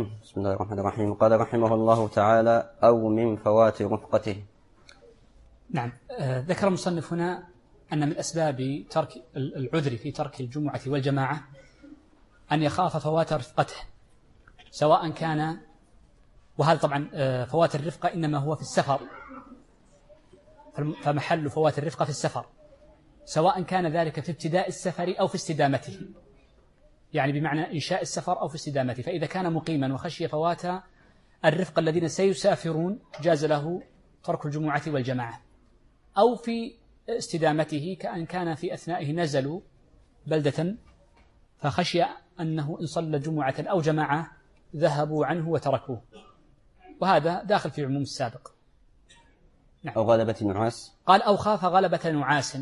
بسم الله الرحمن الرحيم. قال رحمه الله تعالى: أو من فوات رفقته. نعم. ذكر المصنف هنا أن من أسباب ترك العذر في ترك الجمعة والجماعة أن يخاف فوات رفقته، سواء كان، وهذا طبعا فوات الرفقة إنما هو في السفر، فمحل فوات الرفقة في السفر، سواء كان ذلك في ابتداء السفر أو في استدامته، يعني بمعنى إنشاء السفر أو في استدامته. فإذا كان مقيما وخشي فوات الرفقة الذين سيسافرون جاز له ترك الجمعة والجماعة، أو في استدامته كأن كان في أثنائه نزلوا بلدة فخشي أنه إن صلى جمعة أو جماعة ذهبوا عنه وتركوه، وهذا داخل في عموم السابق. نعم. أو غلبة النعاس، قال: أو خاف غلبة نعاس.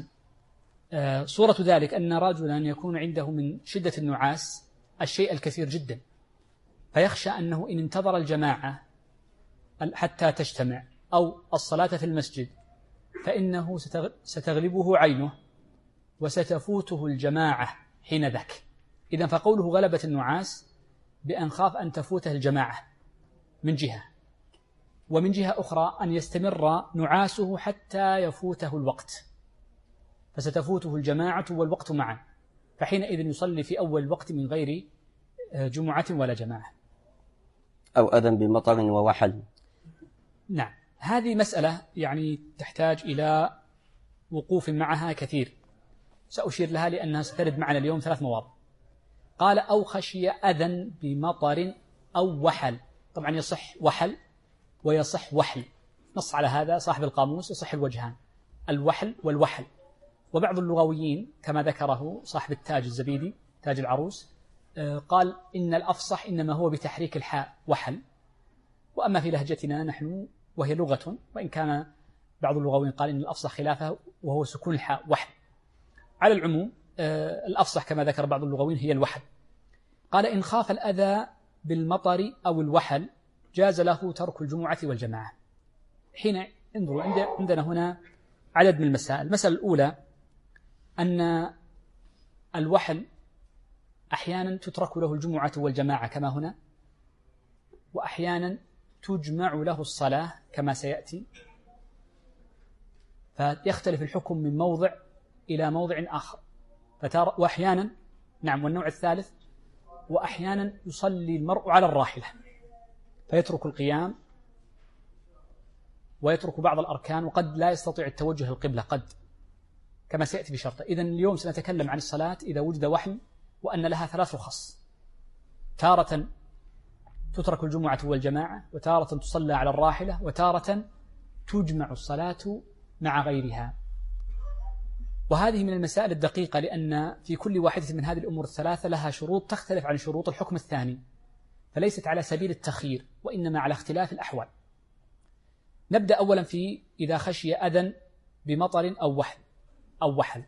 صورة ذلك أن رجلا يكون عنده من شدة النعاس الشيء الكثير جدا، فيخشى أنه إن انتظر الجماعة حتى تجتمع أو الصلاة في المسجد فإنه ستغلبه عينه وستفوته الجماعة حين ذاك. إذن فقوله غلبة النعاس بأن خاف أن تفوته الجماعة من جهة، ومن جهة أخرى أن يستمر نعاسه حتى يفوته الوقت، فستفوته الجماعة والوقت معا، فحينئذ يصلي في أول الوقت من غير جمعة ولا جماعة. أو أذى بمطر ووحل. نعم، هذه مسألة يعني تحتاج إلى وقوف معها كثير، سأشير لها لأنها سترد معنا اليوم 3 مواضع. قال: أو خشي أذى بمطر أو وحل. طبعا يصح وحل ويصح وحل، نص على هذا صاحب القاموس، يصح الوجهان، الوحل والوحل. وبعض اللغويين كما ذكره صاحب التاج الزبيدي تاج العروس قال إن الأفصح إنما هو بتحريك الحاء وحل، وأما في لهجتنا نحن وهي لغة، وإن كان بعض اللغويين قال إن الأفصح خلافه وهو سكون الحاء وحل. على العموم الأفصح كما ذكر بعض اللغويين هي الوحل. قال: إن خاف الأذى بالمطر أو الوحل جاز له ترك الجمعة والجماعة. حين انظروا عندنا هنا عدد من المسائل. المسألة الأولى أن الوحل أحيانا تترك له الجمعة والجماعة كما هنا، وأحيانا تجمع له الصلاة كما سيأتي، فيختلف الحكم من موضع إلى موضع آخر. وأحيانا نعم. والنوع الثالث: وأحيانا يصلي المرء على الراحلة فيترك القيام ويترك بعض الأركان، وقد لا يستطيع التوجه القبلة قد، كما سيأتي بشرطه. إذن اليوم سنتكلم عن الصلاة إذا وجد وحل، وأن لها 3 رخص: تارة تترك الجمعة والجماعة، وتارة تصلى على الراحلة، وتارة تجمع الصلاة مع غيرها. وهذه من المسائل الدقيقة، لأن في كل واحدة من هذه الأمور الثلاثة لها شروط تختلف عن شروط الحكم الثاني، فليست على سبيل التخيير وإنما على اختلاف الأحوال. نبدأ أولا في إذا خشي أذى بمطر أو وحل.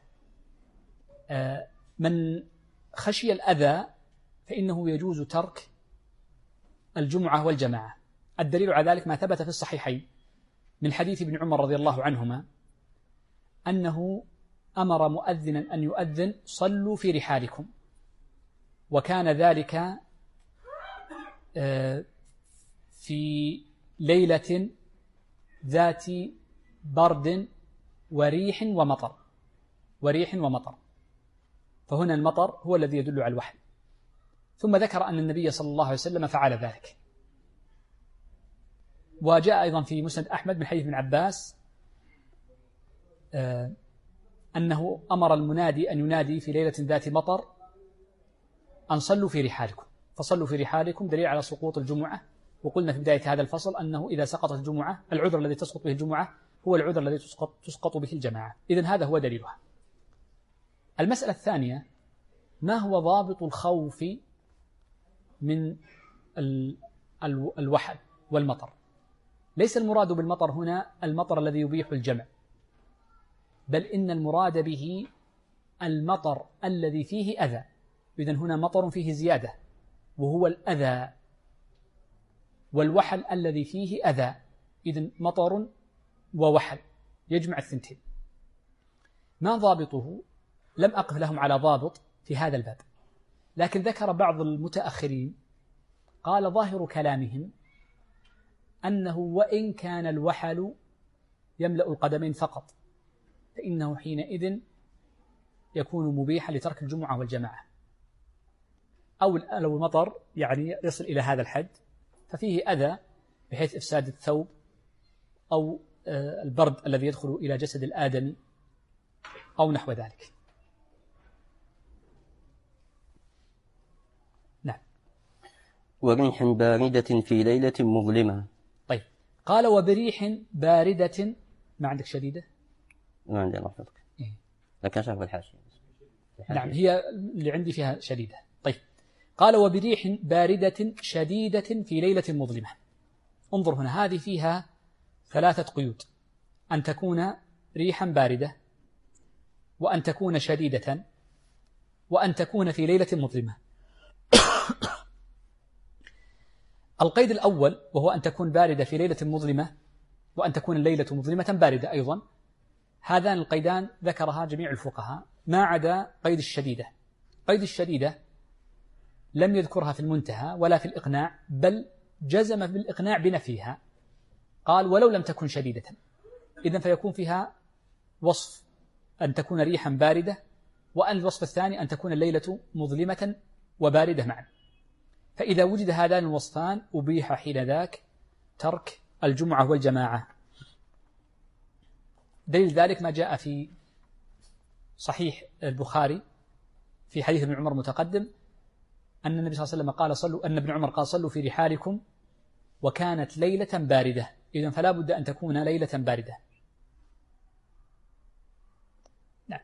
من خشي الأذى فإنه يجوز ترك الجمعة والجماعة. الدليل على ذلك ما ثبت في الصحيحين من حديث ابن عمر رضي الله عنهما أنه أمر مؤذنا أن يؤذن: صلوا في رحالكم. وكان ذلك في ليلة ذات برد وريح ومطر، فهنا المطر هو الذي يدل على الوحل. ثم ذكر أن النبي صلى الله عليه وسلم فعل ذلك. وجاء أيضا في مسند أحمد من حديث ابن عباس أنه أمر المنادي أن ينادي في ليلة ذات مطر أن صلوا في رحالكم، فصلوا في رحالكم دليل على سقوط الجمعة. وقلنا في بداية هذا الفصل أنه إذا سقطت الجمعة العذر الذي تسقط به الجمعة هو العذر الذي تسقط به الجماعة. إذن هذا هو دليلها. المسألة الثانية: ما هو ضابط الخوف من الوحل والمطر؟ ليس المراد بالمطر هنا المطر الذي يبيح الجمع، بل إن المراد به المطر الذي فيه أذى. إذن هنا مطر فيه زيادة وهو الأذى، والوحل الذي فيه أذى. إذن مطر ووحل يجمع الثنتين. ما ضابطه؟ لم أقف لهم على ضابط في هذا الباب، لكن ذكر بعض المتأخرين قال ظاهر كلامهم أنه وإن كان الوحل يملأ القدمين فقط فإنه حينئذ يكون مبيحا لترك الجمعة والجماعة، أو لو المطر يعني يصل إلى هذا الحد ففيه أذى بحيث إفساد الثوب أو البرد الذي يدخل إلى جسد الآدمي أو نحو ذلك. نعم. وريح باردة في ليلة مظلمة. طيب، قال وبريح باردة، ما عندك شديدة؟ ما عندي الله يحفظك. لكن شاف الحاشية. نعم، هي اللي عندي فيها شديدة. طيب، قال وبريح باردة شديدة في ليلة مظلمة. انظر هنا، هذه فيها 3 قيود: أن تكون ريحا باردة، وأن تكون شديدة، وأن تكون في ليلة مظلمة. القيد الأول وهو أن تكون باردة في ليلة مظلمة، وأن تكون الليلة مظلمة باردة أيضا، هذان القيدان ذكرها جميع الفقهاء ما عدا قيد الشديدة. قيد الشديدة لم يذكرها في المنتهى ولا في الإقناع، بل جزم بالإقناع بنفيها، قال ولو لم تكن شديدة. إذن فيكون فيها وصف أن تكون ريحا باردة، وأن الوصف الثاني أن تكون الليلة مظلمة وباردة معا. فإذا وجد هذان الوصفان أبيح حين ذاك ترك الجمعة والجماعة. دليل ذلك ما جاء في صحيح البخاري في حديث ابن عمر متقدم أن النبي صلى الله عليه وسلم قال صلوا، أن ابن عمر قال صلوا في رحالكم وكانت ليلة باردة. إذن فلا بد أن تكون ليلة باردة. نعم.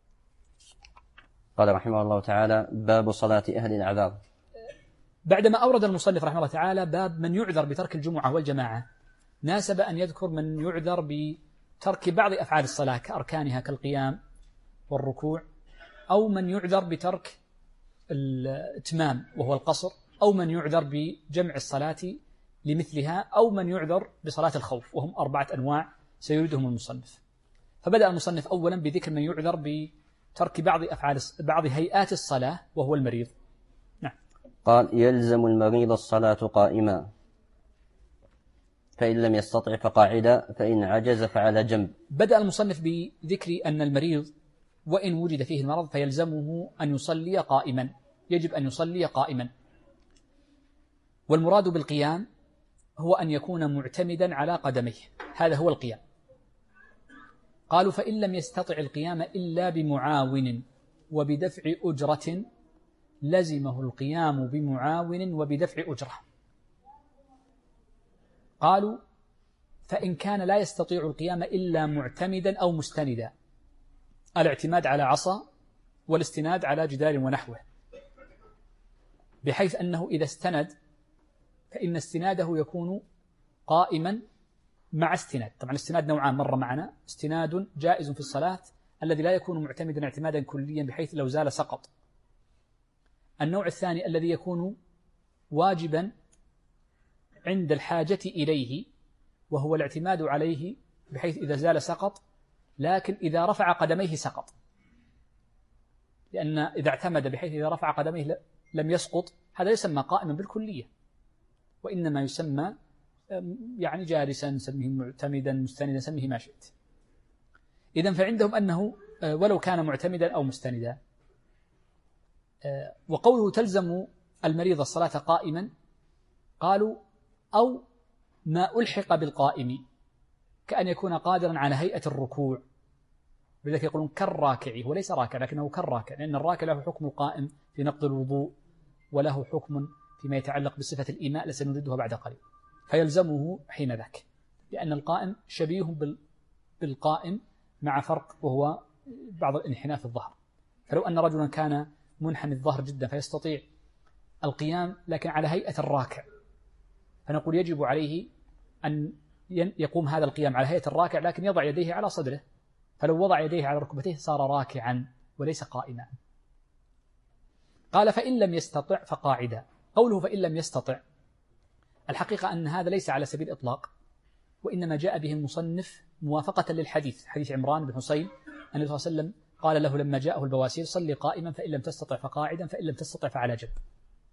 قال رحمه الله تعالى: باب صلاة أهل الأعذار. بعدما أورد المصنف رحمه الله تعالى باب من يعذر بترك الجمعة والجماعة، ناسب أن يذكر من يعذر بترك بعض أفعال الصلاة كأركانها كالقيام والركوع، أو من يعذر بترك الإتمام وهو القصر، أو من يعذر بجمع الصلاة لمثلها، أو من يعذر بصلاة الخوف، وهم 4 أنواع سيريدهم المصنف. فبدأ المصنف أولا بذكر من يعذر بترك بعض هيئات الصلاة وهو المريض. نعم. قال: يلزم المريض الصلاة قائما، فإن لم يستطع فقاعدا، فإن عجز فعلى جنب. بدأ المصنف بذكر أن المريض وإن وجد فيه المرض فيلزمه أن يصلي قائما، يجب أن يصلي قائما. والمراد بالقيام هو أن يكون معتمدا على قدميه، هذا هو القيام. قالوا: فإن لم يستطع القيام إلا بمعاون وبدفع أجرة لزمه القيام بمعاون وبدفع أجرة. قالوا: فإن كان لا يستطيع القيام إلا معتمدا أو مستندا، الاعتماد على عصا والاستناد على جدار ونحوه، بحيث أنه إذا استند فإن استناده يكون قائما مع استناد. طبعا الاستناد نوعان مر معنا: استناد جائز في الصلاة الذي لا يكون معتمدا اعتمادا كليا بحيث لو زال سقط. النوع الثاني الذي يكون واجبا عند الحاجة إليه، وهو الاعتماد عليه بحيث إذا زال سقط، لكن إذا رفع قدميه سقط، لأن إذا اعتمد بحيث إذا رفع قدميه لم يسقط، هذا يسمى قائما بالكلية، وإنما يسمى يعني جالسا، نسميه معتمدا، مستندا، نسميه ما شئت. إذن فعندهم أنه ولو كان معتمدا أو مستندا. وقوله تلزم المريض الصلاة قائما، قالوا: أو ما ألحق بالقائم، كأن يكون قادرا على هيئة الركوع، لذلك يقولون كالراكع، هو ليس راكع لكنه كالراكع، لأن الراكع له حكم القائم في نقض الوضوء، وله حكم فيما يتعلق بصفة الإيماء لسنردها بعد قليل، فيلزمه حين ذاك، لأن القائم شبيه بالقائم مع فرق وهو بعض الانحناء في الظهر. فلو أن رجلا كان منحني الظهر جدا فيستطيع القيام لكن على هيئة الراكع، فنقول يجب عليه أن يقوم هذا القيام على هيئة الراكع لكن يضع يديه على صدره، فلو وضع يديه على ركبتيه صار راكعا وليس قائما. قال: فإن لم يستطع فقاعدا. قوله فإن لم يستطع، الحقيقة أن هذا ليس على سبيل الإطلاق، وإنما جاء به المصنف موافقة للحديث، حديث عمران بن حسين أن النبي صلى الله عليه وسلم قال له لما جاءه البواسير: صلي قائما، فإن لم تستطع فقاعدا، فإن لم تستطع فعلى جنب.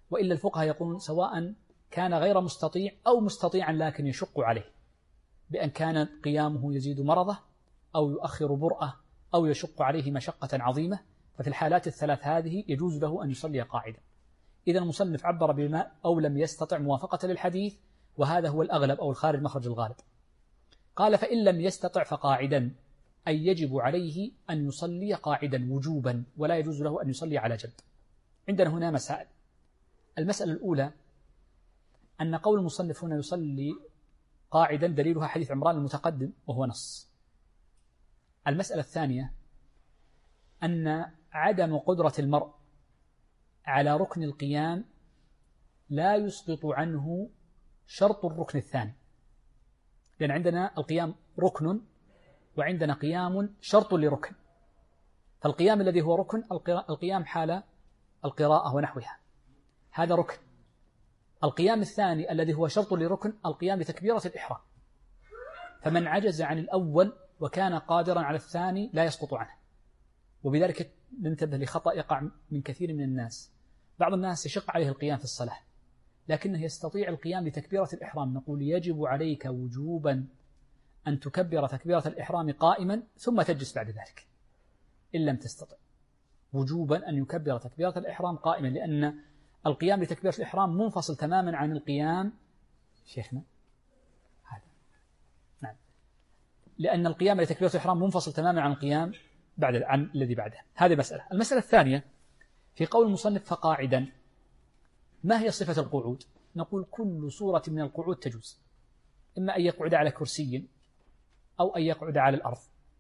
وإلا الفقهاء يقولون سواء كان غير مستطيع أو مستطيعا لكن يشق عليه، بأن كان قيامه يزيد مرضه أو يؤخر برأة أو يشق عليه مشقة عظيمة، ففي الحالات الثلاث هذه يجوز له أن يصلي قاعدا. إذا المصنف عبر بما أو لم يستطع موافقة للحديث، وهذا هو الأغلب أو الخارج مخرج الغالب. قال فإن لم يستطع فقاعدا، أي يجب عليه أن يصلي قاعدا وجوبا، ولا يجوز له أن يصلي على جنب. عندنا هنا مسائل. المسألة الأولى أن قول المصنف هنا يصلي قاعدا دليلها حديث عمران المتقدم وهو نص. المسألة الثانية أن عدم قدرة المرء على ركن القيام لا يسقط عنه شرط الركن الثاني، لأن عندنا القيام ركن وعندنا قيام شرط لركن، فالقيام الذي هو ركن القيام حال القراءة ونحوها، هذا ركن. القيام الثاني الذي هو شرط لركن القيام بتكبيرة الإحرام، فمن عجز عن الأول وكان قادرا على الثاني لا يسقط عنه. وبذلك ننتبه لخطأ يقع من كثير من الناس. بعض الناس يشق عليه القيام في الصلاة لكنه يستطيع القيام بتكبيرة الإحرام، نقول يجب عليك وجوبا أن تكبر تكبيرة الإحرام قائما ثم تجلس بعد ذلك إن لم تستطع، وجوبا أن يكبر تكبيرة الإحرام قائما، لأن القيام بتكبيرة الإحرام منفصل تماما عن القيام شيخنا هذا نعم، لأن القيام بتكبيرة الإحرام منفصل تماما عن القيام عن الذي بعده. هذه مسألة. المسألة الثانية في قول المصنف فقاعدا، ما هي صفة القعود؟ نقول كل صورة من القعود تجوز، إما أن يقعد على كرسي أو أن يقعد على الأرض،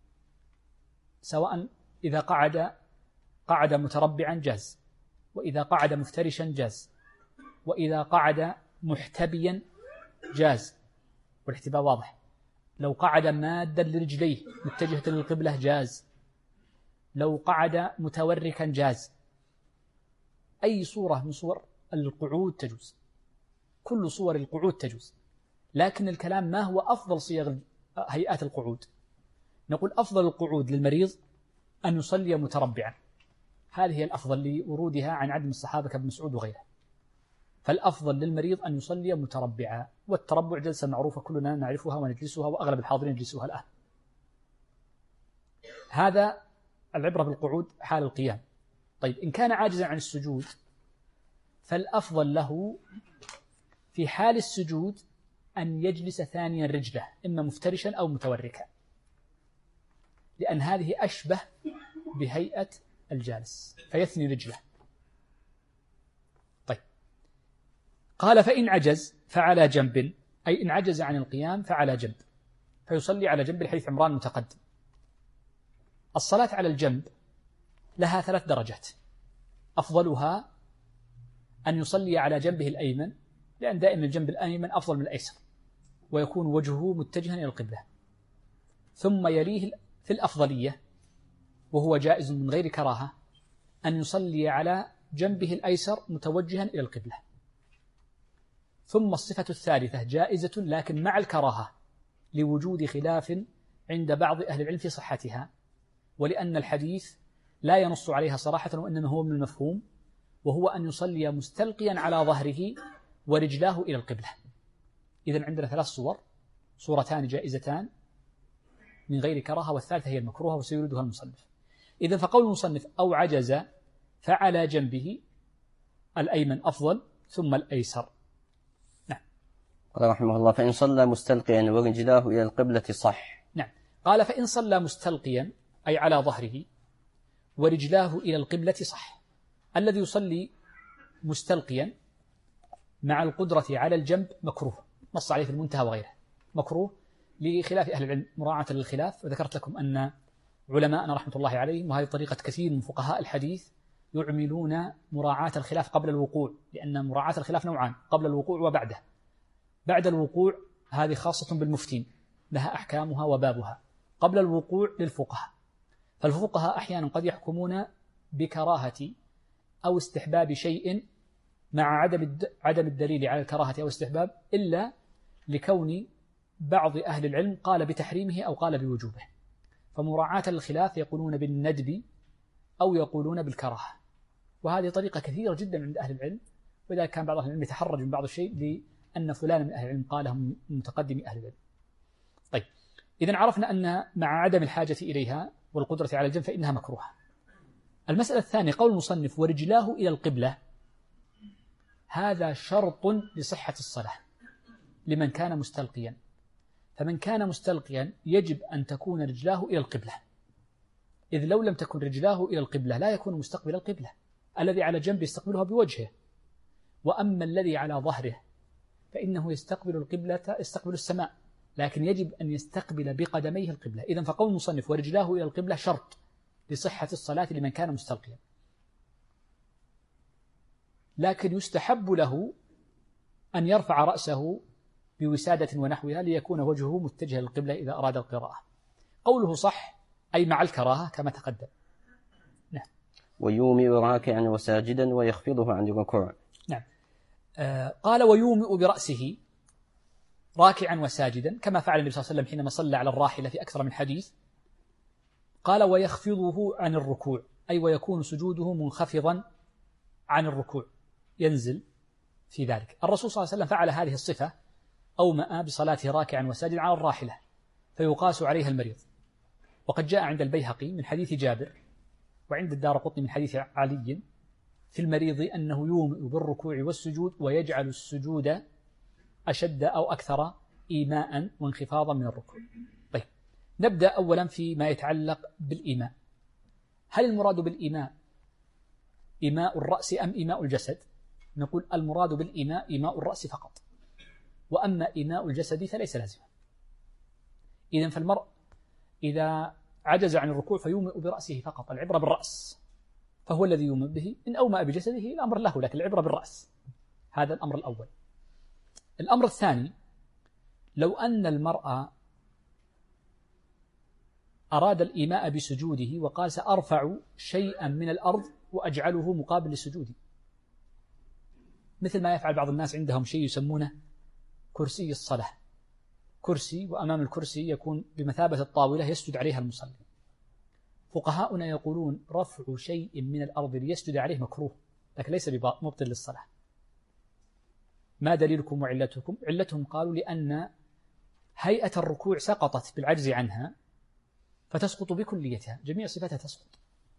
سواء إذا قعد متربعا جاز، وإذا قعد مفترشا جاز، وإذا قعد محتبيا جاز، والاحتباء واضح. لو قعد مادا لرجليه متجهة للقبلة جاز، لو قعد متوركا جاز. أي صورة من صور القعود تجوز، كل صور القعود تجوز. لكن الكلام ما هو أفضل صيغ هيئات القعود؟ نقول أفضل القعود للمريض أن يصلي متربعا، هذه هي الأفضل لورودها عن عدم الصحابة كابن مسعود وغيره. فالأفضل للمريض أن يصلي متربعا، والتربع جلسة معروفة كلنا نعرفها ونجلسها وأغلب الحاضرين يجلسوها الآن. هذا العبرة بالقعود حال القيام. طيب إن كان عاجزا عن السجود فالأفضل له في حال السجود أن يجلس ثانيا رجله، إما مفترشا أو متوركا، لأن هذه أشبه بهيئة الجالس فيثني رجله. طيب قال فإن عجز فعلى جنب، أي إن عجز عن القيام فعلى جنب، فيصلي على جنب الحديث عمران المتقدم. الصلاة على الجنب لها 3 درجات، أفضلها أن يصلي على جنبه الأيمن، لأن دائما الجنب الأيمن أفضل من الأيسر ويكون وجهه متجها إلى القبلة. ثم يليه في الأفضلية وهو جائز من غير كراهة أن يصلي على جنبه الأيسر متوجها إلى القبلة. ثم الصفة الثالثة جائزة لكن مع الكراهة لوجود خلاف عند بعض أهل العلم في صحتها، ولأن الحديث لا ينص عليها صراحة وإنما هو من المفهوم، وهو أن يصلي مستلقيا على ظهره ورجلاه إلى القبلة. إذن عندنا 3 صور، صورتان جائزتان من غير كراهة، والثالثة هي المكروهة وسيردها المصنف. إذن فقول المصنف أو عجز فعلى جنبه الأيمن أفضل ثم الأيسر. نعم. قال رحمه الله فإن صلى مستلقيا ورجلاه إلى القبلة صح. نعم. قال فإن صلى مستلقيا أي على ظهره ورجلاه إلى القبلة صح. الذي يصلي مستلقيا مع القدرة على الجنب مكروه، نص عليه في المنتهى وغيره، مكروه لخلاف أهل العلم مراعاة للخلاف. وذكرت لكم أن علماءنا رحمة الله عليهم، وهذه طريقة كثير من فقهاء الحديث، يعملون مراعاة الخلاف قبل الوقوع، لأن مراعاة الخلاف نوعان، قبل الوقوع وبعده. بعد الوقوع هذه خاصة بالمفتين، لها أحكامها وبابها. قبل الوقوع للفقهاء، فالفقهاء أحيانا قد يحكمون بكراهة أو استحباب شيء مع عدم الدليل على الكراهة أو استحباب، إلا لكون بعض أهل العلم قال بتحريمه أو قال بوجوبه، فمراعاة الخلاف يقولون بالندب أو يقولون بالكراهة. وهذه طريقة كثيرة جدا عند أهل العلم، ولذلك كان بعض أهل العلم يتحرج من بعض الشيء لأن فلان من أهل العلم قاله من متقدم أهل العلم. طيب، إذن عرفنا أن مع عدم الحاجة إليها والقدرة على الجمع فإنها مكروهة. المسألة الثانية قول المصنف ورجلاه إلى القبلة، هذا شرط لصحة الصلاة لمن كان مستلقيا، فمن كان مستلقيا يجب أن تكون رجلاه إلى القبلة، إذ لو لم تكن رجلاه إلى القبلة لا يكون مستقبل القبلة. الذي على جنب يستقبلها بوجهه، وأما الذي على ظهره فإنه يستقبل القبلة، يستقبل السماء، لكن يجب أن يستقبل بقدميه القبلة. إذن فقول المصنف ورجلاه إلى القبلة شرط لصحة الصلاة لمن كان مستلقيا، لكن يستحب له أن يرفع رأسه بوسادة ونحوها ليكون وجهه متجه للقبلة إذا أراد القراءة. قوله صح أي مع الكراهة كما تقدم. نعم. ويومئ راكعا وساجدا ويخفضه عن الركوع. نعم. قال ويومئ برأسه راكعا وساجدا كما فعل النبي صلى الله عليه وسلم حينما صلى على الراحلة في أكثر من حديث. قال ويخفضه عن الركوع أي ويكون سجوده منخفضا عن الركوع، ينزل في ذلك. الرسول صلى الله عليه وسلم فعل هذه الصفة أومأ بصلاته راكعا وساجدا على الراحلة فيقاس عليها المريض. وقد جاء عند البيهقي من حديث جابر وعند الدارقطني من حديث علي في المريض أنه يومئ بالركوع والسجود ويجعل السجود أشد أو أكثر إيماء وانخفاضا من الركوع. طيب، نبدأ أولا فيما يتعلق بالإيماء. هل المراد بالإيماء إيماء الرأس أم إيماء الجسد؟ نقول المراد بالإيماء إيماء الرأس فقط، وأما إيماء الجسد فليس لازما. إذن فالمرء إذا عجز عن الركوع فيومئ برأسه فقط، العبرة بالرأس، فهو الذي يومئ به. إن أومأ بجسده الأمر له، لكن العبرة بالرأس. هذا الأمر الأول. الأمر الثاني، لو أن المرء أراد الإيماء بسجوده وقال سأرفع شيئا من الأرض وأجعله مقابل لسجودي، مثل ما يفعل بعض الناس عندهم شيء يسمونه كرسي الصلاة، كرسي وأمام الكرسي يكون بمثابة الطاولة يسجد عليها المصلي. فقهاؤنا يقولون رفع شيء من الأرض ليسجد عليه مكروه، لكن ليس مبطل للصلاة. ما دليلكم وعلتكم؟ علتهم قالوا لأن هيئة الركوع سقطت بالعجز عنها فتسقط بكليتها، جميع صفاتها تسقط،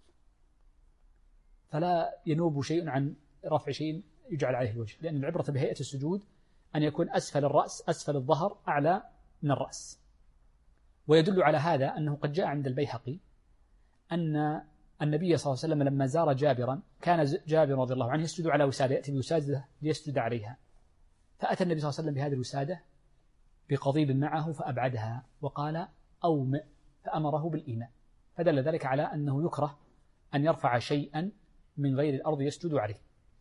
فلا ينوب شيء عن رفع شيء يجعل عليه الوجه، لأن العبرة بهيئة السجود أن يكون أسفل الرأس أسفل الظهر أعلى من الرأس. ويدل على هذا أنه قد جاء عند البيهقي أن النبي صلى الله عليه وسلم لما زار جابرا كان جابر رضي الله عنه يسجد على وسادة، يأتي بوسادة ليسجد عليها، فأتى النبي صلى الله عليه وسلم بهذه الوسادة بقضيب معه فأبعدها وقال أومئ، فأمره بالإيماء، فدل ذلك على أنه يكره أن يرفع شيئا من غير الأرض يسجد عليه.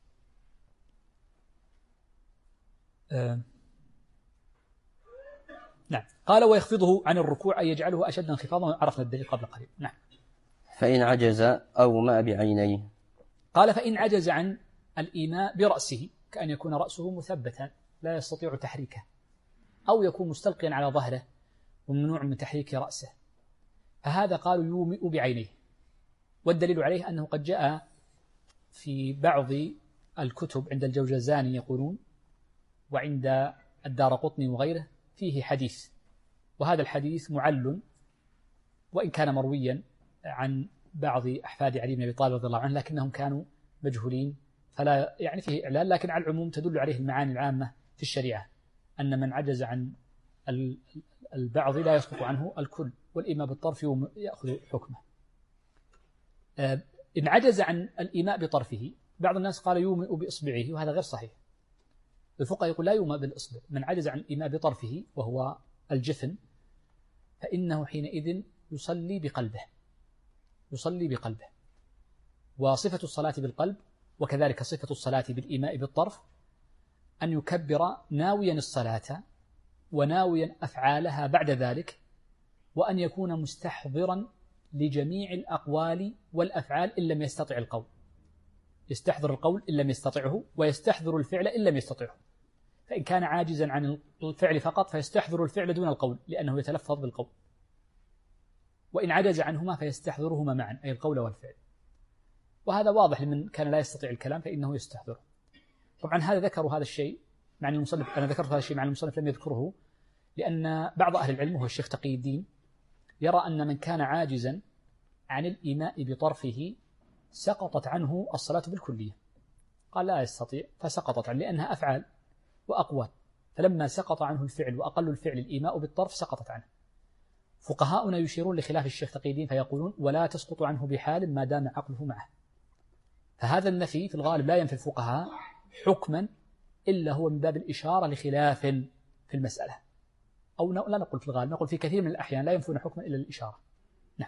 نعم. قال ويخفضه عن الركوع أي يجعله أشد انخفاضا، عرفنا الدليل قبل قليل. نعم. فإن عجز أومأ بعينيه. قال فإن عجز عن الإيماء برأسه، كأن يكون رأسه مثبتا لا يستطيع تحريكه، أو يكون مستلقيا على ظهره وممنوع من تحريك رأسه، فهذا قالوا يومئ بعينيه. والدليل عليه أنه قد جاء في بعض الكتب عند الجوجزاني يقولون وعند الدارقطني وغيره فيه حديث، وهذا الحديث معل وإن كان مرويا عن بعض أحفاد علي بن أبي طالب رضي الله عنه، لكنهم كانوا مجهولين فلا يعني فيه إعلال، لكن على العموم تدل عليه المعاني العامة في الشريعة أن من عجز عن البعض لا يسقط عنه الكل، والإيماء بالطرف يأخذ حكمه. إن عجز عن الإيماء بطرفه، بعض الناس قال يومئ بإصبعه، وهذا غير صحيح. الفقهاء يقول لا يومئ بالإصبع، من عجز عن الإيماء بطرفه وهو الجفن فإنه حينئذ يصلي بقلبه، يصلي بقلبه. وصفة الصلاة بالقلب وكذلك صفة الصلاة بالإيماء بالطرف أن يكبر ناويا الصلاة وناويا أفعالها بعد ذلك، وأن يكون مستحضرا لجميع الأقوال والأفعال إن لم يستطع القول، يستحضر القول إن لم يستطعه، ويستحضر الفعل إن لم يستطعه. فإن كان عاجزا عن الفعل فقط فيستحضر الفعل دون القول لأنه يتلفظ بالقول، وإن عجز عنهما فيستحضرهما معا أي القول والفعل. وهذا واضح لمن كان لا يستطيع الكلام فإنه يستحضره. طبعا هذا ذكروا هذا الشيء مع أن المصنف، أنا ذكرت هذا الشيء مع المصنف لم يذكره، لأن بعض أهل العلم وهو الشيخ تقي الدين يرى أن من كان عاجزا عن الإيماء بطرفه سقطت عنه الصلاة بالكلية. قال لا يستطيع فسقطت عنه لأنها أفعال وأقوال، فلما سقط عنه الفعل وأقل الفعل الإيماء بالطرف سقطت عنه. فقهاؤنا يشيرون لخلاف الشيخ تقي الدين فيقولون ولا تسقط عنه بحال ما دام عقله معه. فهذا النفي في الغالب لا ينفي الفقهاء حكما إلا هو من باب الإشارة لخلاف في المسألة، أو لا نقول في الغالب، نقول في كثير من الأحيان لا ينفون حكما إلا الإشارة. نعم.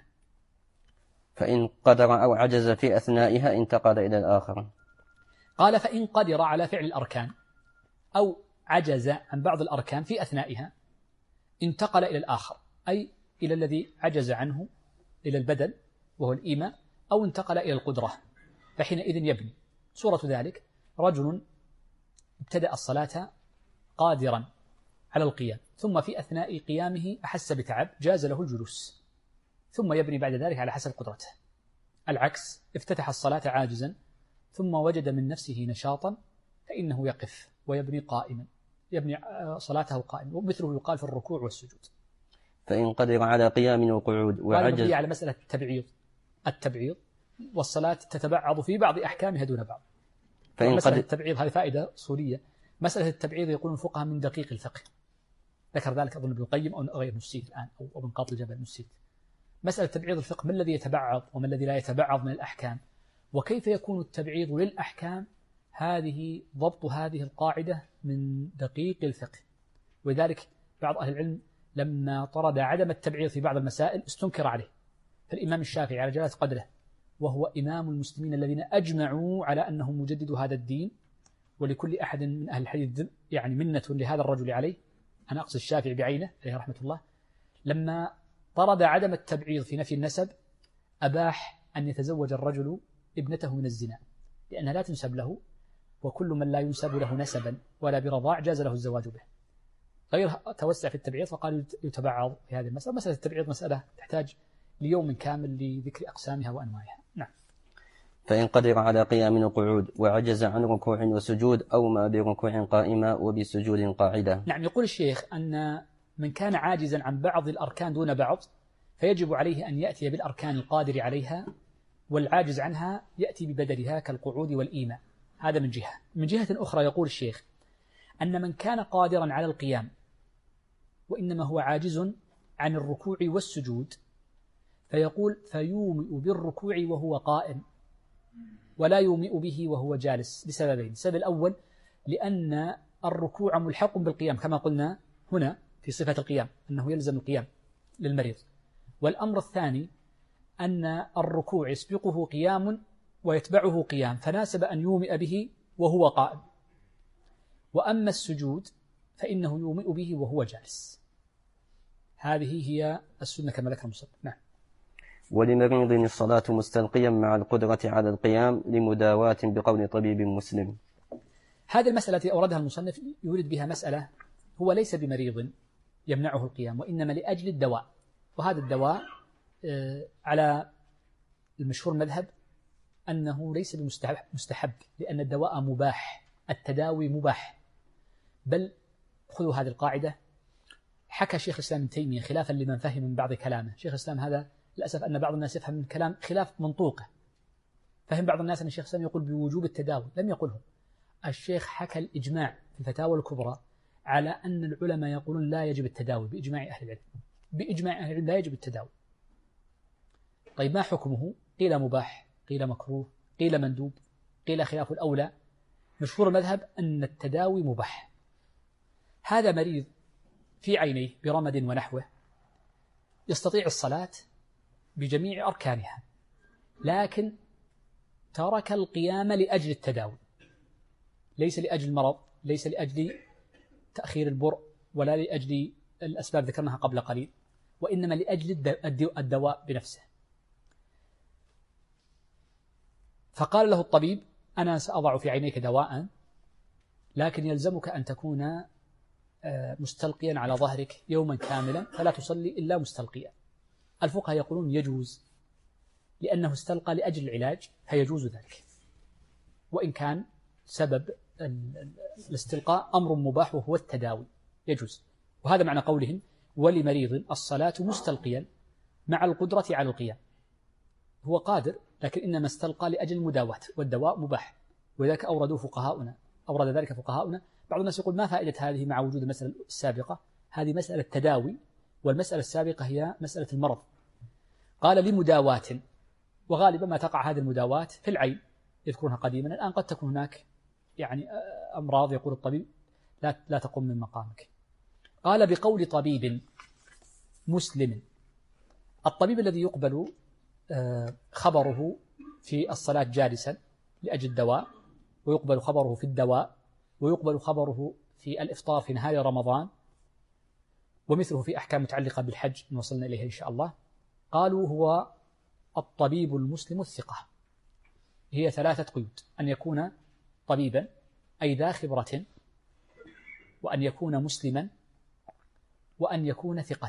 فإن قدر أو عجز في أثنائها انتقل إلى الآخر. قال فإن قدر على فعل الأركان أو عجز عن بعض الأركان في أثنائها انتقل إلى الآخر، أي إلى الذي عجز عنه إلى البدل وهو الإيماء، أو انتقل إلى القدرة، فحينئذ يبني. صورة ذلك رجل ابتدأ الصلاة قادرا على القيام، ثم في أثناء قيامه أحس بتعب جاز له الجلوس، ثم يبني بعد ذلك على حسب قدرته. العكس، افتتح الصلاة عاجزا ثم وجد من نفسه نشاطا فإنه يقف ويبني قائما، يبني صلاته قائما، ومثله يقال في الركوع والسجود. فإن قدر على قيام وقعود وعجز على مسألة التبعيض والصلاة تتبعض في بعض أحكامها دون بعض. مسألة التبعيض هذه فائدة صورية. مسألة التبعيض يقول الفقهاء من دقيق الفقه، ذكر ذلك أظن ابن القيم أو غير نسيت الآن، أو ابن قاطع الجبل نسيت. مسألة تبعيض الفقه، ما الذي يتبعض وما الذي لا يتبعض من الأحكام، وكيف يكون التبعيض للأحكام، هذه ضبط هذه القاعدة من دقيق الفقه. ولذلك بعض أهل العلم لما طرد عدم التبعيض في بعض المسائل استنكر عليه، فالإمام الشافعي على جلالة قدره وهو إمام المسلمين الذين أجمعوا على أنه مجدد هذا الدين، ولكل أحد من أهل الحديث يعني منة لهذا الرجل عليه، أنا أقصد الشافعي بعينه عليه رحمة الله، لما طرد عدم التبعيض في نفي النسب أباح أن يتزوج الرجل ابنته من الزنا لأنها لا تنسب له، وكل من لا ينسب له نسبا ولا برضاع جاز له الزواج به. غير توسع في التبعيض فقال يتبعض في هذه المسألة. مسألة التبعيض مسألة تحتاج ليوم كامل لذكر أقسامها وأنواعها. نعم. فإن قدر على قيام وقعود وعجز عن ركوع وسجود أو ما بركوع قائمة وبسجود قاعدة. نعم. يقول الشيخ أن من كان عاجزا عن بعض الأركان دون بعض فيجب عليه أن يأتي بالأركان القادر عليها، والعاجز عنها يأتي ببدلها كالقعود والإيماء. هذا من جهة. من جهة أخرى يقول الشيخ أن من كان قادرا على القيام وإنما هو عاجز عن الركوع والسجود فيقول فيومئ بالركوع وهو قائم ولا يومئ به وهو جالس، لسببين. السبب الأول لأن الركوع ملحق بالقيام كما قلنا هنا في صفة القيام أنه يلزم القيام للمريض، والأمر الثاني أن الركوع يسبقه قيام ويتبعه قيام فناسب أن يومئ به وهو قائم، وأما السجود فإنه يومئ به وهو جالس. هذه هي السنة كما ذكر المصنف. نعم. ولمريض الصلاة مستلقيا مع القدرة على القيام لمداواة بقول طبيب مسلم. هذه المسألة التي أوردها المصنف يريد بها مسألة هو ليس بمريض يمنعه القيام، وإنما لأجل الدواء، وهذا الدواء على المشهور المذهب أنه ليس بمستحب لأن الدواء مباح، التداوي مباح. بل خذوا هذه القاعدة. حكى شيخ الإسلام ابن تيمية خلافا لمن فهم من بعض كلامه. شيخ الإسلام هذا للأسف أن بعض الناس يفهم من كلام خلاف منطوقه، فهم بعض الناس أن الشيخ الإسلام يقول بوجوب التداوي، لم يقله. الشيخ حكى الإجماع في الفتاوى الكبرى على أن العلماء يقولون لا يجب التداوي بإجماع أهل العلم، بإجماع أهل العلم لا يجب التداوي. طيب ما حكمه؟ قيل مباح، قيل مكروه، قيل مندوب، قيل خلاف الأولى. مشهور المذهب أن التداوي مباح. هذا مريض في عينيه برمد ونحوه يستطيع الصلاة بجميع أركانها، لكن ترك القيام لأجل التداوي، ليس لأجل المرض، ليس لأجل تأخير البرء، ولا لأجل الأسباب ذكرناها قبل قليل، وإنما لأجل الدواء بنفسه. فقال له الطبيب أنا سأضع في عينيك دواء، لكن يلزمك أن تكون مستلقيا على ظهرك يوما كاملا فلا تصلي إلا مستلقيا. الفقهاء يقولون يجوز لأنه استلقى لأجل العلاج فيجوز ذلك، وإن كان سبب الاستلقاء أمر مباح وهو التداوي يجوز. وهذا معنى قولهم ولمريض الصلاة مستلقيا مع القدرة على القيام. هو قادر لكن إنما استلقى لأجل المداواة، والدواء مباح، ولذلك أورد ذلك فقهاؤنا. بعض الناس يقول ما فائدة هذه مع وجود المسألة السابقة؟ هذه مسألة تداوي، والمسألة السابقة هي مسألة المرض. قال لمداواة، وغالبا ما تقع هذه المداواة في العين يذكرونها قديما. الآن قد تكون هناك يعني أمراض يقول الطبيب لا تقوم من مقامك. قال بقول طبيب مسلم، الطبيب الذي يقبل خبره في الصلاة جالسا لأجل الدواء، ويقبل خبره في الدواء، ويقبل خبره في الإفطار في نهاية رمضان، ومثله في أحكام متعلقة بالحج وصلنا إليها إن شاء الله. قالوا هو الطبيب المسلم الثقة. هي 3 قيود: أن يكون طبيبا أي ذا خبرة، وأن يكون مسلما، وأن يكون ثقة.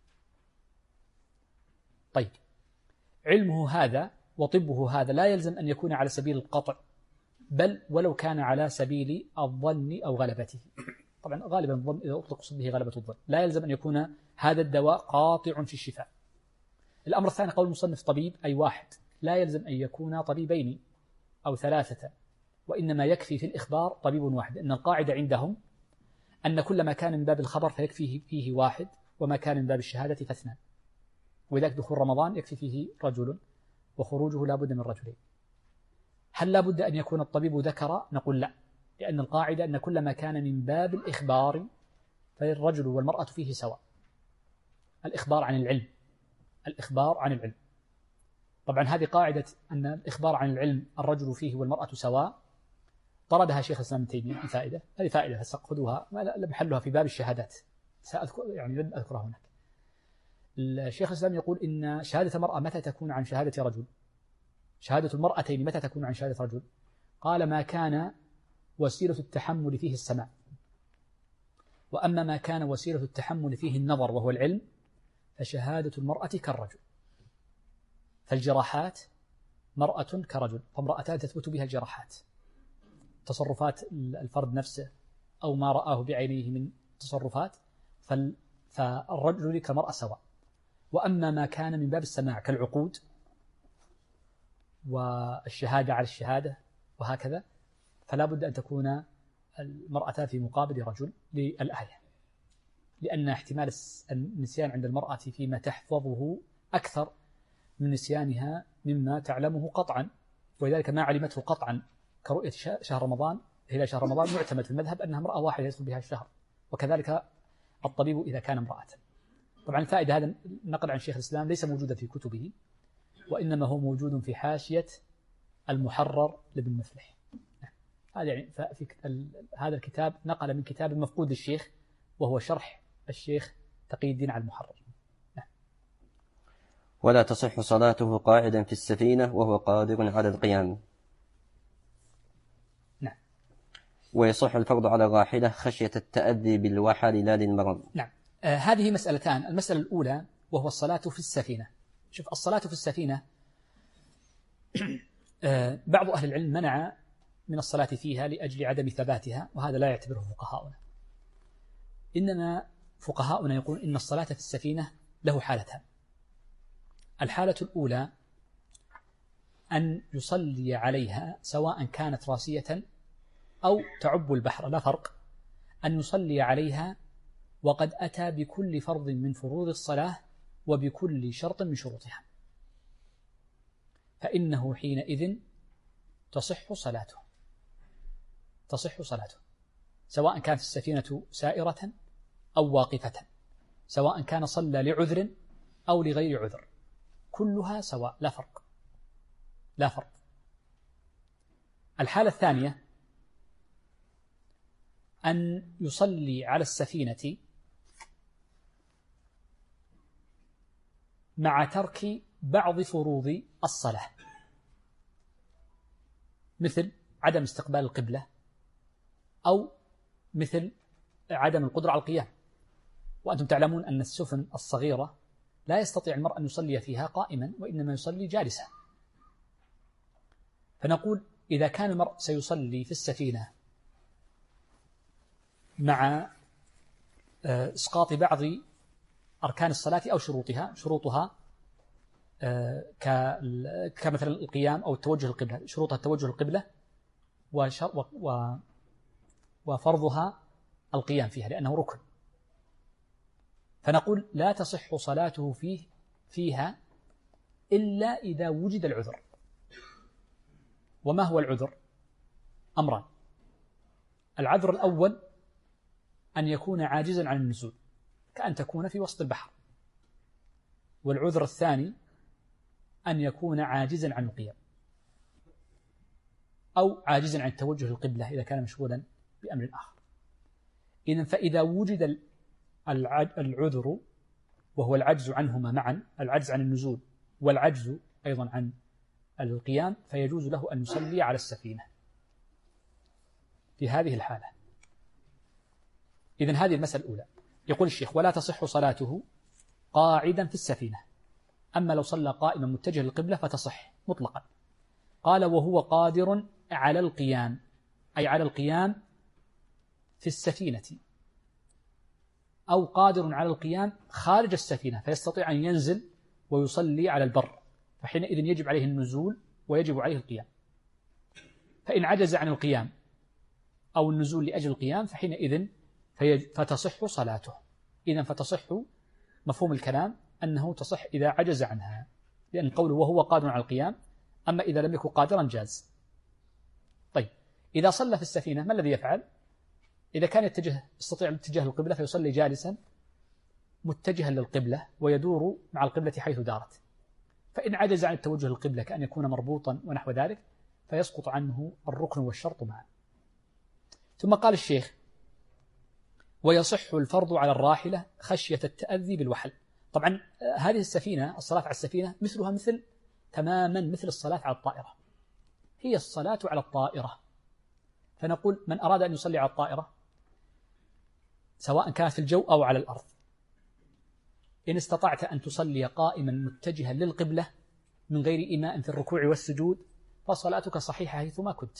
طيب، علمه هذا وطبه هذا لا يلزم أن يكون على سبيل القطع، بل ولو كان على سبيل الظن أو غلبته. طبعا غالبا الظن إذا أطلق به غلبة الظن، لا يلزم أن يكون هذا الدواء قاطع في الشفاء. الأمر الثاني قول المصنف طبيب أي واحد، لا يلزم أن يكون طبيبين أو 3، وإنما يكفي في الإخبار طبيب واحد. إن القاعدة عندهم أن كل ما كان من باب الخبر فيكفيه فيه واحد، وما كان من باب الشهادة فاثنان. ولذلك دخول رمضان يكفي فيه رجل، وخروجه لا بد من رجلين. هل لا بد أن يكون الطبيب ذكر؟ نقول لا، لأن القاعدة أن كل ما كان من باب الإخبار فالرجل والمرأة فيه سواء. الإخبار عن العلم، الإخبار عن العلم. طبعا هذه قاعدة أن الإخبار عن العلم الرجل فيه والمرأة سواء طردها شيخ الإسلام ابن تيمية. فائدة، هذه فائدة خذوها، محلها في باب الشهادات، سأذكر يعني لن أذكرها هناك. الشيخ الإسلام يقول إن شهادة المرأة متى تكون عن شهادة رجل؟ شهادة المرأتين متى تكون عن شهادة رجل؟ قال ما كان وسيلة التحمل فيه السماع، وأما ما كان وسيلة التحمل فيه النظر وهو العلم فشهادة المرأة كالرجل. فالجراحات مرأة كرجل، فامرأتان تثبت بها الجراحات، تصرفات الفرد نفسه أو ما رآه بعينيه من تصرفات، فالرجل كالمرأة سواء. وأما ما كان من باب السماع كالعقود والشهادة على الشهادة وهكذا، فلا بد أن تكون المرأة في مقابل رجل للآية، لأن احتمال النسيان عند المرأة فيما تحفظه أكثر من نسيانها مما تعلمه قطعا، ولذلك ما علمته قطعا كرؤية شهر رمضان هلال شهر رمضان معتمد في المذهب أنها امرأة واحدة يدخل بها الشهر، وكذلك الطبيب إذا كان امرأة. طبعا الفائدة هذا نقل عن شيخ الإسلام ليس موجودا في كتبه، وإنما هو موجود في حاشية المحرر لابن مفلح. هذا يعني هذا الكتاب نقل من كتاب مفقود للشيخ، وهو شرح الشيخ تقي الدين على المحرر. ولا تصح صلاته قاعدا في السفينة وهو قادر على القيام. نعم. ويصح الفرض على الراحلة خشية التأذي بالوحل لا للمرض. نعم. هذه مسألتان. المسألة الأولى وهو الصلاة في السفينة. شوف، الصلاة في السفينة بعض أهل العلم منع من الصلاة فيها لأجل عدم ثباتها، وهذا لا يعتبره فقهاؤنا. إنما فقهاؤنا يقول إن الصلاة في السفينة له حالتان. الحالة الأولى أن يصلي عليها سواء كانت راسية أو تعب البحر، لا فرق، أن يصلي عليها وقد أتى بكل فرض من فروض الصلاة وبكل شرط من شروطها، فإنه حينئذ تصح صلاته سواء كانت السفينة سائرة أو واقفة، سواء كان صلى لعذر أو لغير عذر، كلها سواء، لا فرق. الحالة الثانية أن يصلي على السفينة مع ترك بعض فروض الصلاة، مثل عدم استقبال القبلة، أو مثل عدم القدرة على القيام. وأنتم تعلمون أن السفن الصغيرة لا يستطيع المرء أن يصلي فيها قائما، وإنما يصلي جالسا. فنقول إذا كان المرء سيصلي في السفينة مع إسقاط بعض أركان الصلاة أو شروطها كمثل القيام أو التوجه القبلة. شروطها التوجه القبلة وفرضها القيام فيها لأنه ركن. فنقول لا تصح صلاته فيها إلا إذا وجد العذر. وما هو العذر؟ أمران. العذر الأول أن يكون عاجزا عن النزول كأن تكون في وسط البحر. والعذر الثاني أن يكون عاجزا عن القيام أو عاجزا عن التوجه القبلة إذا كان مشغولا بأمر آخر. إذن فإذا وجد العذر وهو العجز عنهما معا، العجز عن النزول والعجز أيضا عن القيام، فيجوز له أن يصلي على السفينة في هذه الحالة. إذن هذه المسألة الأولى. يقول الشيخ: ولا تصح صلاته قاعدا في السفينة. أما لو صلى قائما متجه للقبلة فتصح مطلقا. قال: وهو قادر على القيام، أي على القيام في السفينة، أو قادر على القيام خارج السفينة فيستطيع أن ينزل ويصلي على البر، فحينئذ يجب عليه النزول ويجب عليه القيام. فإن عجز عن القيام أو النزول لأجل القيام فحينئذ فتصح صلاته. إذن فتصح، مفهوم الكلام أنه تصح إذا عجز عنها، لأن قوله وهو قادر على القيام، أما إذا لم يكن قادرا جاز. طيب، إذا صلى في السفينة ما الذي يفعل؟ إذا كان يستطيع اتجاه القبلة فيصلي جالسا متجها للقبلة ويدور مع القبلة حيث دارت. فإن عجز عن التوجه للقبلة كأن يكون مربوطا ونحو ذلك فيسقط عنه الركن والشرط معا. ثم قال الشيخ: ويصح الفرض على الراحلة خشية التأذي بالوحل. طبعا هذه السفينة، الصلاة على السفينة مثلها تماما مثل الصلاة على الطائرة، هي الصلاة على الطائرة. فنقول: من أراد أن يصلي على الطائرة سواء كانت في الجو أو على الأرض، إن استطعت أن تصلي قائما متجها للقبلة من غير إيماء في الركوع والسجود فصلاتك صحيحة حيثما كنت.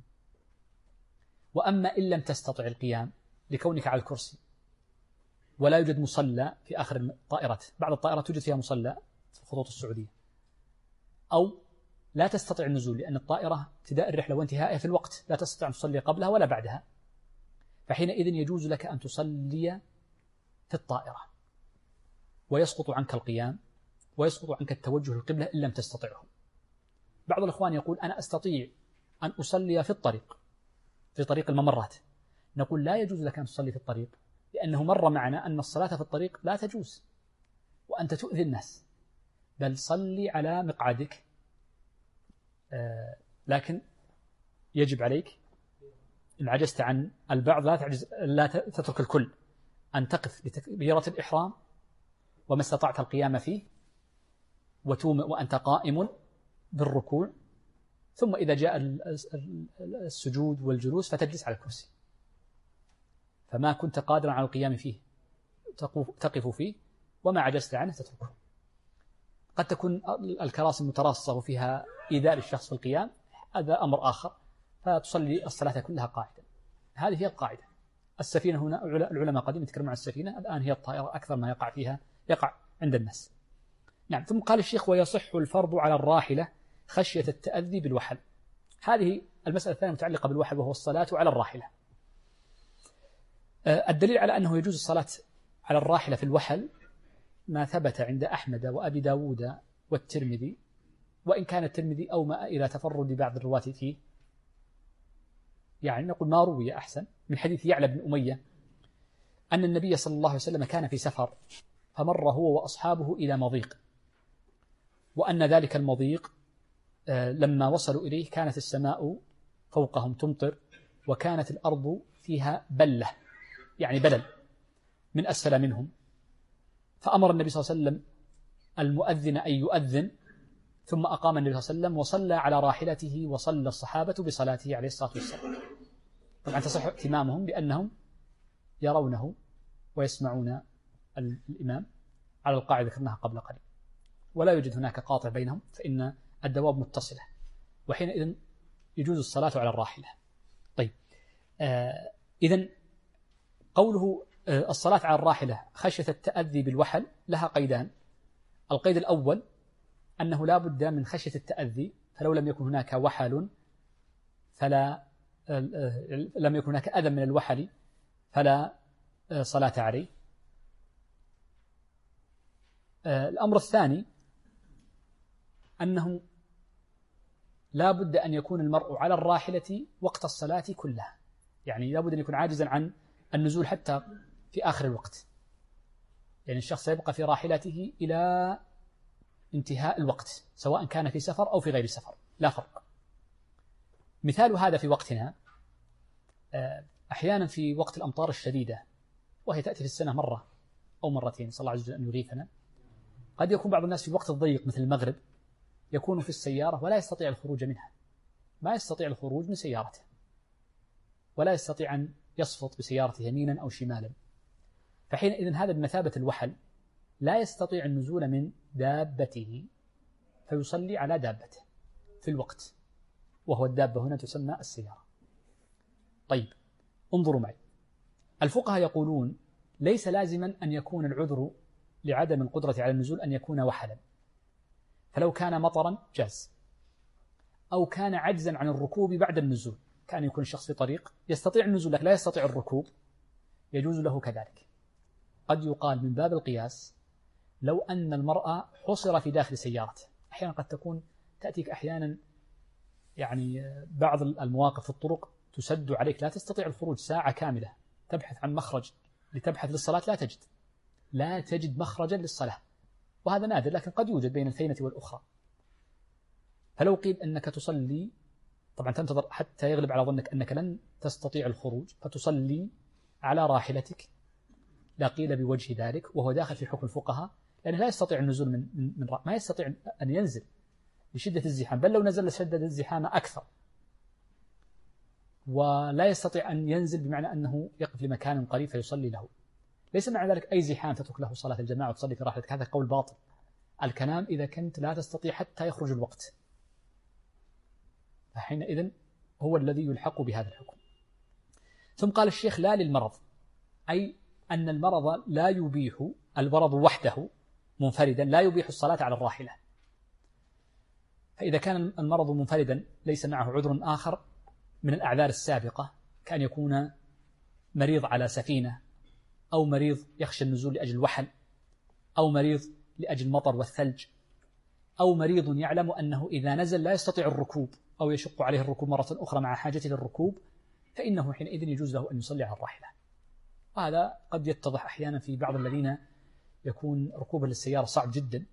وأما إن لم تستطع القيام لكونك على الكرسي ولا يوجد مصلى في آخر الطائرات، بعض الطائرات توجد فيها مصلى في الخطوط السعودية، أو لا تستطيع النزول لأن الطائرة ابتداء الرحلة وانتهائها في الوقت، لا تستطيع أن تصلي قبلها ولا بعدها، فحينئذ يجوز لك أن تصلي في الطائرة ويسقط عنك القيام ويسقط عنك التوجه للقبلة إن لم تستطعه. بعض الأخوان يقول: أنا أستطيع أن أصلي في طريق الممرات. نقول: لا يجوز لك أن تصلي في الطريق، لأنه مر معنا أن الصلاة في الطريق لا تجوز وأنت تؤذي الناس، بل صلي على مقعدك. لكن يجب عليك إن عجزت عن البعض لا تترك الكل، أن تقف لتكبيرة الإحرام وما استطعت القيام فيه وتومئ وأنت قائم بالركوع، ثم إذا جاء السجود والجلوس فتجلس على الكرسي، فما كنت قادرا على القيام فيه تقف فيه، وما عجزت عنه تتركه. قد تكون الكراسي متراصة وفيها إيذاء للشخص في القيام، هذا أمر آخر، فتصلي الصلاة كلها قاعدة. هذه هي القاعدة. السفينة هنا العلماء قديم يتكلمون عن السفينة، الآن هي الطائرة أكثر ما يقع عند الناس. نعم. ثم قال الشيخ: ويصح الفرض على الراحلة خشية التأذي بالوحل. هذه المسألة الثانية متعلقة بالوحل، وهو الصلاة على الراحلة. الدليل على أنه يجوز الصلاة على الراحلة في الوحل ما ثبت عند أحمد وأبي داود والترمذي، وإن كان الترمذي أومأ إلى تفرد بعض الرواة فيه، يعني نقول ما روي أحسن، من حديث يعلى بن أمية أن النبي صلى الله عليه وسلم كان في سفر فمر هو وأصحابه إلى مضيق، وأن ذلك المضيق لما وصلوا إليه كانت السماء فوقهم تمطر، وكانت الأرض فيها بلة، يعني بلل من أسفل منهم. فأمر النبي صلى الله عليه وسلم المؤذن أن يؤذن، ثم أقام النبي صلى الله عليه وسلم وصلى على راحلته وصلى الصحابة بصلاته عليه الصلاة والسلام. طبعا تصح ائتمامهم لأنهم يرونه ويسمعون الإمام على القاعدة ذكرناها قبل قليل، ولا يوجد هناك قاطع بينهم، فإن الدواب متصلة، وحينئذ يجوز الصلاة على الراحلة. طيب، إذن قوله الصلاة على الراحلة خشية التأذي بالوحل لها قيدان. القيد الأول أنه لا بد من خشية التأذي، فلو لم يكن هناك وحل لم يكن هناك أذى من الوحل فلا صلاة عليه. الأمر الثاني أنه لا بد أن يكون المرء على الراحلة وقت الصلاة كلها، يعني لا بد أن يكون عاجزا عن النزول حتى في آخر الوقت، يعني الشخص يبقى في راحلته إلى انتهاء الوقت سواء كان في سفر أو في غير سفر، لا فرق. مثال هذا في وقتنا أحيانا في وقت الأمطار الشديدة، وهي تأتي في السنة مرة أو مرتين، صلى الله عز وجل أن يغيثنا. قد يكون بعض الناس في الوقت الضيق مثل المغرب يكون في السيارة ولا يستطيع الخروج منها، ما يستطيع الخروج من سيارته، ولا يستطيع أن يصفط بسيارته يمينا أو شمالا، فحينئذ هذا بمثابة الوحل، لا يستطيع النزول من دابته فيصلي على دابته في الوقت، وهو الدابة هنا تسمى السيارة. طيب انظروا معي، الفقهاء يقولون ليس لازما أن يكون العذر لعدم القدرة على النزول أن يكون وحلا، فلو كان مطرا جاز، أو كان عجزا عن الركوب بعد النزول، كان يكون الشخص في طريق يستطيع النزول لكن لا يستطيع الركوب، يجوز له كذلك. قد يقال من باب القياس لو أن المرأة حصر في داخل سيارته، أحيانا قد تكون تأتيك أحيانا يعني بعض المواقف في الطرق تسد عليك، لا تستطيع الخروج ساعة كاملة، تبحث عن مخرج لتبحث للصلاة لا تجد مخرجا للصلاة، وهذا نادر لكن قد يوجد بين الفينة والأخرى. فلو قيل أنك تصلي، طبعا تنتظر حتى يغلب على ظنك أنك لن تستطيع الخروج فتصلي على راحلتك، لا قيل بوجه ذلك، وهو داخل في حكم الفقهاء، لأنه لا يستطيع النزول من ما يستطيع أن ينزل لشدة الزحام، بل لو نزل لشدة الزحام أكثر، ولا يستطيع أن ينزل بمعنى أنه يقف لمكان قريب فيصلي له. ليس مع ذلك أي زحام تترك له صلاة الجماعة وتصلي في راحلتك، هذا قول باطل. الكلام إذا كنت لا تستطيع حتى يخرج الوقت، فحينئذ هو الذي يلحق بهذا الحكم. ثم قال الشيخ لا للمرض، أي أن المرض لا يبيح، المرض وحده منفردا لا يبيح الصلاة على الراحلة. فإذا كان المرض منفردا ليس معه عذر آخر من الأعذار السابقة، كان يكون مريض على سفينة، أو مريض يخشى النزول لأجل الوحل، أو مريض لأجل المطر والثلج، أو مريض يعلم أنه إذا نزل لا يستطيع الركوب أو يشق عليه الركوب مرة أخرى مع حاجته للركوب، فإنه حينئذ يجوز له أن يصلي على الراحلة. وهذا قد يتضح أحيانا في بعض الذين يكون ركوبه للسيارة صعب جدا،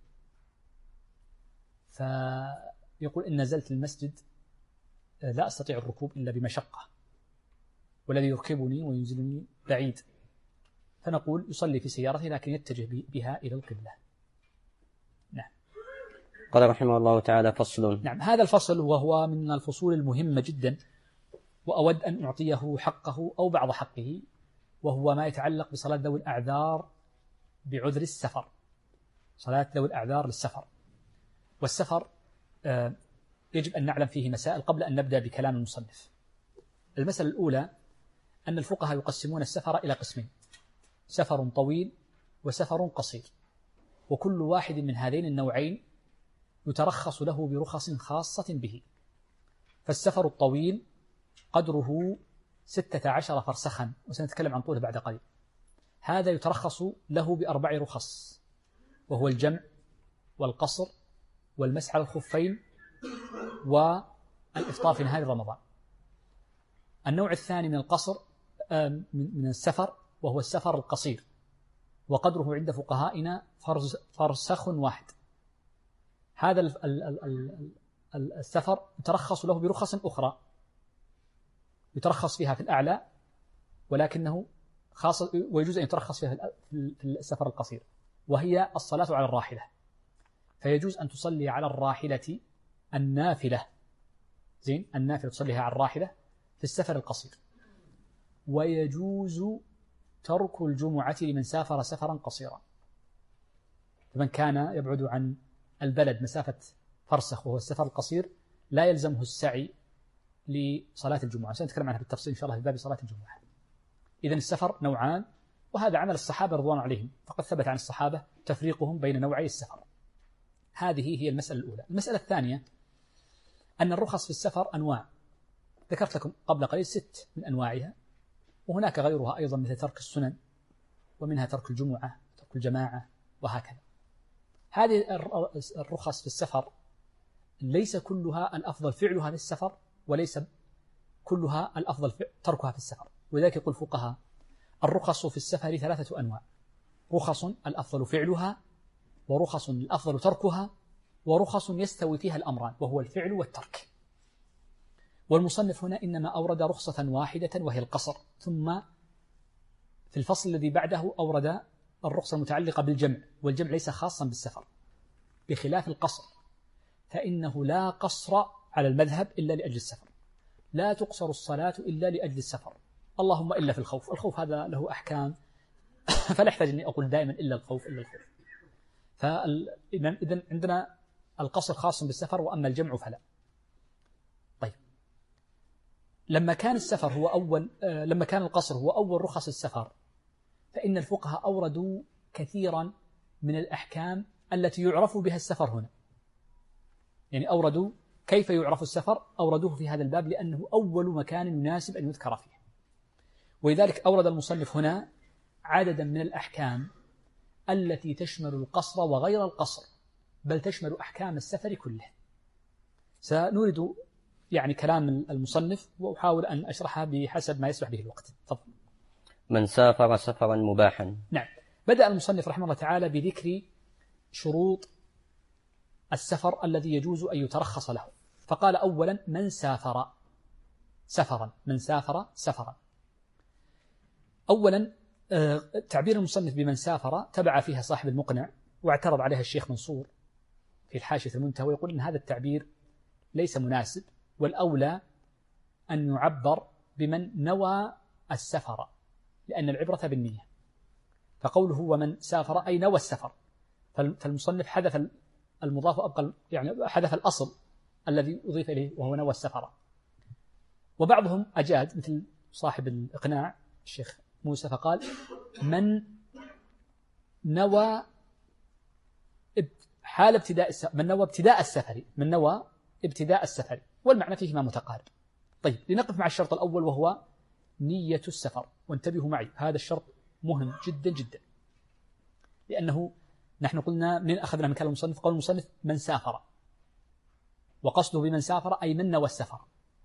فيقول إن نزلت المسجد لا أستطيع الركوب إلا بمشقة، والذي يركبني وينزلني بعيد، فنقول يصلي في سيارته لكن يتجه بها إلى القبلة. نعم. قال رحمه الله تعالى: فصل. نعم، هذا الفصل وهو من الفصول المهمة جدا، وأود أن أعطيه حقه أو بعض حقه، وهو ما يتعلق بصلاة ذوي الأعذار بعذر السفر، صلاة ذوي الأعذار للسفر. والسفر يجب أن نعلم فيه مسائل قبل أن نبدأ بكلام المصنف. المسألة الأولى أن الفقهاء يقسمون السفر إلى قسمين: سفر طويل وسفر قصير، وكل واحد من هذين النوعين يترخص له برخص خاصة به. فالسفر الطويل قدره 16 فرسخا، وسنتكلم عن طوله بعد قليل، هذا يترخص له ب4 رخص، وهو الجمع والقصر والمسح على الخفين والإفطار في نهار رمضان. النوع الثاني من القصر من السفر وهو السفر القصير، وقدره عند فقهائنا فرسخ واحد. هذا السفر يترخص له برخص أخرى، يترخص فيها في الأعلى، ولكنه خاص، ويجوز أن يترخص فيها في السفر القصير، وهي الصلاة على الراحلة. فيجوز أن تصلي على الراحلة النافلة، زين، النافلة تصليها على الراحلة في السفر القصير. ويجوز ترك الجمعة لمن سافر سفرا قصيرا، فمن كان يبعد عن البلد مسافة فرسخ وهو السفر القصير لا يلزمه السعي لصلاة الجمعة، سنتكلم عنها بالتفصيل إن شاء الله في باب صلاة الجمعة. إذن السفر نوعان، وهذا عمل الصحابة رضوان عليهم، فقد ثبت عن الصحابة تفريقهم بين نوعي السفر. هذه هي المسألة الأولى. المسألة الثانية أن الرخص في السفر أنواع، ذكرت لكم قبل قليل 6 من أنواعها، وهناك غيرها أيضا مثل ترك السنن، ومنها ترك الجمعة، ترك الجماعة، وهكذا. هذه الرخص في السفر ليس كلها الأفضل فعلها في السفر، وليس كلها الأفضل تركها في السفر. ولذلك يقول الفقهاء الرخص في السفر 3 أنواع: رخص الأفضل فعلها، ورخص الأفضل تركها، ورخص يستوي فيها الأمران وهو الفعل والترك. والمصنف هنا إنما أورد رخصة واحدة وهي القصر، ثم في الفصل الذي بعده أورد الرخصة المتعلقة بالجمع، والجمع ليس خاصا بالسفر، بخلاف القصر فإنه لا قصر على المذهب إلا لأجل السفر، لا تقصر الصلاة إلا لأجل السفر، اللهم إلا في الخوف. الخوف هذا له أحكام فلا أحتاج أني أقول دائما إلا الخوف إلا الخوف. فإذن عندنا القصر خاص بالسفر، وأما الجمع فلا. طيب، لما كان القصر هو أول رخص السفر، فإن الفقهاء أوردوا كثيرا من الأحكام التي يعرف بها السفر هنا. يعني أوردوا كيف يعرف السفر، أوردوه في هذا الباب لأنه أول مكان يناسب أن يذكر فيه. ولذلك أورد المصنف هنا عددا من الأحكام التي تشمل القصر وغير القصر، بل تشمل أحكام السفر كله. سنريد يعني كلام المصنف، وأحاول أن أشرحها بحسب ما يسمح به الوقت. تفضل. من سافر سفرا مباحا. نعم. بدأ المصنف رحمه الله تعالى بذكر شروط السفر الذي يجوز أن يترخص له، فقال أولا من سافر سفرا. من سافر سفرا. أولا تعبير المصنف بمن سافر تبع فيها صاحب المقنع، واعترض عليها الشيخ منصور في الحاشية المنتهى، ويقول إن هذا التعبير ليس مناسب، والأولى أن يعبر بمن نوى السفر، لأن العبرة بالنية. فقوله ومن سافر أي نوى السفر، فالمصنف حذف المضاف وأبقى يعني حذف الأصل الذي أضيف إليه وهو نوى السفر. وبعضهم أجاد مثل صاحب الإقناع الشيخ موسى فقال من نوى حال ابتداء السفر، من نوى ابتداء السفر، من نوى ابتداء السفر، والمعنى فيهما متقارب. طيب، لنقف مع الشرط الأول وهو نية السفر. وانتبهوا معي، هذا الشرط مهم جدا جدا، لأنه نحن قلنا من أخذنا من كلام المصنف، قول المصنف من سافر، وقصده بمن سافر أي من نوى السفر،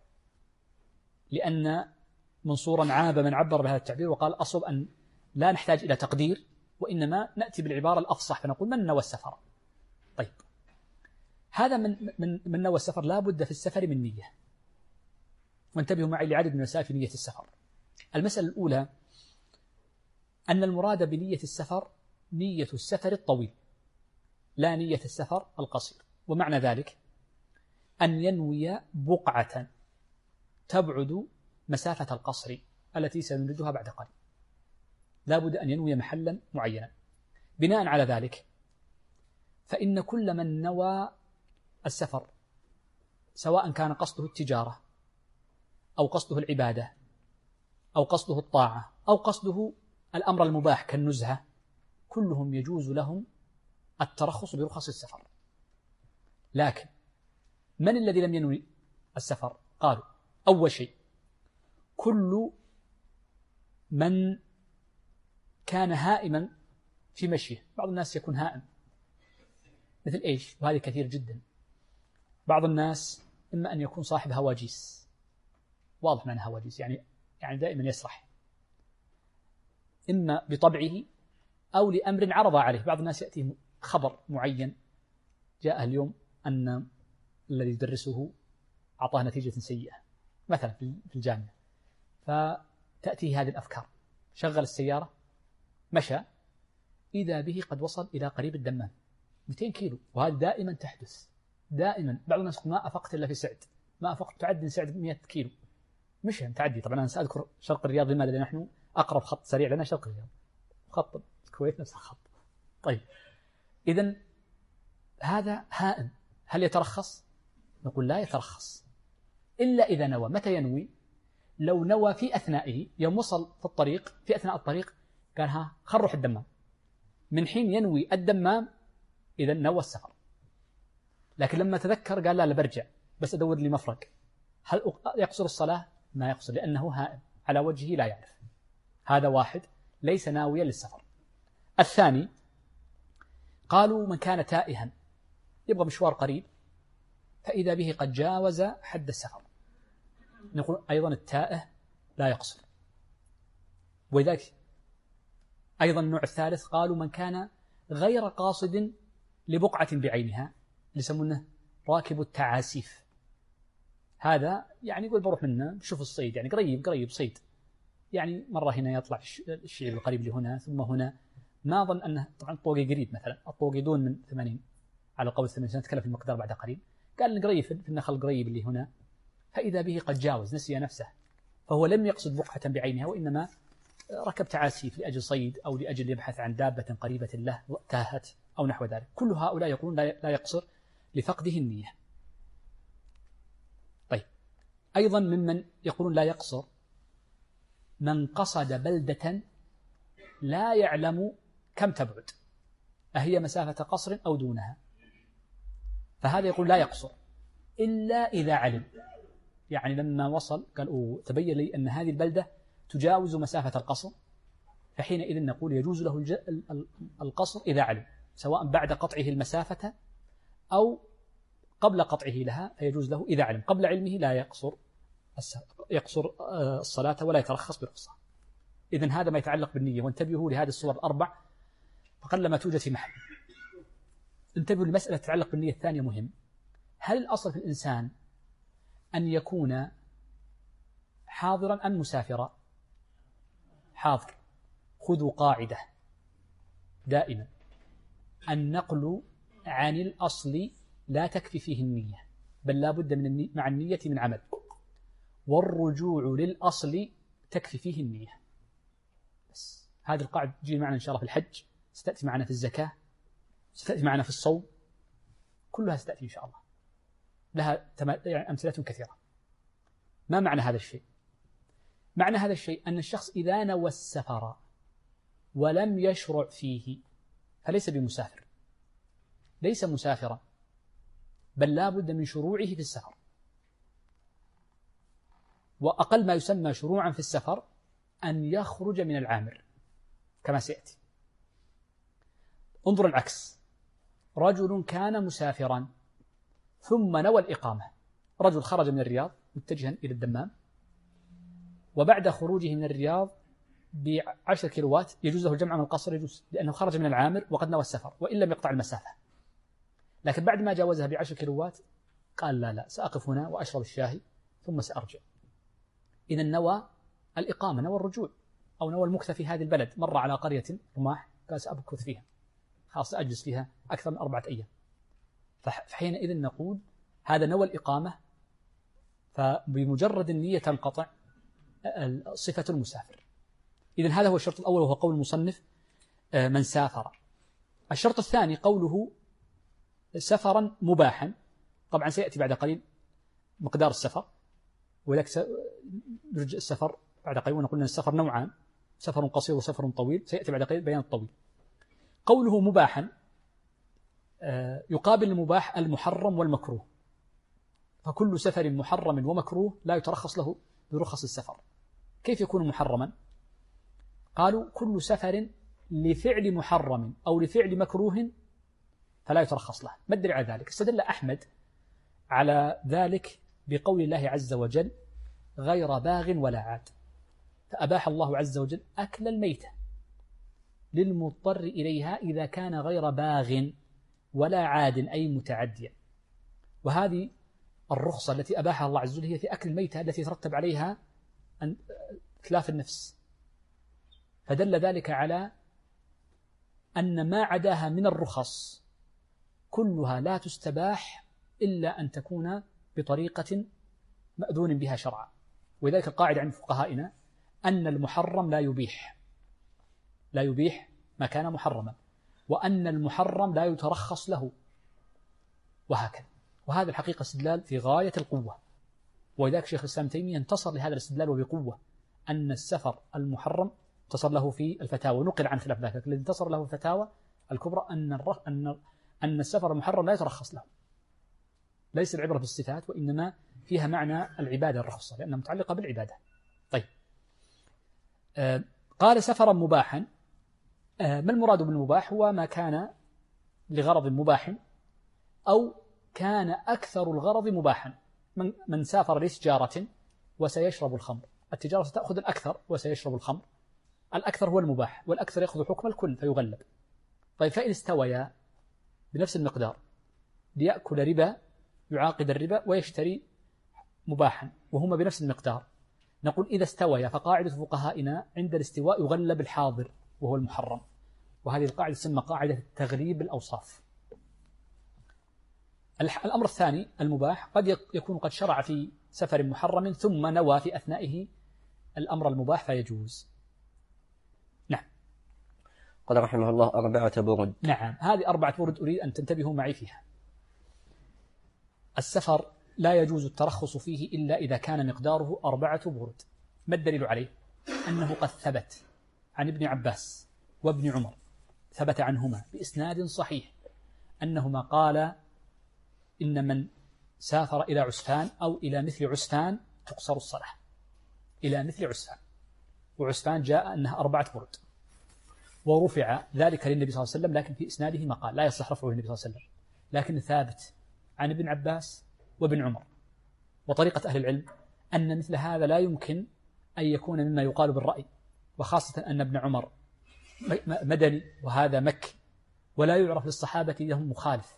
لأن منصورا عاب من عبر بهذا التعبير وقال أصب أن لا نحتاج إلى تقدير، وإنما نأتي بالعبارة الأفصح فنقول من نوى السفر. طيب، هذا من نوى السفر لا بد في السفر من نية. وانتبهوا معي لعدد من مسائل في نية السفر. المسألة الأولى أن المراد بنية السفر نية السفر الطويل، لا نية السفر القصير. ومعنى ذلك أن ينوي بقعة تبعد مسافة القصر التي سنردها بعد قليل، لا بد أن ينوي محلا معينا. بناء على ذلك فإن كل من نوى السفر، سواء كان قصده التجارة أو قصده العبادة أو قصده الطاعة أو قصده الأمر المباح كالنزهة، كلهم يجوز لهم الترخص برخص السفر. لكن من الذي لم ينوي السفر؟ قالوا أول شيء كل من كان هائما في مشيه. بعض الناس يكون هائم مثل إيش؟ وهذه كثير جدا. بعض الناس إما أن يكون صاحب هواجيس، واضح معنى هواجيس يعني دائما يسرح، إما بطبعه أو لأمر عرض عليه. بعض الناس يأتي خبر معين جاء اليوم أن الذي يدرسه أعطاه نتيجة سيئة مثلا في الجامعة، فتأتيه هذه الأفكار، شغل السيارة مشى إذا به قد وصل إلى قريب الدمام 200 كيلو، وهذا دائما تحدث دائما. بعض الناس ما أفقت إلا في سعد، ما أفقت تعدي سعد 100 كيلو، مش تعدي. طبعا أنا سأذكر شرق الرياض لماذا؟ لأن نحن أقرب خط سريع لنا شرق الرياض، خط الكويت نفس الخط. طيب، إذن هذا هائم، هل يترخص؟ نقول لا يترخص إلا إذا نوى. متى ينوي؟ لو نوى في أثنائه يوم وصل في الطريق في أثناء الطريق قال ها خل نروح الدمام، من حين ينوي الدمام إذا نوى السفر. لكن لما تذكر قال لا برجع بس أدور لي مفرق. هل يقصر الصلاة؟ ما يقصر، لأنه هائم على وجهه لا يعرف. هذا واحد ليس ناويا للسفر. الثاني قالوا من كان تائها يبغى مشوار قريب فإذا به قد جاوز حد السفر، نقول أيضا التائه لا يقصر. ولذلك أيضا النوع الثالث قالوا من كان غير قاصد لبقعة بعينها، اللي يسمونه راكب التعاسيف. هذا يعني يقول بروح منه شوف الصيد، يعني قريب صيد، يعني مرة هنا يطلع الشيء القريب لهنا ثم هنا، ما ظن أنه طبعا طوقي قريب، مثلا الطوقي دون من 80 على قول 80 سنة، نتكلم في المقدار بعد قليل. قال قريب في النخل القريب اللي هنا، فإذا به قد جاوز نسي نفسه، فهو لم يقصد بقعة بعينها وإنما ركب تعاسيف لأجل صيد أو لأجل يبحث عن دابة قريبة له تاهت أو نحو ذلك. كل هؤلاء يقولون لا يقصر لفقده النية. طيب أيضا ممن يقولون لا يقصر من قصد بلدة لا يعلم كم تبعد، أهي مسافة قصر أو دونها، فهذا يقول لا يقصر إلا إذا علم. يعني لما وصل قال تبين لي أن هذه البلدة تجاوز مسافة القصر، فحينئذ نقول يجوز له القصر إذا علم، سواء بعد قطعه المسافة أو قبل قطعه لها، فيجوز له إذا علم. قبل علمه لا يقصر الصلاة ولا يترخص برخصة. إذن هذا ما يتعلق بالنية. وانتبهوا لهذه الصور الأربع فقلما توجد في محل. انتبهوا لمسألة تتعلق بالنية الثانية مهم. هل الأصل في الإنسان أن يكون حاضرا أم مسافرا؟ حاضر. خذوا قاعدة دائما: النقل عن الأصل لا تكفي فيه النية، بل لا بد مع النية من عمل، والرجوع للأصل تكفي فيه النية. بس هذه القاعدة تجي معنا إن شاء الله في الحج، ستأتي معنا في الزكاة، ستأتي معنا في الصوم، كلها ستأتي إن شاء الله، لها يعني أمثلة كثيرة. ما معنى هذا الشيء؟ معنى هذا الشيء أن الشخص إذا نوى السفر ولم يشرع فيه فليس بمسافر، ليس مسافرا، بل لا بد من شروعه في السفر. وأقل ما يسمى شروعا في السفر أن يخرج من العامر كما سيأتي. انظر العكس: رجل كان مسافرا ثم نوى الإقامة. رجل خرج من الرياض متجها إلى الدمام، وبعد خروجه من الرياض ب10 كيلوات يجوز له الجمع من القصر، يجوز لأنه خرج من العامر وقد نوى السفر وإن لم يقطع المسافة. لكن بعد ما جاوزها ب10 كيلوات قال لا سأقف هنا وأشرب الشاهي ثم سأرجع. إذا نوى الإقامة، نوى الرجوع، أو نوى المكث في هذه البلد. مر على قرية رماح قال سأمكث فيها، خاصة أجلس فيها أكثر من 4 أيام، فحينئذ نقول هذا نوى الإقامة، فبمجرد النية تنقطع صفة المسافر. إذن هذا هو الشرط الأول، وهو قول المصنف من سافر. الشرط الثاني قوله سفرا مباحا. طبعا سيأتي بعد قليل مقدار السفر، ولذلك نرجع السفر بعد قليل، ونقول أن السفر نوعان: سفر قصير وسفر طويل. سيأتي بعد قليل بيان الطويل. قوله مباحا يقابل المباح المحرم والمكروه، فكل سفر محرم ومكروه لا يترخص له برخص السفر. كيف يكون محرما؟ قالوا كل سفر لفعل محرم أو لفعل مكروه فلا يترخص له. ما الدليل على ذلك؟ استدل أحمد على ذلك بقول الله عز وجل: غير باغ ولا عاد. فأباح الله عز وجل أكل الميتة للمضطر إليها إذا كان غير باغ ولا عاد أي متعديا. وهذه الرخصة التي أباحها الله عز وجل هي في أكل الميتة التي يترتب عليها إتلاف النفس، فدل ذلك على أن ما عداها من الرخص كلها لا تستباح إلا أن تكون بطريقة مأذون بها شرعا. ولذلك القاعدة عند فقهائنا أن المحرم لا يبيح ما كان محرما، وأن المحرم لا يترخص له، وهكذا. وهذا الحقيقة استدلال في غاية القوة. ولذلك شيخ الإسلام تيمية انتصر لهذا الاستدلال وبقوة، أن السفر المحرم انتصر له في الفتاوى، ونقل عن خلاف ذلك، لكن الذي انتصر له الفتاوى الكبرى أن السفر المحرم لا يترخص له، ليس العبرة بالصفات وإنما فيها معنى العبادة الرخصة لأنها متعلقة بالعبادة. طيب، قال سفرا مباحا. ما المراد بالمباح؟ هو ما كان لغرض مباح أو كان أكثر الغرض مباحا. من سافر لتجارة وسيشرب الخمر، التجارة ستأخذ الأكثر وسيشرب الخمر، الأكثر هو المباح، والأكثر يأخذ حكم الكل فيغلب. طيب، فإن استويا بنفس المقدار ليأكل ربا يعاقد الربا ويشتري مباحا وهما بنفس المقدار، نقول إذا استويا فقاعدة فقهائنا عند الاستواء يغلب الحاضر وهو المحرم، وهذه القاعدة تسمى قاعدة تغليب الأوصاف. الأمر الثاني المباح قد يكون قد شرع في سفر محرم ثم نوى في أثنائه الأمر المباح فيجوز. نعم. قال رحمه الله 4 برد. نعم، هذه 4 برد أريد أن تنتبهوا معي فيها. السفر لا يجوز الترخص فيه إلا إذا كان مقداره 4 برد. ما الدليل عليه؟ أنه قد ثبت عن ابن عباس وابن عمر، ثبت عنهما بإسناد صحيح أنهما قال إن من سافر إلى عسفان أو إلى مثل عسفان تقصر الصلاة، إلى مثل عسفان، وعسفان جاء أنها 4 برد، ورفع ذلك للنبي صلى الله عليه وسلم، لكن في إسناده مقال لا يصح رفعه للنبي صلى الله عليه وسلم، لكن ثابت عن ابن عباس وابن عمر. وطريقة أهل العلم أن مثل هذا لا يمكن أن يكون مما يقال بالرأي، وخاصة أن ابن عمر مدني وهذا مكي، ولا يعرف للصحابة لهم مخالف.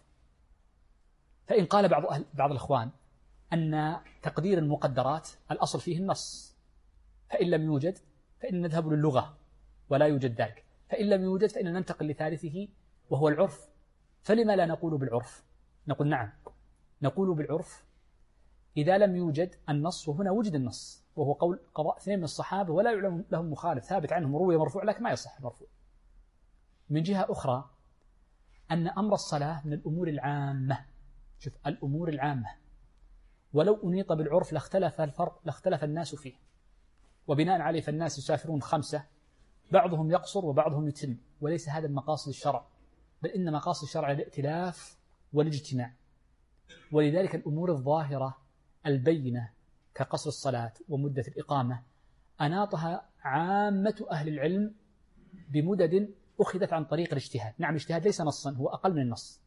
فإن قال بعض الإخوان أن تقدير المقدرات الأصل فيه النص، فإن لم يوجد فإن نذهب للغة ولا يوجد ذلك، فإن لم يوجد فإن ننتقل لثالثه وهو العرف. فلما لا نقول بالعرف؟ نقول نعم، نقول بالعرف إذا لم يوجد النص، وهنا وجد النص وهو قول قضاء 2 من الصحابة ولا يعلم لهم مخالف، ثابت عنهم روي مرفوع لكن ما يصح مرفوع. من جهة أخرى أن أمر الصلاة من الأمور العامة، شوف الأمور العامة، ولو أنيط بالعرف لاختلف الناس فيه، وبناء عليه فالناس يسافرون 5، بعضهم يقصر وبعضهم يتم، وليس هذا المقاصد الشرع، بل إن مقاصد الشرع الائتلاف والاجتماع. ولذلك الأمور الظاهرة البينة كقصر الصلاة ومدة الإقامة أناطها عامة أهل العلم بمدد أخذت عن طريق الاجتهاد. نعم، الاجتهاد ليس نصا، هو أقل من النص،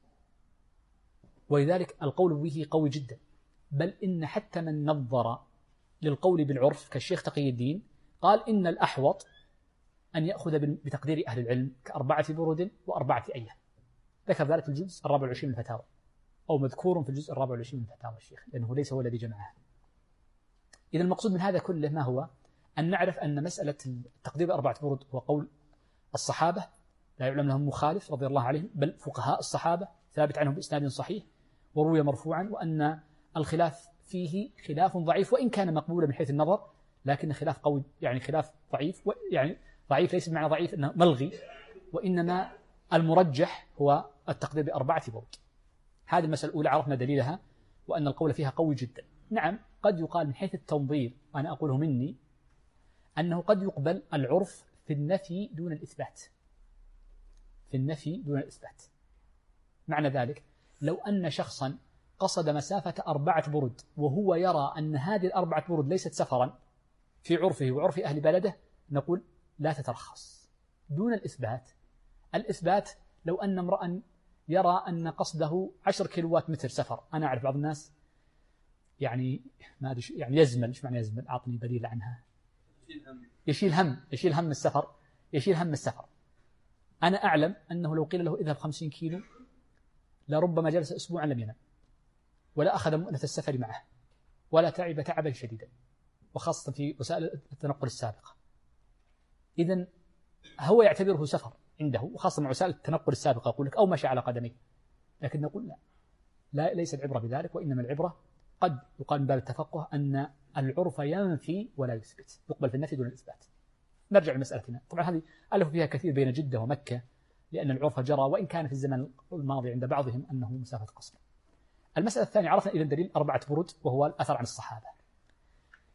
ولذلك القول به قوي جدا، بل إن حتى من نظر للقول بالعرف كالشيخ تقي الدين قال إن الأحوط أن يأخذ بتقدير أهل العلم ك4 برد و4 أيام. ذكر ذلك في الجزء 24 من الفتاوى، أو مذكور في الجزء 24 من فتاوى الشيخ، لأنه ليس هو الذي جمعها. إذا المقصود من هذا كله ما هو؟ أن نعرف أن مسألة التقدير 4 برد هو قول الصحابة لا يعلم لهم مخالف رضي الله عليهم، بل فقهاء الصحابة ثابت عنهم بإسناد صحيح وروي مرفوعا، وأن الخلاف فيه خلاف ضعيف وإن كان مقبولا من حيث النظر، لكن خلاف قوي، يعني خلاف ضعيف، يعني ضعيف ليس بمعنى ضعيف أنه ملغي، وإنما المرجح هو التقدير ب4 برد. هذه المسألة الأولى عرفنا دليلها، وأن القول فيها قوي جدا. نعم، قد يقال من حيث التنظير، وأنا أقوله مني، أنه قد يقبل العرف في النفي دون الإثبات، في النفي دون الإثبات. معنى ذلك لو أن شخصا قصد مسافة 4 برد وهو يرى أن هذه 4 برد ليست سفرا في عرفه وعرف أهل بلده، نقول لا تترخص دون الإثبات. الإثبات لو أن امرأ يرى أن قصده 10 كيلوات متر سفر، أنا أعرف بعض الناس يعني ما أدري يعني يزمل، إيش معنى يزمل؟ أعطني بديل عنها. يشيل هم السفر، يشيل هم السفر. أنا أعلم أنه لو قيل له اذهب 50 كيلو لربما جلس أسبوعا لم ينام، ولا أخذ مؤنة السفر معه، ولا تعب تعبا شديدا، وخاصة في وسائل التنقل السابقة. إذن هو يعتبره سفر عنده، وخاصة مع وسائل التنقل السابقة أقول لك، أو مشى على قدميه. لكن نقول لا، ليس العبرة بذلك، وإنما العبرة قد يقال من باب التفقه أن العرف ينفي ولا يثبت، يقبل في النفي دون الإثبات. نرجع لمسألتنا. طبعا هذه ألف فيها كثير بين جدة ومكة، لأن العرف جرى، وإن كان في الزمن الماضي عند بعضهم أنه مسافة قصر. المسألة الثانية، عرفنا إذن دليل 4 برد وهو الأثر عن الصحابة.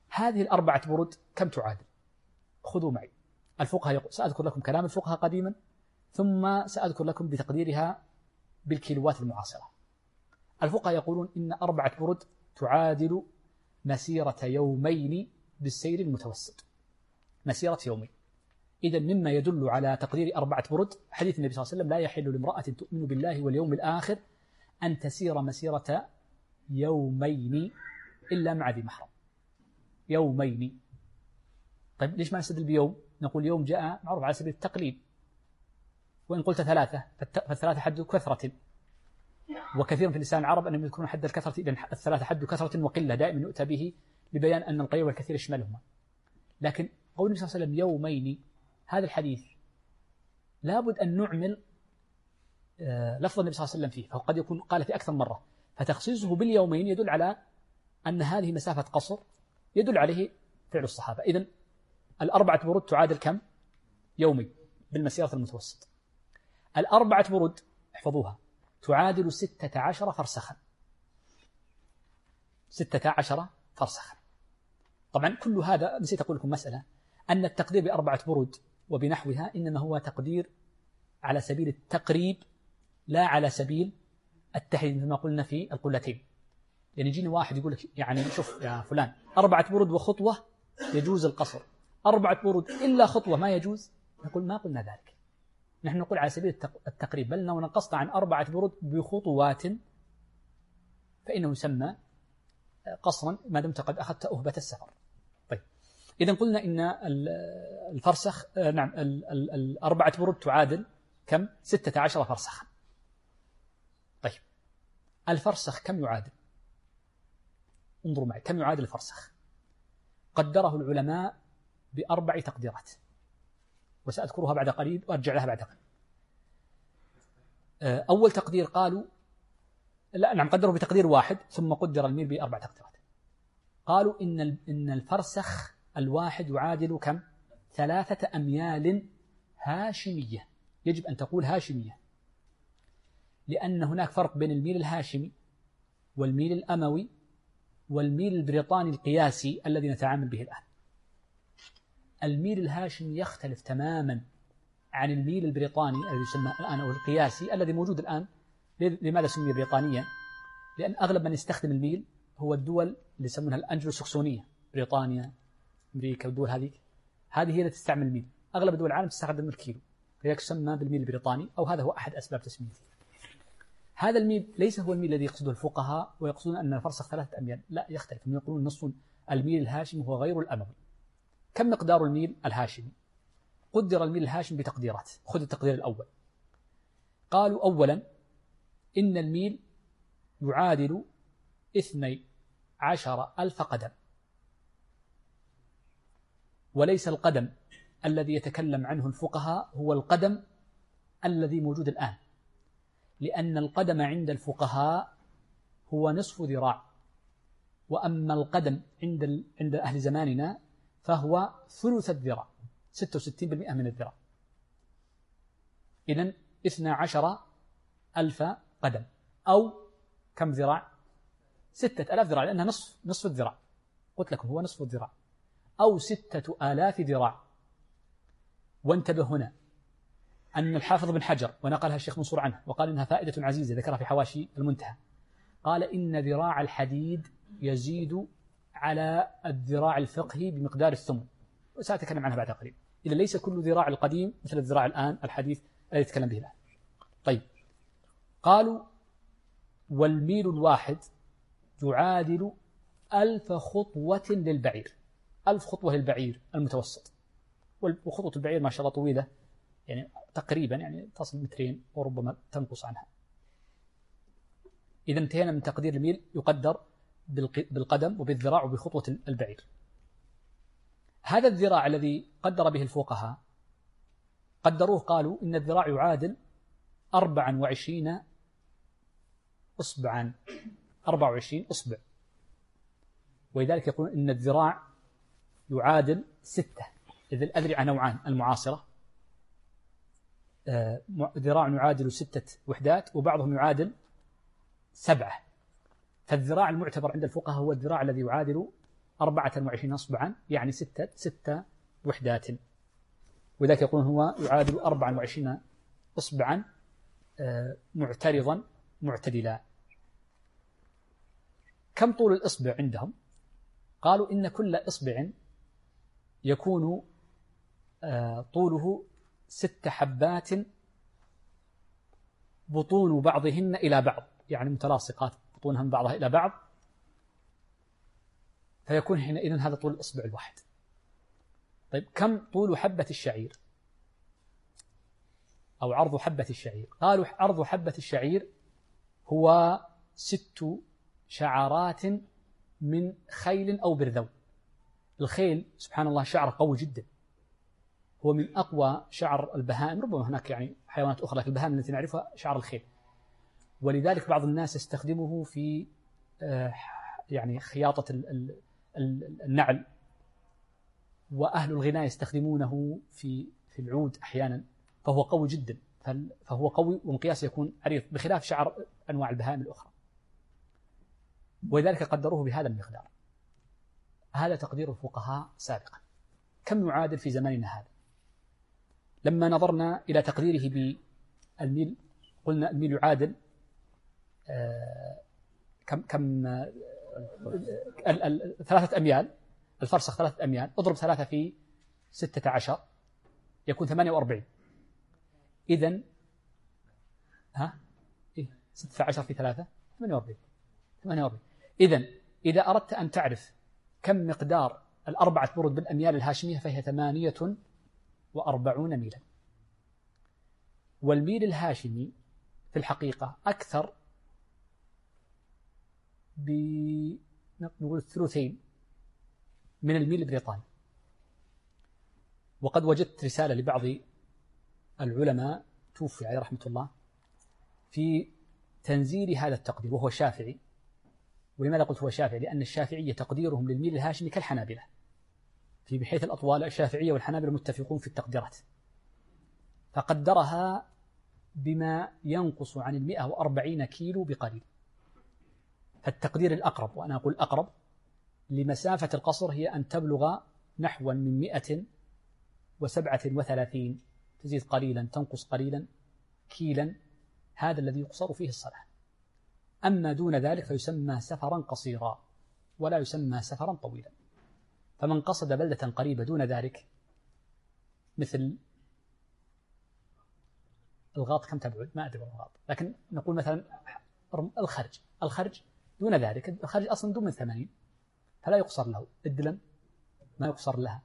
هذه الأربعة برد كم تعادل؟ خذوا معي. الفقهاء سأذكر لكم كلام الفقهاء قديما، ثم سأذكر لكم بتقديرها بالكيلوات المعاصرة. الفقهاء يقولون إن 4 برد تعادل مسيرة يومين بالسير المتوسط، مسيرة يومين. إذا مما يدل على تقدير 4 برد حديث النبي صلى الله عليه وسلم: لا يحل لامرأة تؤمن بالله واليوم الآخر أن تسير مسيرة يومين إلا مع ذي محرم. يومين. طيب ليش ما نستدل بيوم؟ نقول يوم جاء معروف على سبيل التقليل، وإن قلت 3 فالثلاثة حد كثرة، وكثير في لسان العرب أنهم يذكرون حد الكثرة، إذن 3 حد كثرة وقلة دائما يؤتى به لبيان أن القليل والكثير يشملهما. لكن قول النبي صلى الله عليه وسلم يومين، هذا الحديث لابد أن نعمل لفظ النبي صلى الله عليه وسلم فيه، فهو قد يكون قال في أكثر مرة، فتخصيصه باليومين يدل على أن هذه مسافة قصر يدل عليه فعل الصحابة. إذن 4 برد تعادل كم؟ يومي بالمسيرة المتوسط. 4 برد احفظوها تعادل 16 فرسخا. 16 فرسخا. طبعا كل هذا نسيت أقول لكم مسألة، أن التقدير ب4 برد وبنحوها إنما هو تقدير على سبيل التقريب لا على سبيل التحديد كما قلنا في القلتين. يعني يجيني واحد يقول لك يعني شوف يا فلان 4 برد وخطوة يجوز القصر، 4 برد إلا خطوة ما يجوز. نقول ما قلنا ذلك، نحن نقول على سبيل التقريب، بل لو نقصت عن 4 برد بخطوات فإنه يسمى قصرا ما دمت قد أخذت أهبة السفر. طيب إذا قلنا إن الفرسخ نعم 4 برد تعادل كم؟ 16 فرسخا. طيب الفرسخ كم يعادل؟ انظروا معي كم يعادل الفرسخ. قدره العلماء ب4 تقديرات، وسأذكرها بعد قليل وأرجع لها بعد قليل. أول تقدير قالوا لا نعم قدروا بتقدير واحد، ثم قدر الميل ب4 تقديرات. قالوا إن الفرسخ الواحد يعادل كم؟ 3 أميال هاشمية. يجب أن تقول هاشمية، لأن هناك فرق بين الميل الهاشمي والميل الأموي والميل البريطاني القياسي الذي نتعامل به الآن. الميل الهاشمي يختلف تماما عن الميل البريطاني الذي يسمى الآن أو القياسي الذي موجود الآن. لماذا سمي بريطانيا؟ لأن أغلب من يستخدم الميل هو الدول اللي يسمونها الأنجلو سكسونية، بريطانيا أمريكا والدول هذه هي التي تستعمل الميل. أغلب دول العالم تستخدم الكيلو، لذلك يسمى بالميل البريطاني، أو هذا هو أحد أسباب تسميته. هذا الميل ليس هو الميل الذي يقصده الفقهاء ويقصدون أن الفرسخ 3 أميال، لا يختلف، هم يقولون نصف الميل الهاشمي هو غير الأموي. كم مقدار الميل الهاشمي؟ قدر الميل الهاشمي بتقديرات. خذ التقدير الأول. قالوا أولا إن الميل يعادل 12,000 قدم، وليس القدم الذي يتكلم عنه الفقهاء هو القدم الذي موجود الآن، لأن القدم عند الفقهاء هو نصف ذراع، وأما القدم عند أهل زماننا فهو ثلث الذراع، 66% من الذراع. إذن 12,000 قدم أو كم ذراع؟ 6,000 ذراع، لأنها نصف الذراع. قلت لكم هو نصف الذراع أو 6,000 ذراع. وانتبه هنا أن الحافظ بن حجر ونقلها الشيخ منصور عنه وقال إنها فائدة عزيزة ذكرها في حواشي المنتهى، قال إن ذراع الحديد يزيد على الذراع الفقهي بمقدار الثمن، وسأتكلم عنها بعد قليل. إذا ليس كل ذراع القديم مثل الذراع الآن الحديث الذي يتكلم به الآن. طيب قالوا والميل الواحد يعادل 1000 خطوة للبعير. 1000 خطوة للبعير المتوسط، وخطوة البعير ما شاء الله طويلة، يعني تقريبا يعني تصل 2 وربما تنقص عنها. إذا انتهينا من تقدير الميل يقدر بالقدم وبالذراع وبخطوة البعير. هذا الذراع الذي قدر به الفقهاء قدروه، قالوا إن الذراع يعادل 24 إصبعا، 24 إصبع، ولذلك يقولون إن الذراع يعادل 6. إذ الأذرعة نوعان المعاصرة، ذراع يعادل 6 وحدات وبعضهم يعادل 7. فالذراع المعتبر عند الفقهاء هو الذراع الذي يعادل 24 إصبعا يعني ستة وحدات، وذلك يقولون هو يعادل 24 إصبعا معترضا معتدلا. كم طول الإصبع عندهم؟ قالوا إن كل إصبع يكون طوله 6 حبات بطون بعضهن إلى بعض، يعني متلاصقات بطونها من بعضها إلى بعض، فيكون حينئذ هذا طول الإصبع الواحد. طيب كم طول حبة الشعير أو عرض حبة الشعير؟ قالوا عرض حبة الشعير هو 6 شعرات من خيل أو برذون. الخيل سبحان الله شعر قوي جدا، هو من أقوى شعر البهائم، ربما هناك يعني حيوانات أخرى لكن البهائم التي نعرفها شعر الخيل، ولذلك بعض الناس يستخدمه في يعني خياطة النعل، وأهل الغناء يستخدمونه في العود أحيانا، فهو قوي جدا، فهو قوي ومقياس يكون عريض بخلاف شعر أنواع البهائم الأخرى، ولذلك قدروه بهذا المقدار. هذا تقدير الفقهاء سابقا. كم يعادل في زماننا هذا؟ لما نظرنا إلى تقديره بالميل قلنا الميل يعادل كم 3 أميال، الفرسخ 3 أميال، اضرب 3 في 16 يكون 48. إذن 16 في 3 48. إذن إذا أردت أن تعرف كم مقدار 4 برد بالأميال الهاشمية فهي 48 ميلا. والميل الهاشمي في الحقيقة أكثر نقول 1/3 من الميل البريطاني. وقد وجدت رسالة لبعض العلماء توفي عليه رحمة الله في تنزيل هذا التقدير، وهو شافعي. ولماذا قلت هو شافعي؟ لأن الشافعية تقديرهم للميل الهاشمي كالحنابلة، في بحيث الأطوال الشافعية والحنابلة متفقون في التقديرات، فقدرها بما ينقص عن 140 كيلو بقليل. فالتقدير الأقرب، وأنا أقول أقرب لمسافة القصر، هي أن تبلغ نحو من 137 تزيد قليلا تنقص قليلا كيلا، هذا الذي يقصر فيه الصلاة. أما دون ذلك فيسمى سفرا قصيرا ولا يسمى سفرا طويلا. فمن قصد بلدة قريبة دون ذلك مثل الغاط، كم تبعد؟ ما أدري الغاط، لكن نقول مثلا الخرج دون ذلك، الخرج أصلا دون من 80 فلا يقصر له. الدلم ما يقصر لها،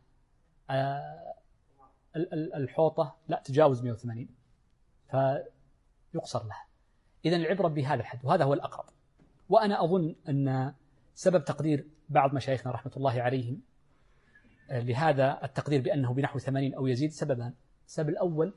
الحوطة لا تجاوز 180 فيقصر لها. إذن العبرة بهذا الحد، وهذا هو الأقرب. وأنا أظن أن سبب تقدير بعض مشايخنا رحمة الله عليهم لهذا التقدير بأنه بنحو 80 أو يزيد سببان. السبب الأول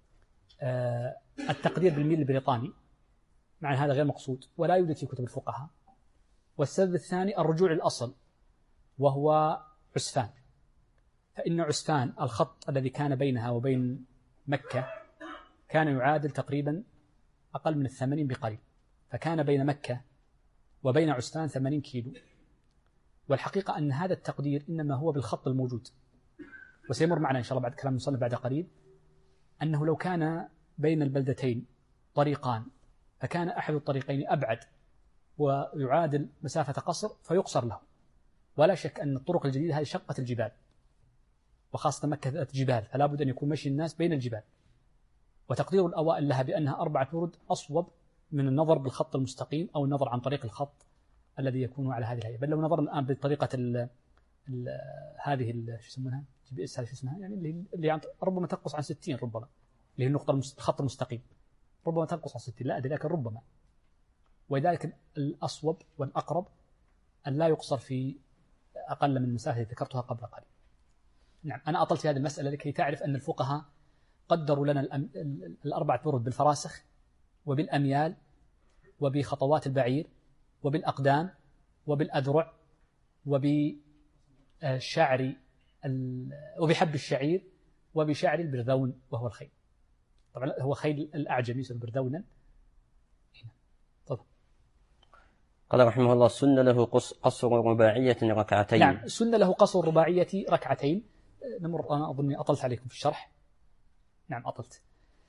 التقدير بالميل البريطاني، مع هذا غير مقصود ولا يوجد في كتب الفقهاء. والسبب الثاني الرجوع للأصل، وهو عسفان. فإن عسفان الخط الذي كان بينها وبين مكة كان يعادل تقريبا أقل من 80 بقليل، فكان بين مكة وبين عسفان 80 كيلو. والحقيقة أن هذا التقدير إنما هو بالخط الموجود، وسيمر معنا إن شاء الله بعد كلام المصنف بعد قليل أنه لو كان بين البلدتين طريقان فكان أحد الطريقين أبعد ويعادل مسافة قصر فيقصر له. ولا شك أن الطرق الجديدة هذه شقت الجبال، وخاصة مكة ذات جبال، فلا بد أن يكون مشي الناس بين الجبال. وتقدير الأوائل لها بأنها 4 برد أصوب من النظر بالخط المستقيم أو النظر عن طريق الخط الذي يكون على هذه الهيئة. بل لو نظرنا الآن بطريقة هذه شو يسمونها GPS، هذه شو اسمها يعني اللي ربما تنقص عن 60، ربما اللي هي النقطة الخط المستقيم ربما تنقص عن 60، لا أدري لكن ربما. ولذلك الأصوب والأقرب أن لا يقصر في أقل من المسافة التي ذكرتها قبل قليل. نعم، أنا أطلت في هذه المسألة لكي تعرف أن الفقهاء قدروا لنا 4 برد بالفراسخ وبالأميال وبخطوات البعير وبالأقدام وبالأذرع وبشعر وبحب الشعير وبشعر البرذون وهو الخيل. طبعا هو خيل الأعجم يسمى برذونا. قال رحمه الله: سن له قصر رباعية ركعتين. نعم، سن له قصر الرباعية ركعتين. نمر، أنا أظني أطلت عليكم في الشرح. نعم أطلت.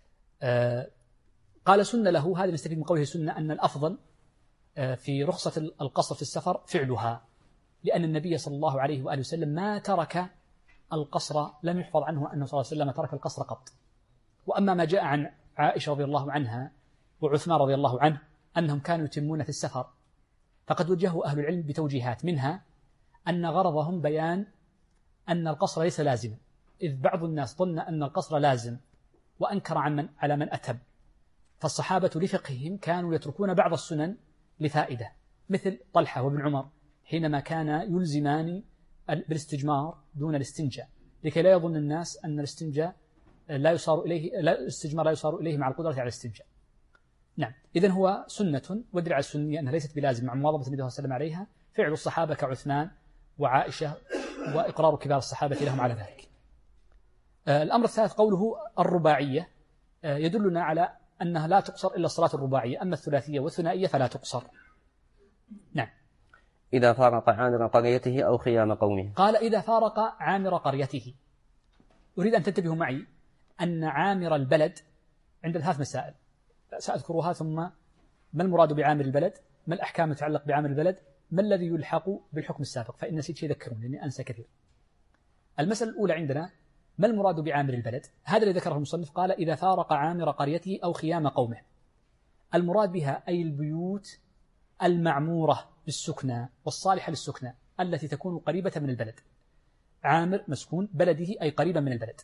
قال سن له، هذا نستفيد من قوله سنة أن الأفضل في رخصة القصر في السفر فعلها، لأن النبي صلى الله عليه وآله وسلم ما ترك القصر، لم يحفظ عنه أنه صلى الله عليه وسلم ترك القصر قط. وأما ما جاء عن عائشة رضي الله عنها وعثمان رضي الله عنه أنهم كانوا يتمون في السفر، فقد وجهوا أهل العلم بتوجيهات، منها أن غرضهم بيان أن القصر ليس لازما، إذ بعض الناس ظن أن القصر لازم وأنكر على من أتم، فالصحابة لفقههم كانوا يتركون بعض السنن لفائدة، مثل طلحة وابن عمر حينما كان يلزمان بالاستجمار دون الاستنجاء، لكي لا يظن الناس أن الاستنجاء الاستجمار لا يصار إليه مع القدرة على الاستنجاء. نعم، إذن هو سنة، والدليل على السنية أنها ليست بلازم مع مواظبة النبي صلى الله عليه وسلم عليها، فعل الصحابة كعثمان وعائشة، وإقرار كبار الصحابة لهم على ذلك. الأمر الثالث قوله الرباعية، يدلنا على أنها لا تقصر إلا الصلاة الرباعية، أما الثلاثية والثنائية فلا تقصر. نعم. إذا فارق عامر قريته أو خيام قومه. قال إذا فارق عامر قريته. أريد أن تنتبهوا معي أن عامر البلد عند 3 مسائل سأذكرها، ثم ما المراد بعامر البلد، ما الأحكام المتعلق بعامر البلد، ما الذي يلحق بالحكم السابق، فإن نسيت شيء ذكرون لأني أنسى كثير. المسألة الأولى عندنا ما المراد بعامر البلد، هذا الذي ذكره المصنف، قال إذا فارق عامر قريته أو خيام قومه. المراد بها أي البيوت المعمورة بالسكنى والصالحة للسكنى التي تكون قريبة من البلد. عامر مسكون بلده أي قريبا من البلد.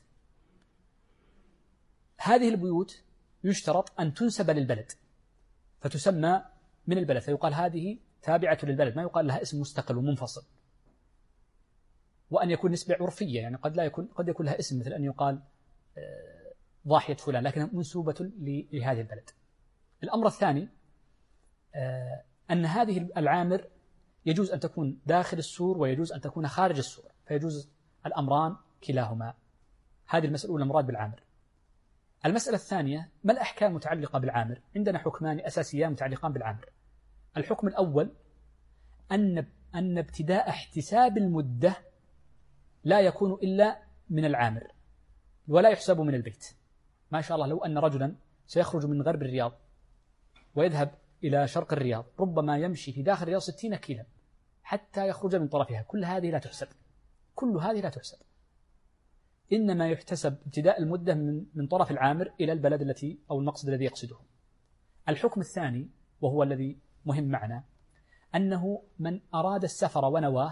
هذه البيوت يشترط أن تنسب للبلد فتسمى من البلد، فيقال هذه تابعة للبلد، ما يقال لها اسم مستقل ومنفصل. وأن يكون نسبة عرفية، يعني قد يكون لها اسم، مثل أن يقال ضاحية فلان، لكنها منسوبة لهذه البلد. الأمر الثاني أن هذه العامر يجوز أن تكون داخل السور ويجوز أن تكون خارج السور، فيجوز الأمران كلاهما. هذه المسألة الأولى المراد بالعامر. المسألة الثانية ما الأحكام المتعلقة بالعامر؟ عندنا حكمان أساسيان متعلقان بالعامر. الحكم الأول أن ابتداء احتساب المدة لا يكون إلا من العامر ولا يحسب من البيت. ما شاء الله لو أن رجلا سيخرج من غرب الرياض ويذهب إلى شرق الرياض، ربما يمشي في داخل الرياض 60 كيلا حتى يخرج من طرفها، كل هذه لا تحسب، كل هذه لا تحسب. إنما يحتسب ابتداء المدة من طرف العامر إلى البلد التي أو المقصد الذي يقصده. الحكم الثاني وهو الذي مهم معنا، أنه من أراد السفر ونواه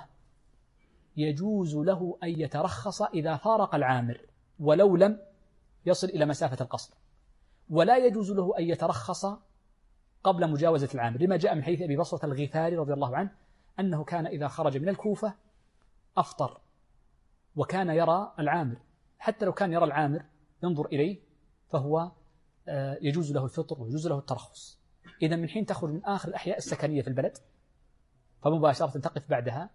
يجوز له أن يترخص إذا فارق العامر ولو لم يصل إلى مسافة القصر، ولا يجوز له أن يترخص قبل مجاوزة العامر، لما جاء من حديث أبي بصرة الغفاري رضي الله عنه أنه كان إذا خرج من الكوفة أفطر وكان يرى العامر، حتى لو كان يرى العامر ينظر إليه فهو يجوز له الفطر ويجوز له الترخص. إذا من حين تخرج من آخر الأحياء السكنية في البلد فمباشرة تقف بعدها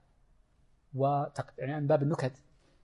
يعني من باب النكت،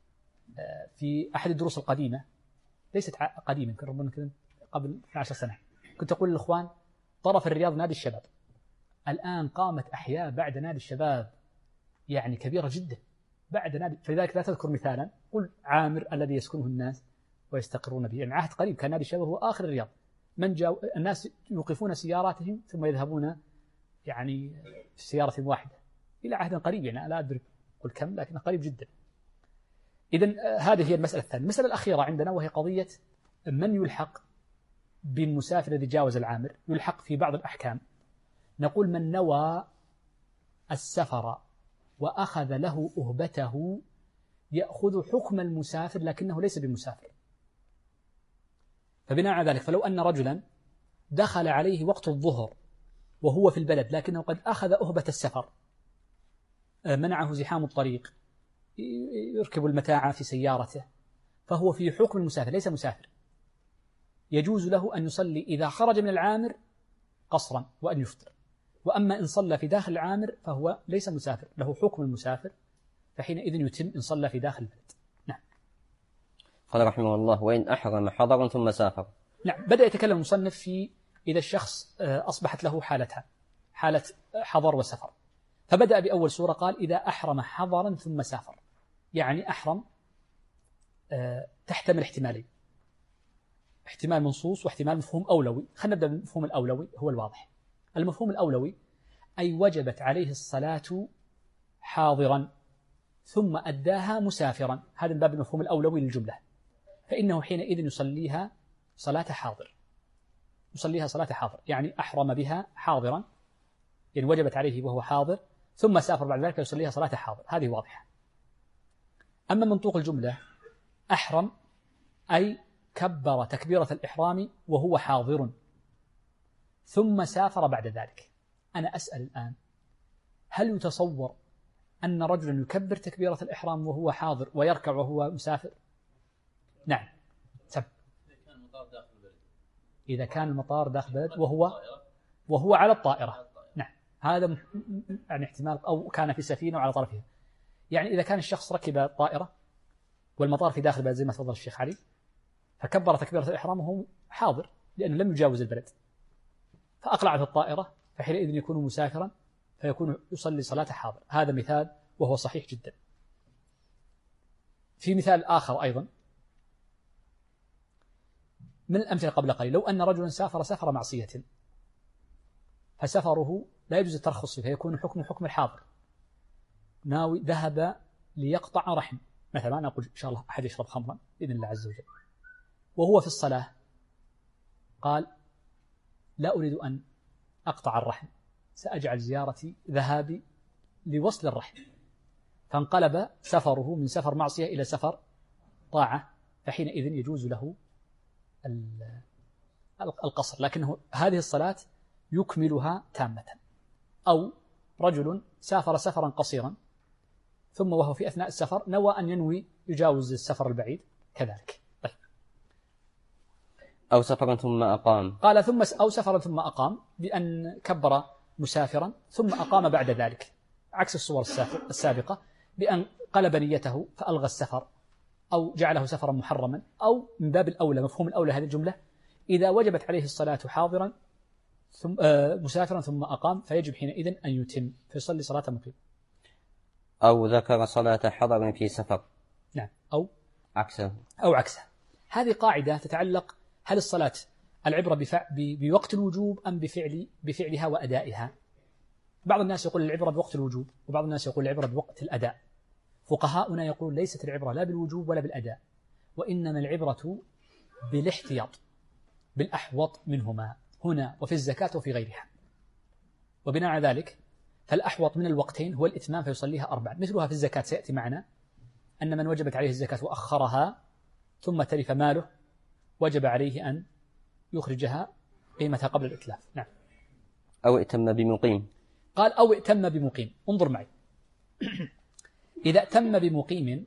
في أحد الدروس القديمة ليست قديمة، ربما قبل 12 سنة، كنت أقول للإخوان طرف الرياض نادي الشباب، الآن قامت أحياء بعد نادي الشباب يعني كبيرة جدا بعد نادي، فلذلك لا تذكر مثالا، قل عامر الذي يسكنه الناس ويستقرون به. يعني عهد قريب كان نادي الشباب هو آخر الرياض، الناس يوقفون سياراتهم ثم يذهبون يعني في سيارة واحدة إلى عهد قريب، يعني لا أدري قل كم لكن قريب جدا. إذن هذه هي المسألة الثانية. المسألة الأخيرة عندنا وهي قضية من يلحق بالمسافر الذي جاوز العامر. يلحق في بعض الأحكام، نقول من نوى السفر وأخذ له أهبته يأخذ حكم المسافر لكنه ليس بمسافر. فبناء على ذلك فلو أن رجلا دخل عليه وقت الظهر وهو في البلد لكنه قد أخذ أهبة السفر، منعه زحام الطريق، يركب المتاع في سيارته، فهو في حكم المسافر ليس مسافر، يجوز له أن يصلي إذا خرج من العامر قصرا وأن يفطر. وأما إن صلى في داخل العامر فهو ليس مسافر، له حكم المسافر، فحينئذ يتم إن صلى في داخل البلد. نعم. قال رحمه الله: وإن أحرم حضرا ثم سافر. نعم، بدأ يتكلم المصنف في إذا الشخص أصبحت له حالتان، حالة حضر وسفر، فبدأ بأول سورة قال إذا أحرم حضرا ثم سافر، يعني أحرم تحتمل احتمالين، احتمال منصوص واحتمال مفهوم أولوي. خلينا نبدأ بالمفهوم الأولوي هو الواضح. المفهوم الأولوي أي وجبت عليه الصلاة حاضرا ثم أداها مسافرا، هذا من باب المفهوم الأولوي للجملة، فإنه حينئذ يصليها صلاة حاضر، يصليها صلاة حاضر، يعني أحرم بها حاضرا، يعني وجبت عليه وهو حاضر ثم سافر بعد ذلك يصليها صلاة حاضر، هذه واضحة. أما منطوق الجملة أحرم أي كبر تكبيرة الإحرام وهو حاضر ثم سافر بعد ذلك. أنا أسأل الآن، هل يتصور أن رجلا يكبر تكبيرة الإحرام وهو حاضر ويركع وهو مسافر؟ نعم. إذا كان المطار داخل بلد وهو على الطائرة، نعم، هذا يعني احتمال، أو كان في سفينة وعلى طرفها، يعني إذا كان الشخص ركب الطائرة والمطار في داخل البلد زي ما تفضل الشيخ علي، فكبر تكبيرة الإحرام وهو حاضر لأنه لم يجاوز البلد، فأقلعت الطائرة، فحينئذ يكون مسافرا فيكون يصلي صلاة حاضر. هذا مثال وهو صحيح جدا. في مثال آخر أيضا من الأمثلة قبل قليل، لو أن رجلا سافر معصية، فسفره لا يجوز الترخص فيه، فيكون حكم الحاضر، ناوي ذهب ليقطع رحم مثلا، أنا أقول إن شاء الله أحد يشرب خمرا بإذن الله عز وجل، وهو في الصلاة قال لا أريد أن أقطع الرحم، سأجعل زيارتي ذهابي لوصل الرحم، فانقلب سفره من سفر معصية إلى سفر طاعة، فحينئذ يجوز له القصر، لكنه هذه الصلاة يكملها تامة. أو رجل سافر سفرا قصيرا ثم وهو في أثناء السفر نوى أن ينوي يجاوز السفر البعيد كذلك. طيب. أو سفرا ثم أقام، قال أو سفرا ثم أقام بأن كبر مسافرا ثم أقام بعد ذلك، عكس الصور السابقة بأن قلب نيته فألغى السفر أو جعله سفرا محرما. أو من باب الأولى، مفهوم الأولى هذه الجملة، إذا وجبت عليه الصلاة حاضرا ثم مسافرا ثم أقام فيجب حينئذ أن يتم فيصلي صلاة مقيم. أو ذكر صلاة حضر في سفر، نعم، أو عكسه. هذه قاعدة تتعلق، هل الصلاة العبرة بوقت الوجوب أم بفعلها وأدائها؟ بعض الناس يقول العبرة بوقت الوجوب، وبعض الناس يقول العبرة بوقت الأداء. فقهاؤنا يقول ليست العبرة لا بالوجوب ولا بالأداء، وإنما العبرة بالاحتياط، بالأحوط منهما هنا وفي الزكاة وفي غيرها. وبناء على ذلك فالأحوط من الوقتين هو الإتمام فيصليها 4، مثلها في الزكاة سيأتي معنا أن من وجبت عليه الزكاة وأخرها ثم تلف ماله وجب عليه أن يخرجها قيمتها قبل الإتلاف. نعم. أو ائتم بمقيم، قال أو ائتم بمقيم. انظر معي إذا ائتم بمقيم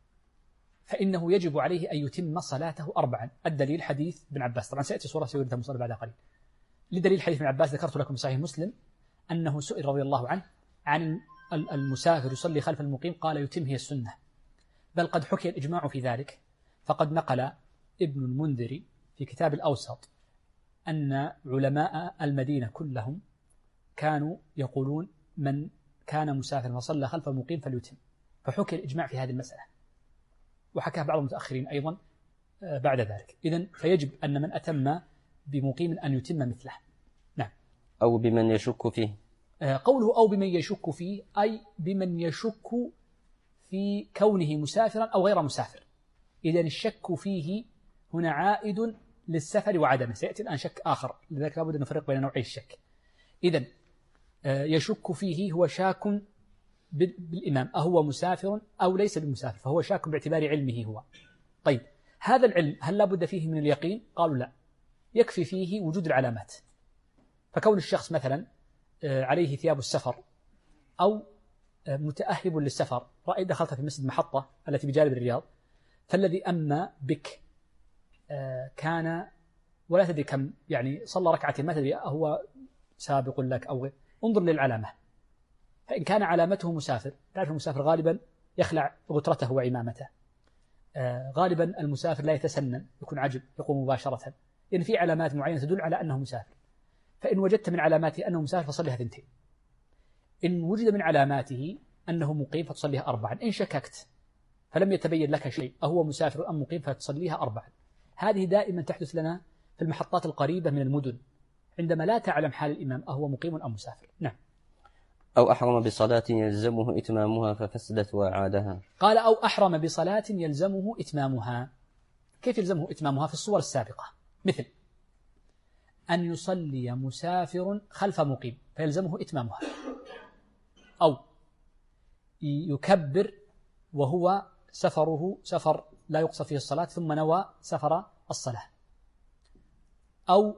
فإنه يجب عليه أن يتم صلاته 4. الدليل حديث ابن عباس، طبعا سيأتي صورة سيدنا مصلى بعد قليل. لدليل حديث ابن عباس ذكرت لكم صحيح مسلم أنه سئل رضي الله عنه عن المسافر يصلي خلف المقيم، قال يتم هي السنة، بل قد حكي الإجماع في ذلك، فقد نقل ابن المنذر في كتاب الأوسط أن علماء المدينة كلهم كانوا يقولون من كان مسافر فصلى خلف المقيم فليتم، فحكي الإجماع في هذه المسألة، وحكاه بعض المتأخرين أيضا بعد ذلك. إذن فيجب أن من أتم بمقيم أن يتم مثله. نعم. أو بمن يشك فيه، قوله أو بمن يشك فيه أي بمن يشك في كونه مسافرا أو غير مسافر. إذن الشك فيه هنا عائد للسفر وعدمه، سيأتي الآن شك آخر، لذلك لابد أن نفرق بين نوعي الشك. إذن يشك فيه هو شاك بالإمام أهو مسافر أو ليس بمسافر، فهو شاك باعتبار علمه هو. طيب هذا العلم هل لابد فيه من اليقين؟ قالوا لا، يكفي فيه وجود العلامات. فكون الشخص مثلا عليه ثياب السفر أو متأهب للسفر، رأيت دخلت في مسجد محطة التي بجانب الرياض، فالذي أما بك كان ولا تدري كم، يعني صلى ركعتين ما تدري هو سابق لك أو غير، انظر للعلامة. فإن كان علامته مسافر، تعرف المسافر غالبا يخلع غترته وعمامته، غالبا المسافر لا يتسنن، يكون عجب يقوم مباشرة، لأن في علامات معينة تدل على أنه مسافر. فإن وجدت من علاماته أنه مسافر فصلها 2. إن وجد من علاماته أنه مقيم فتصليها 4، إن شككت فلم يتبين لك شيء أهو مسافر أم مقيم فتصليها 4. هذه دائما تحدث لنا في المحطات القريبة من المدن عندما لا تعلم حال الإمام أهو مقيم أم مسافر. نعم. أو أحرم بصلاة يلزمه إتمامها ففسدت وأعادها. قال أو أحرم بصلاة يلزمه إتمامها. كيف يلزمه إتمامها؟ في الصور السابقة، مثل أن يصلي مسافر خلف مقيم فيلزمه إتمامها، أو يكبر وهو سفره سفر لا يقصر فيه الصلاة ثم نوى سفر الصلاة، أو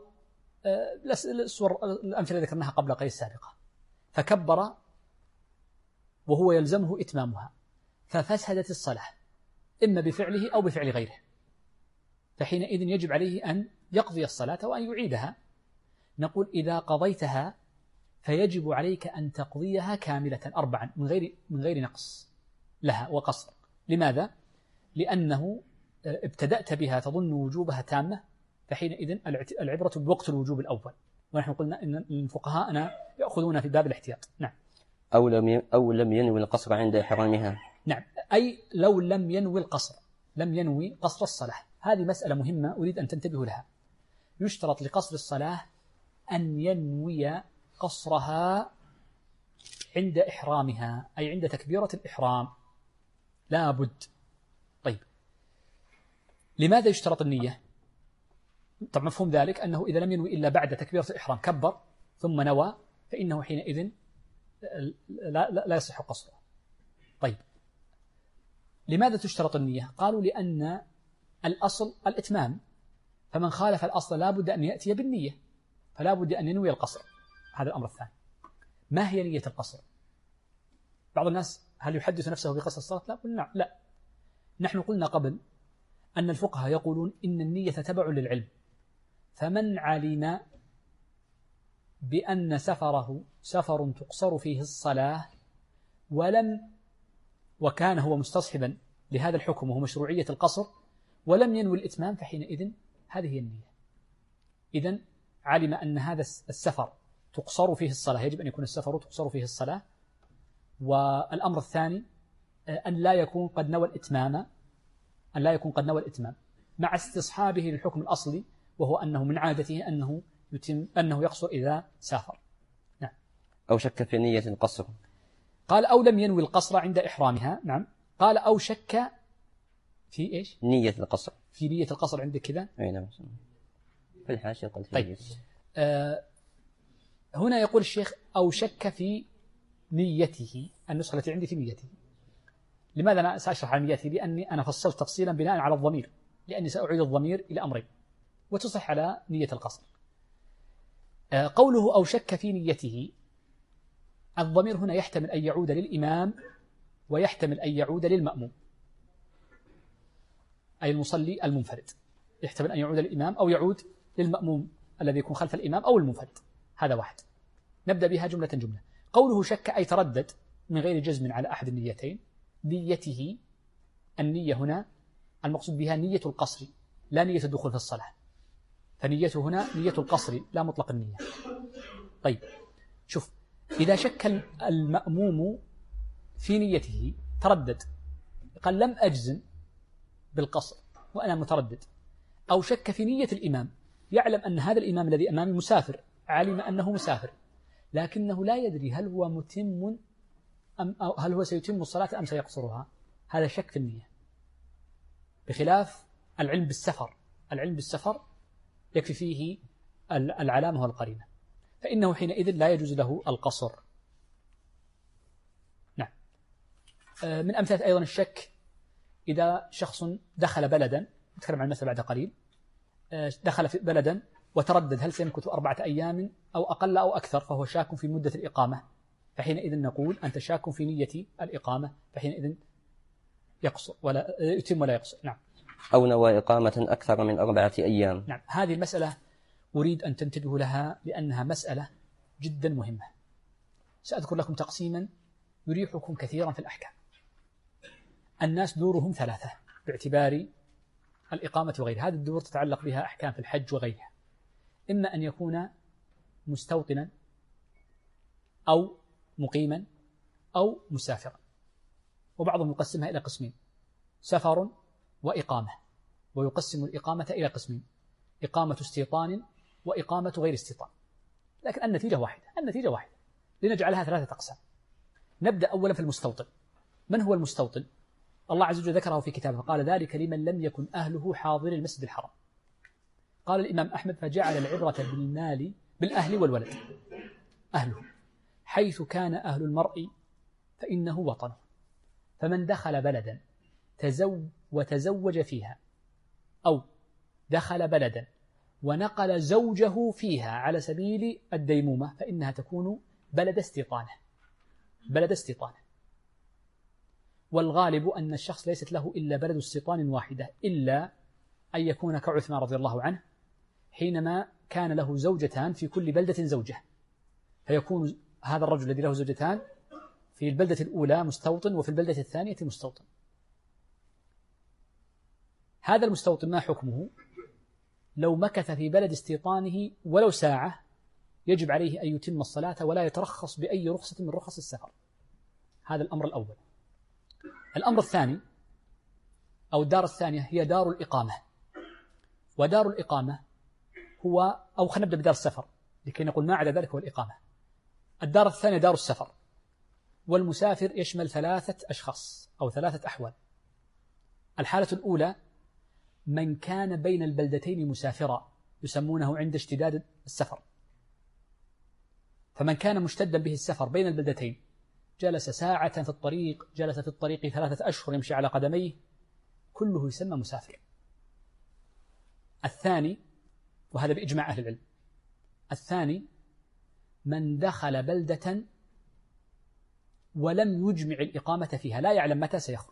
الأمثلة ذكرناها قبل قليل السابقة، فكبر وهو يلزمه إتمامها ففسدت الصلاة إما بفعله أو بفعل غيره، فحينئذ يجب عليه أن يقضي الصلاة وأن يعيدها. نقول إذا قضيتها فيجب عليك أن تقضيها كاملة 4 من غير نقص لها وقصر. لماذا؟ لأنه ابتدأت بها تظن وجوبها تامة، فحينئذ العبرة بوقت الوجوب الأول، ونحن قلنا إن الفقهاء يأخذون في باب الاحتياط. نعم. أو لم ينوي القصر عند إحرامها. نعم، أي لو لم ينوي القصر، لم ينوي قصر الصلاة. هذه مسألة مهمة أريد أن تنتبهوا لها. يشترط لقصر الصلاة أن ينوي قصرها عند إحرامها، أي عند تكبيرة الإحرام، لا بد. طيب، لماذا يشترط النية؟ طب مفهوم ذلك أنه إذا لم ينوي إلا بعد تكبيرة الإحرام كبر ثم نوى فإنه حينئذ لا يصح قصره. طيب، لماذا تشترط النية؟ قالوا لأن الأصل الإتمام، فمن خالف الأصل لا بد أن يأتي بالنية، فلا بد أن ينوي القصر. هذا الأمر الثاني. ما هي نية القصر؟ بعض الناس هل يحدث نفسه بقصر الصلاة؟ لا، قلنا لا. نحن قلنا قبل أن الفقهاء يقولون إن النية تبع للعلم، فمن علم بأن سفره سفر تقصر فيه الصلاة وكان هو مستصحبا لهذا الحكم وهو مشروعية القصر ولم ينوي الإتمام، فحينئذ هذه هي النية. إذن علم أن هذا السفر تقصر فيه الصلاة، يجب أن يكون السفر تقصر فيه الصلاة. والأمر الثاني أن لا يكون قد نوى الإتمام، مع استصحابه للحكم الأصلي وهو أنه من عادته أنه يقصر إذا سافر. نعم. أو شك في نية القصر. قال أو لم ينوي القصر عند إحرامها. نعم. قال أو شك في إيش؟ نية القصر. في نية القصر عندك كذا؟ أي نعم. في الحاشية قال في طيب. هنا يقول الشيخ أو شك في نيته، النسخة التي عندي في نيته. لماذا أنا سأشرح عن نيته؟ لأني أنا فصلت تفصيلا بناء على الضمير، لأني سأعيد الضمير إلى أمرين وتصح على نية القصر. قوله أو شك في نيته، الضمير هنا يحتمل أن يعود للإمام ويحتمل أن يعود للمأموم، أي المصلي المنفرد، يحتمل أن يعود للإمام أو يعود للمأموم الذي يكون خلف الإمام أو المنفرد. هذا واحد. نبدأ بها جملة. قوله شك أي تردد من غير جزم على أحد النيتين. نيته، النية هنا المقصود بها نية القصر لا نية الدخول في الصلاة، فنيته هنا نية القصر لا مطلق النية. طيب شوف، إذا شك المأموم في نيته تردد، قال لم أجزم بالقصر وأنا متردد، أو شك في نية الإمام، يعلم أن هذا الإمام الذي أمامي مسافر، علم أنه مسافر لكنه لا يدري هل هو متم أو هل هو سيتم الصلاة أم سيقصرها. هذا شك في النية، بخلاف العلم بالسفر. العلم بالسفر يكفي فيه العلامة والقرينة، فإنه حينئذ لا يجوز له القصر. نعم. من أمثلة أيضا الشك إذا شخص دخل بلدا، نتكلم عن المثل بعد قليل، دخل في بلدا وتردد هل سيمكث 4 أيام أو أقل أو أكثر، فهو شاك في مدة الإقامة، فحينئذ نقول أنت شاك في نية الإقامة، فحينئذ يقصر ولا يتم ولا يقصر. نعم. أو نوى إقامة أكثر من 4 أيام. نعم. هذه المسألة أريد أن تنتبهوا لها لأنها مسألة جدا مهمة. سأذكر لكم تقسيما يريحكم كثيرا في الأحكام. الناس دورهم 3 باعتبار الإقامة وغيرها. هذه الدور تتعلق بها أحكام في الحج وغيرها، إما أن يكون مستوطنا أو مقيما أو مسافرا. وبعضهم يقسمها إلى قسمين: سفر وإقامة، ويقسم الإقامة إلى قسمين: إقامة استيطان وإقامة غير استيطان. لكن النتيجة واحدة لنجعلها 3 أقسام. نبدأ أولا في المستوطن. من هو المستوطن؟ الله عز وجل ذكره في كتابه، قال: ذلك لمن لم يكن أهله حاضر المسجد الحرام. قال الإمام أحمد: فجعل العبرة بالأهل والولد. أهله حيث كان أهل المرء فإنه وطنه، فمن دخل بلدا وتزوج فيها، أو دخل بلدا ونقل زوجه فيها على سبيل الديمومة، فإنها تكون بلد استيطانه. والغالب أن الشخص ليست له إلا بلد استيطان واحدة، إلا أن يكون كعثمان رضي الله عنه حينما كان له زوجتان في كل بلدة زوجة، فيكون هذا الرجل الذي له زوجتان في البلدة الأولى مستوطن وفي البلدة الثانية مستوطن. هذا المستوطن ما حكمه؟ لو مكث في بلد استيطانه ولو ساعة يجب عليه أن يتم الصلاة ولا يترخص بأي رخصة من رخص السفر. هذا الأمر الأول. الأمر الثاني أو الدار الثانية هي دار الإقامة. ودار الإقامة هو، أو خلينا نبدأ بدار السفر لكي نقول ما عدا ذلك هو الإقامة. الدار الثانية دار السفر. والمسافر يشمل 3 أشخاص أو 3 أحوال. الحالة الأولى من كان بين البلدتين مسافرا، يسمونه عند اشتداد السفر. فمن كان مشتدا به السفر بين البلدتين، جلس ساعة في الطريق، جلس في الطريق 3 أشهر يمشي على قدميه، كله يسمى مسافر. الثاني، وهذا بإجماع أهل العلم، الثاني من دخل بلدة ولم يجمع الإقامة فيها، لا يعلم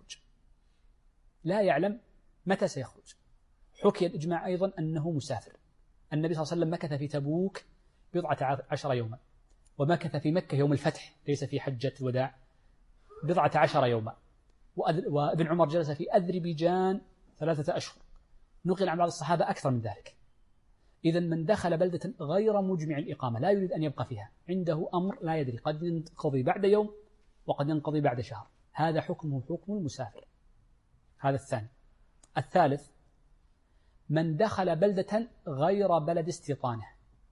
متى سيخرج. حكي الإجماع أيضا أنه مسافر. النبي صلى الله عليه وسلم مكث في تبوك 10 يوما، ومكث في مكة يوم الفتح ليس في حجة الوداع 10 يوما، وابن عمر جلس في أذربيجان 3 أشهر. نقل عن بعض الصحابة أكثر من ذلك. إذا من دخل بلدة غير مجمع الإقامة لا يريد أن يبقى فيها، عنده أمر لا يدري، قد ينقضي بعد يوم وقد ينقضي بعد شهر، هذا حكمه حكم المسافر. هذا الثاني. الثالث من دخل بلدة غير بلد استيطانه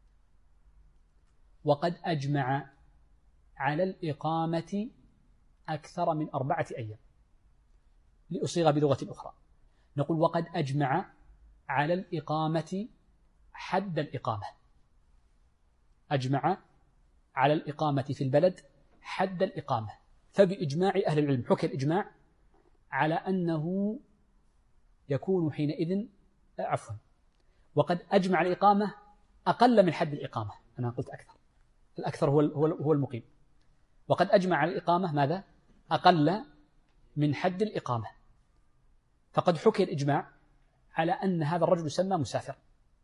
وقد أجمع على الإقامة أكثر من 4 أيام. لأصيغ بلغة أخرى نقول وقد أجمع على الإقامة حد الإقامة. أجمع على الإقامة في البلد حد الإقامة. فبإجماع أهل العلم حكي الإجماع على أنه يكون حينئذ وقد أجمع الإقامة أقل من حد الإقامة. أنا قلت أكثر، الأكثر هو المقيم. وقد أجمع على الإقامة ماذا؟ أقل من حد الإقامة. فقد حكي الإجماع على أن هذا الرجل يسمى مسافر.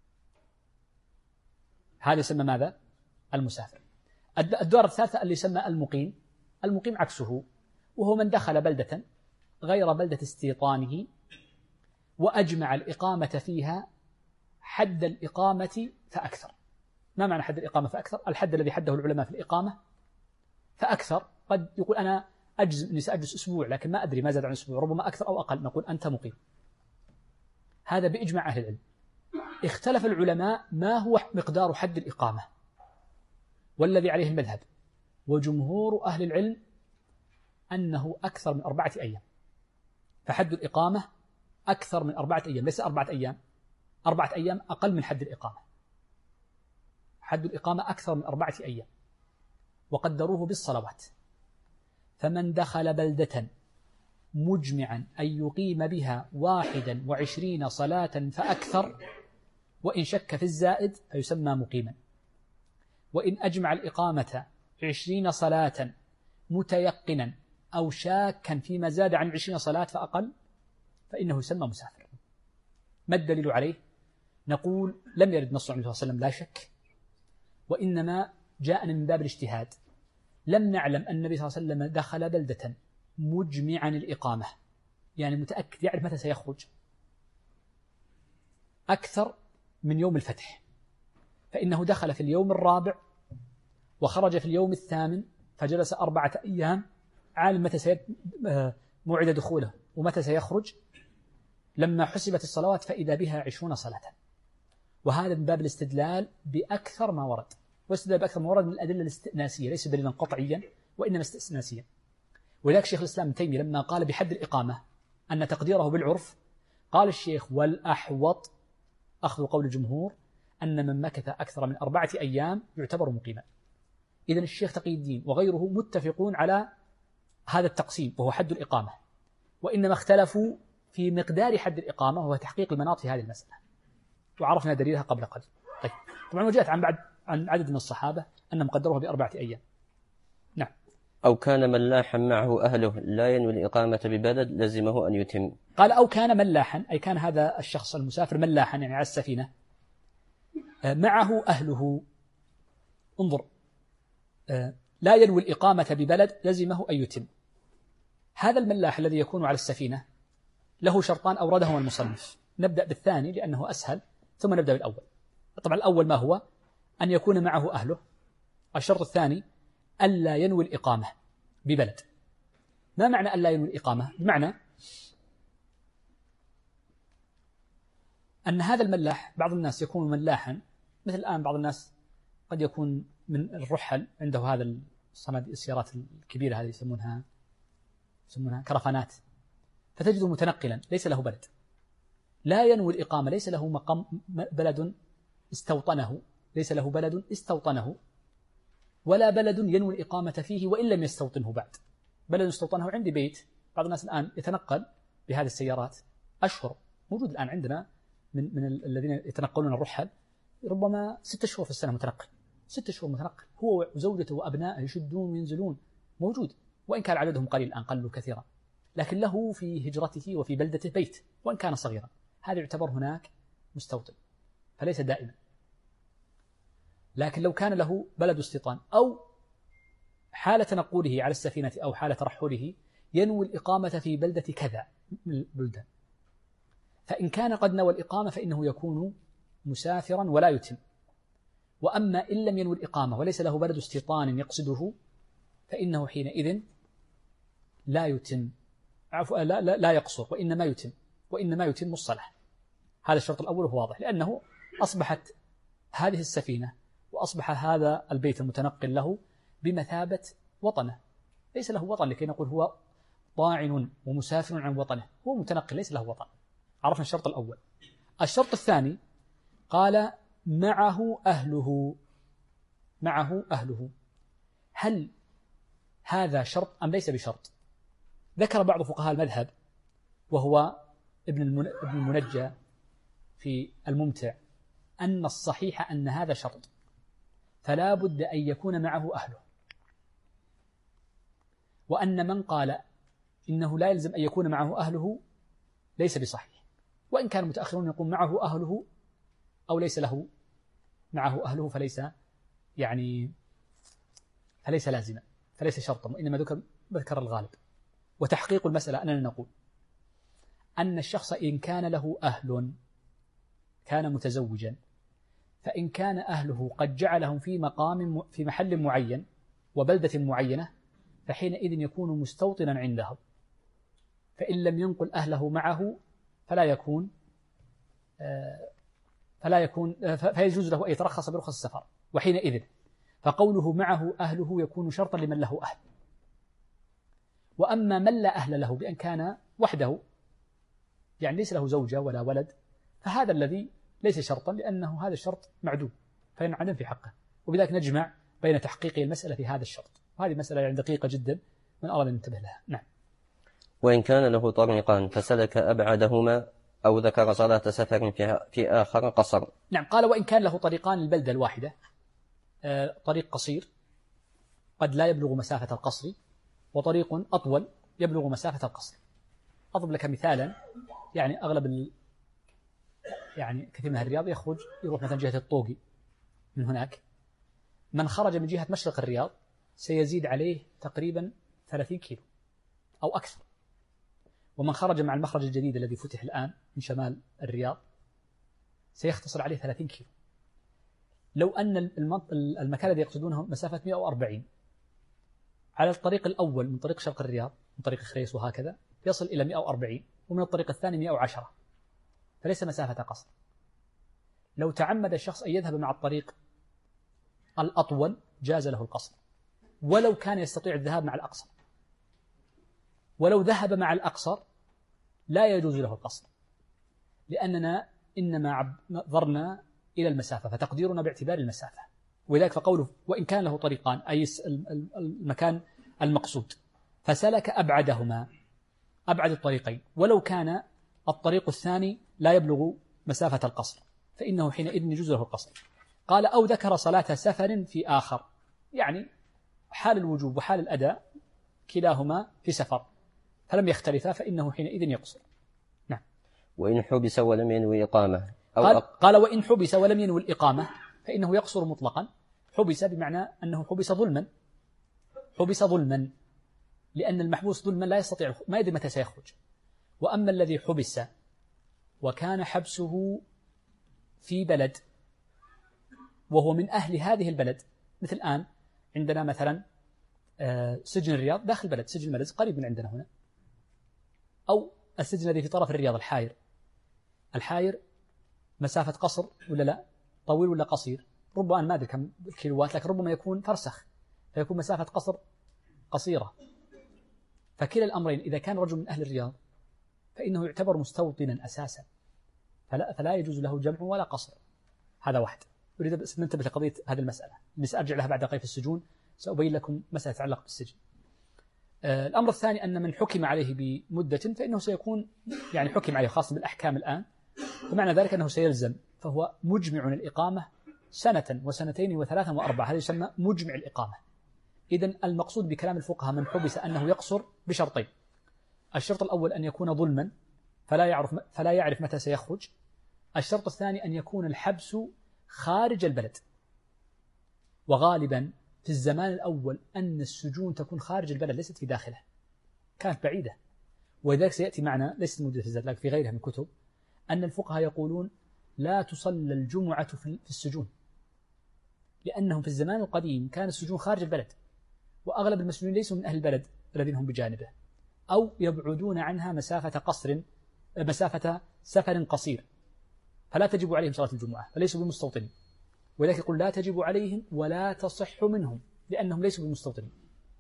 هذا يسمى ماذا؟ المسافر. الدار الثالثة اللي يسمى المقيم. المقيم عكسه، وهو من دخل بلدة غير بلدة استيطانه وأجمع الإقامة فيها حد الإقامة فأكثر. ما معنى حد الإقامة فأكثر؟ الحد الذي حده العلماء في الإقامة فأكثر. قد يقول أنا أجزم أني سأجلس أسبوع لكن ما أدري ما زاد عن أسبوع، ربما أكثر أو أقل، نقول أنت مقيم. هذا بإجماع أهل العلم. اختلف العلماء ما هو مقدار حد الإقامة، والذي عليه المذهب وجمهور أهل العلم أنه أكثر من 4 أيام. فحد الإقامة أكثر من 4 أيام، ليس 4 أيام. 4 أيام أقل من حد الإقامة. حد الإقامة أكثر من 4 أيام، وقدروه بالصلوات. فمن دخل بلدة مجمعا أن يقيم بها 21 صلاة فأكثر، وإن شك في الزائد فيسمى مقيما. وإن أجمع الإقامة 20 صلاة متيقنا أو شاكا فيما زاد عن 20 صلاة فأقل فإنه يسمى مسافر. ما الدليل عليه؟ نقول لم يرد نص عن النبي صلى الله عليه وسلم لا شك، وإنما جاءنا من باب الاجتهاد. لم نعلم أن النبي صلى الله عليه وسلم دخل بلدة مجمعا الإقامة، يعني متأكد يعرف متى سيخرج، أكثر من يوم الفتح، فإنه دخل في اليوم 4 وخرج في اليوم 8 فجلس 4 أيام عالم متى موعد دخوله ومتى سيخرج. لما حسبت الصلوات فإذا بها 20 صلاة. وهذا من باب الاستدلال بأكثر ما ورد، والاستدلال بأكثر ما ورد من الأدلة الاستئناسية، ليس دليلا قطعيا وإنما استئناسيا. ولذلك شيخ الإسلام ابن تيمية لما قال بحد الإقامة أن تقديره بالعرف، قال الشيخ: والأحوط أخذ قول الجمهور أن من مكث أكثر من 4 أيام يعتبر مقيما. إذن الشيخ تقي الدين وغيره متفقون على هذا التقسيم وهو حد الإقامة، وإنما اختلفوا في مقدار حد الإقامة وهو تحقيق المناط في هذه المسألة، وعرفنا دليلها قبل قليل. طيب، طبعا وجاءت عن عدد من الصحابة أنهم قدروها ب4 أيام. نعم. أو كان ملاحا معه أهله لا ينوي الإقامة ببلد لزمه أن يتم. قال: أو كان ملاحا، أي كان هذا الشخص المسافر ملاحا يعني على السفينة معه أهله. انظر، لا ينوي الإقامة ببلد لزمه أن يتم. هذا الملاح الذي يكون على السفينة له شرطان أوردهما المصنف. نبدأ بالثاني لأنه أسهل، ثم نبدأ بالأول. طبعا الأول ما هو؟ أن يكون معه أهله. الشرط الثاني ألا ينوي الإقامة ببلد. ما معنى ألا ينوي الإقامة؟ بمعنى أن هذا الملاح، بعض الناس يكون ملاحا، مثل الآن بعض الناس قد يكون من الرحل عنده هذا السيارات الكبيرة هذه يسمونها كرفانات، فتجده متنقلا ليس له بلد، لا ينوي الإقامة، ليس له مقام بلد استوطنه، ليس له بلد استوطنه ولا بلد ينوي الإقامة فيه وإن لم يستوطنه بعد. بلد استوطنه عندي بيت. بعض الناس الآن يتنقل بهذه السيارات أشهر، موجود الآن عندنا من الذين يتنقلون الرحل ربما 6 شهور في السنة متنقل، 6 شهور متنقل، هو وزوجته وأبنائه يشدون وينزلون، موجود، وإن كان عددهم قليل الآن، قلوا كثيرا، لكن له في هجرته وفي بلدته بيت وإن كان صغيرا، هذا يعتبر هناك مستوطن، فليس دائما. لكن لو كان له بلد استيطان أو حالة تنقله على السفينة أو حالة ترحله ينوي الإقامة في بلدة كذا من البلدان، فإن كان قد نوى الإقامة فإنه يكون مسافرا ولا يتم. وأما إن لم ينوي الإقامة وليس له بلد استيطان يقصده فإنه حينئذ لا يتم، لا يقصر، وإنما يتم الصلاة. هذا الشرط الأول هو واضح، لأنه أصبحت هذه السفينة وأصبح هذا البيت المتنقل له بمثابة وطنه، ليس له وطن لكي نقول هو طاعن ومسافر عن وطنه، هو متنقل ليس له وطن. عرفنا الشرط الأول. الشرط الثاني قال معه أهله. معه أهله، هل هذا شرط أم ليس بشرط؟ ذكر بعض فقهاء المذهب وهو ابن المنجى في الممتع أن الصحيح أن هذا شرط، فلا بد أن يكون معه أهله، وأن من قال إنه لا يلزم أن يكون معه أهله ليس بصحيح، وإن كان متأخرون يقول معه أهله أو ليس له معه أهله فليس لازما، فليس شرطا، وإنما ذكر الغالب. وتحقيق المسألة أننا نقول أن الشخص إن كان له أهل كان متزوجا، فإن كان أهله قد جعلهم في محل معين وبلدة معينة فحينئذ يكون مستوطنا عندهم، فإن لم ينقل أهله معه فيجوز له أن يترخص برخص السفر، وحينئذ فقوله معه أهله يكون شرطا لمن له أهل. وأما من لا أهل له بأن كان وحده يعني ليس له زوجة ولا ولد، فهذا الذي ليس شرطا لأنه هذا الشرط معدوم فينعدم في حقه، وبذلك نجمع بين تحقيق المسألة في هذا الشرط، وهذه مسألة يعني دقيقة جدا من أراد أن ينتبه لها. نعم. وإن كان له طريقان فسلك أبعدهما أو ذكر صلاة سفر في آخر قصر. نعم. قال وإن كان له طريقان البلدة الواحدة، طريق قصير قد لا يبلغ مسافة القصر، وطريق أطول يبلغ مسافة القصر. أضرب لك مثالا، يعني أغلب يعني كثير من الرياض يروح مثلا جهة الطوقي من هناك، من خرج من جهة مشرق الرياض سيزيد عليه تقريبا 30 كيلو أو أكثر، ومن خرج مع المخرج الجديد الذي فتح الآن من شمال الرياض سيختصر عليه 30 كيلو. لو أن المكان الذي يقصدونه مسافة 140 على الطريق الأول من طريق شرق الرياض من طريق خريص وهكذا يصل إلى 140، ومن الطريق الثاني 110، فليس مسافة قصر. لو تعمد الشخص أن يذهب مع الطريق الأطول جاز له القصر، ولو كان يستطيع الذهاب مع الأقصر. ولو ذهب مع الأقصر لا يجوز له القصر، لأننا إنما نظرنا إلى المسافة، فتقديرنا باعتبار المسافة. ولذلك فقوله وإن كان له طريقان، أي المكان المقصود، فسلك أبعدهما، أبعد الطريقين، ولو كان الطريق الثاني لا يبلغ مسافة القصر فإنه حينئذ يجوز له القصر. قال أو ذكر صلاة سفر في آخر، يعني حال الوجوب وحال الأداء كلاهما في سفر فلم يختلفا فإنه حينئذ يقصر. نعم. وإن حبس ولم ينوي إقامة قال وإن حبس ولم ينوي الإقامة فإنه يقصر مطلقا. حبس بمعنى أنه حبس ظلما، حبس ظلما، لأن المحبوس ظلما لا يستطيع، ما يدري متى سيخرج. وأما الذي حبس وكان حبسه في بلد وهو من أهل هذه البلد، مثل الآن عندنا مثلا سجن الرياض داخل بلد، سجن الملز قريب من عندنا هنا، أو السجن الذي في طرف الرياض الحاير. الحاير مسافة قصر ولا لا؟ طويل ولا قصير؟ ربما أنا ما أدري كم كيلوات، لكن ربما يكون فرسخ، فيكون مسافة قصر قصيرة. فكلا الأمرين إذا كان رجل من أهل الرياض فإنه يعتبر مستوطنا أساسا، فلا يجوز له جمع ولا قصر. هذا واحد. أريد أن ننتبه لقضية هذه المسألة اللي سأرجع لها بعد قليل في السجون، سأبين لكم مسألة تتعلق بالسجن. الأمر الثاني أن من حكم عليه بمدة فإنه سيكون يعني حكم عليه خاصة بالأحكام الآن، ومعنى ذلك أنه سيلزم، فهو مجمع الإقامة سنة وسنتين وثلاثا وأربعة، هذا يسمى مجمع الإقامة. إذن المقصود بكلام الفقهاء من حبس أنه يقصر بشرطين: الشرط الأول أن يكون ظلما فلا يعرف متى سيخرج. الشرط الثاني أن يكون الحبس خارج البلد، وغالبا في الزمان الأول أن السجون تكون خارج البلد ليست في داخله، كانت بعيدة. ولذلك سيأتي معنا ليست موجودة في الزاد لكن في غيرها من كتب أن الفقهاء يقولون لا تصلى الجمعة في السجون، لأنهم في الزمان القديم كان السجون خارج البلد، وأغلب المسجونين ليسوا من أهل البلد الذين هم بجانبه، أو يبعدون عنها مسافة سفر قصير، فلا تجب عليهم صلاة الجمعة، فليسوا بمستوطنين. ولذلك يقول لا تجب عليهم ولا تصح منهم لأنهم ليسوا بمستوطنين.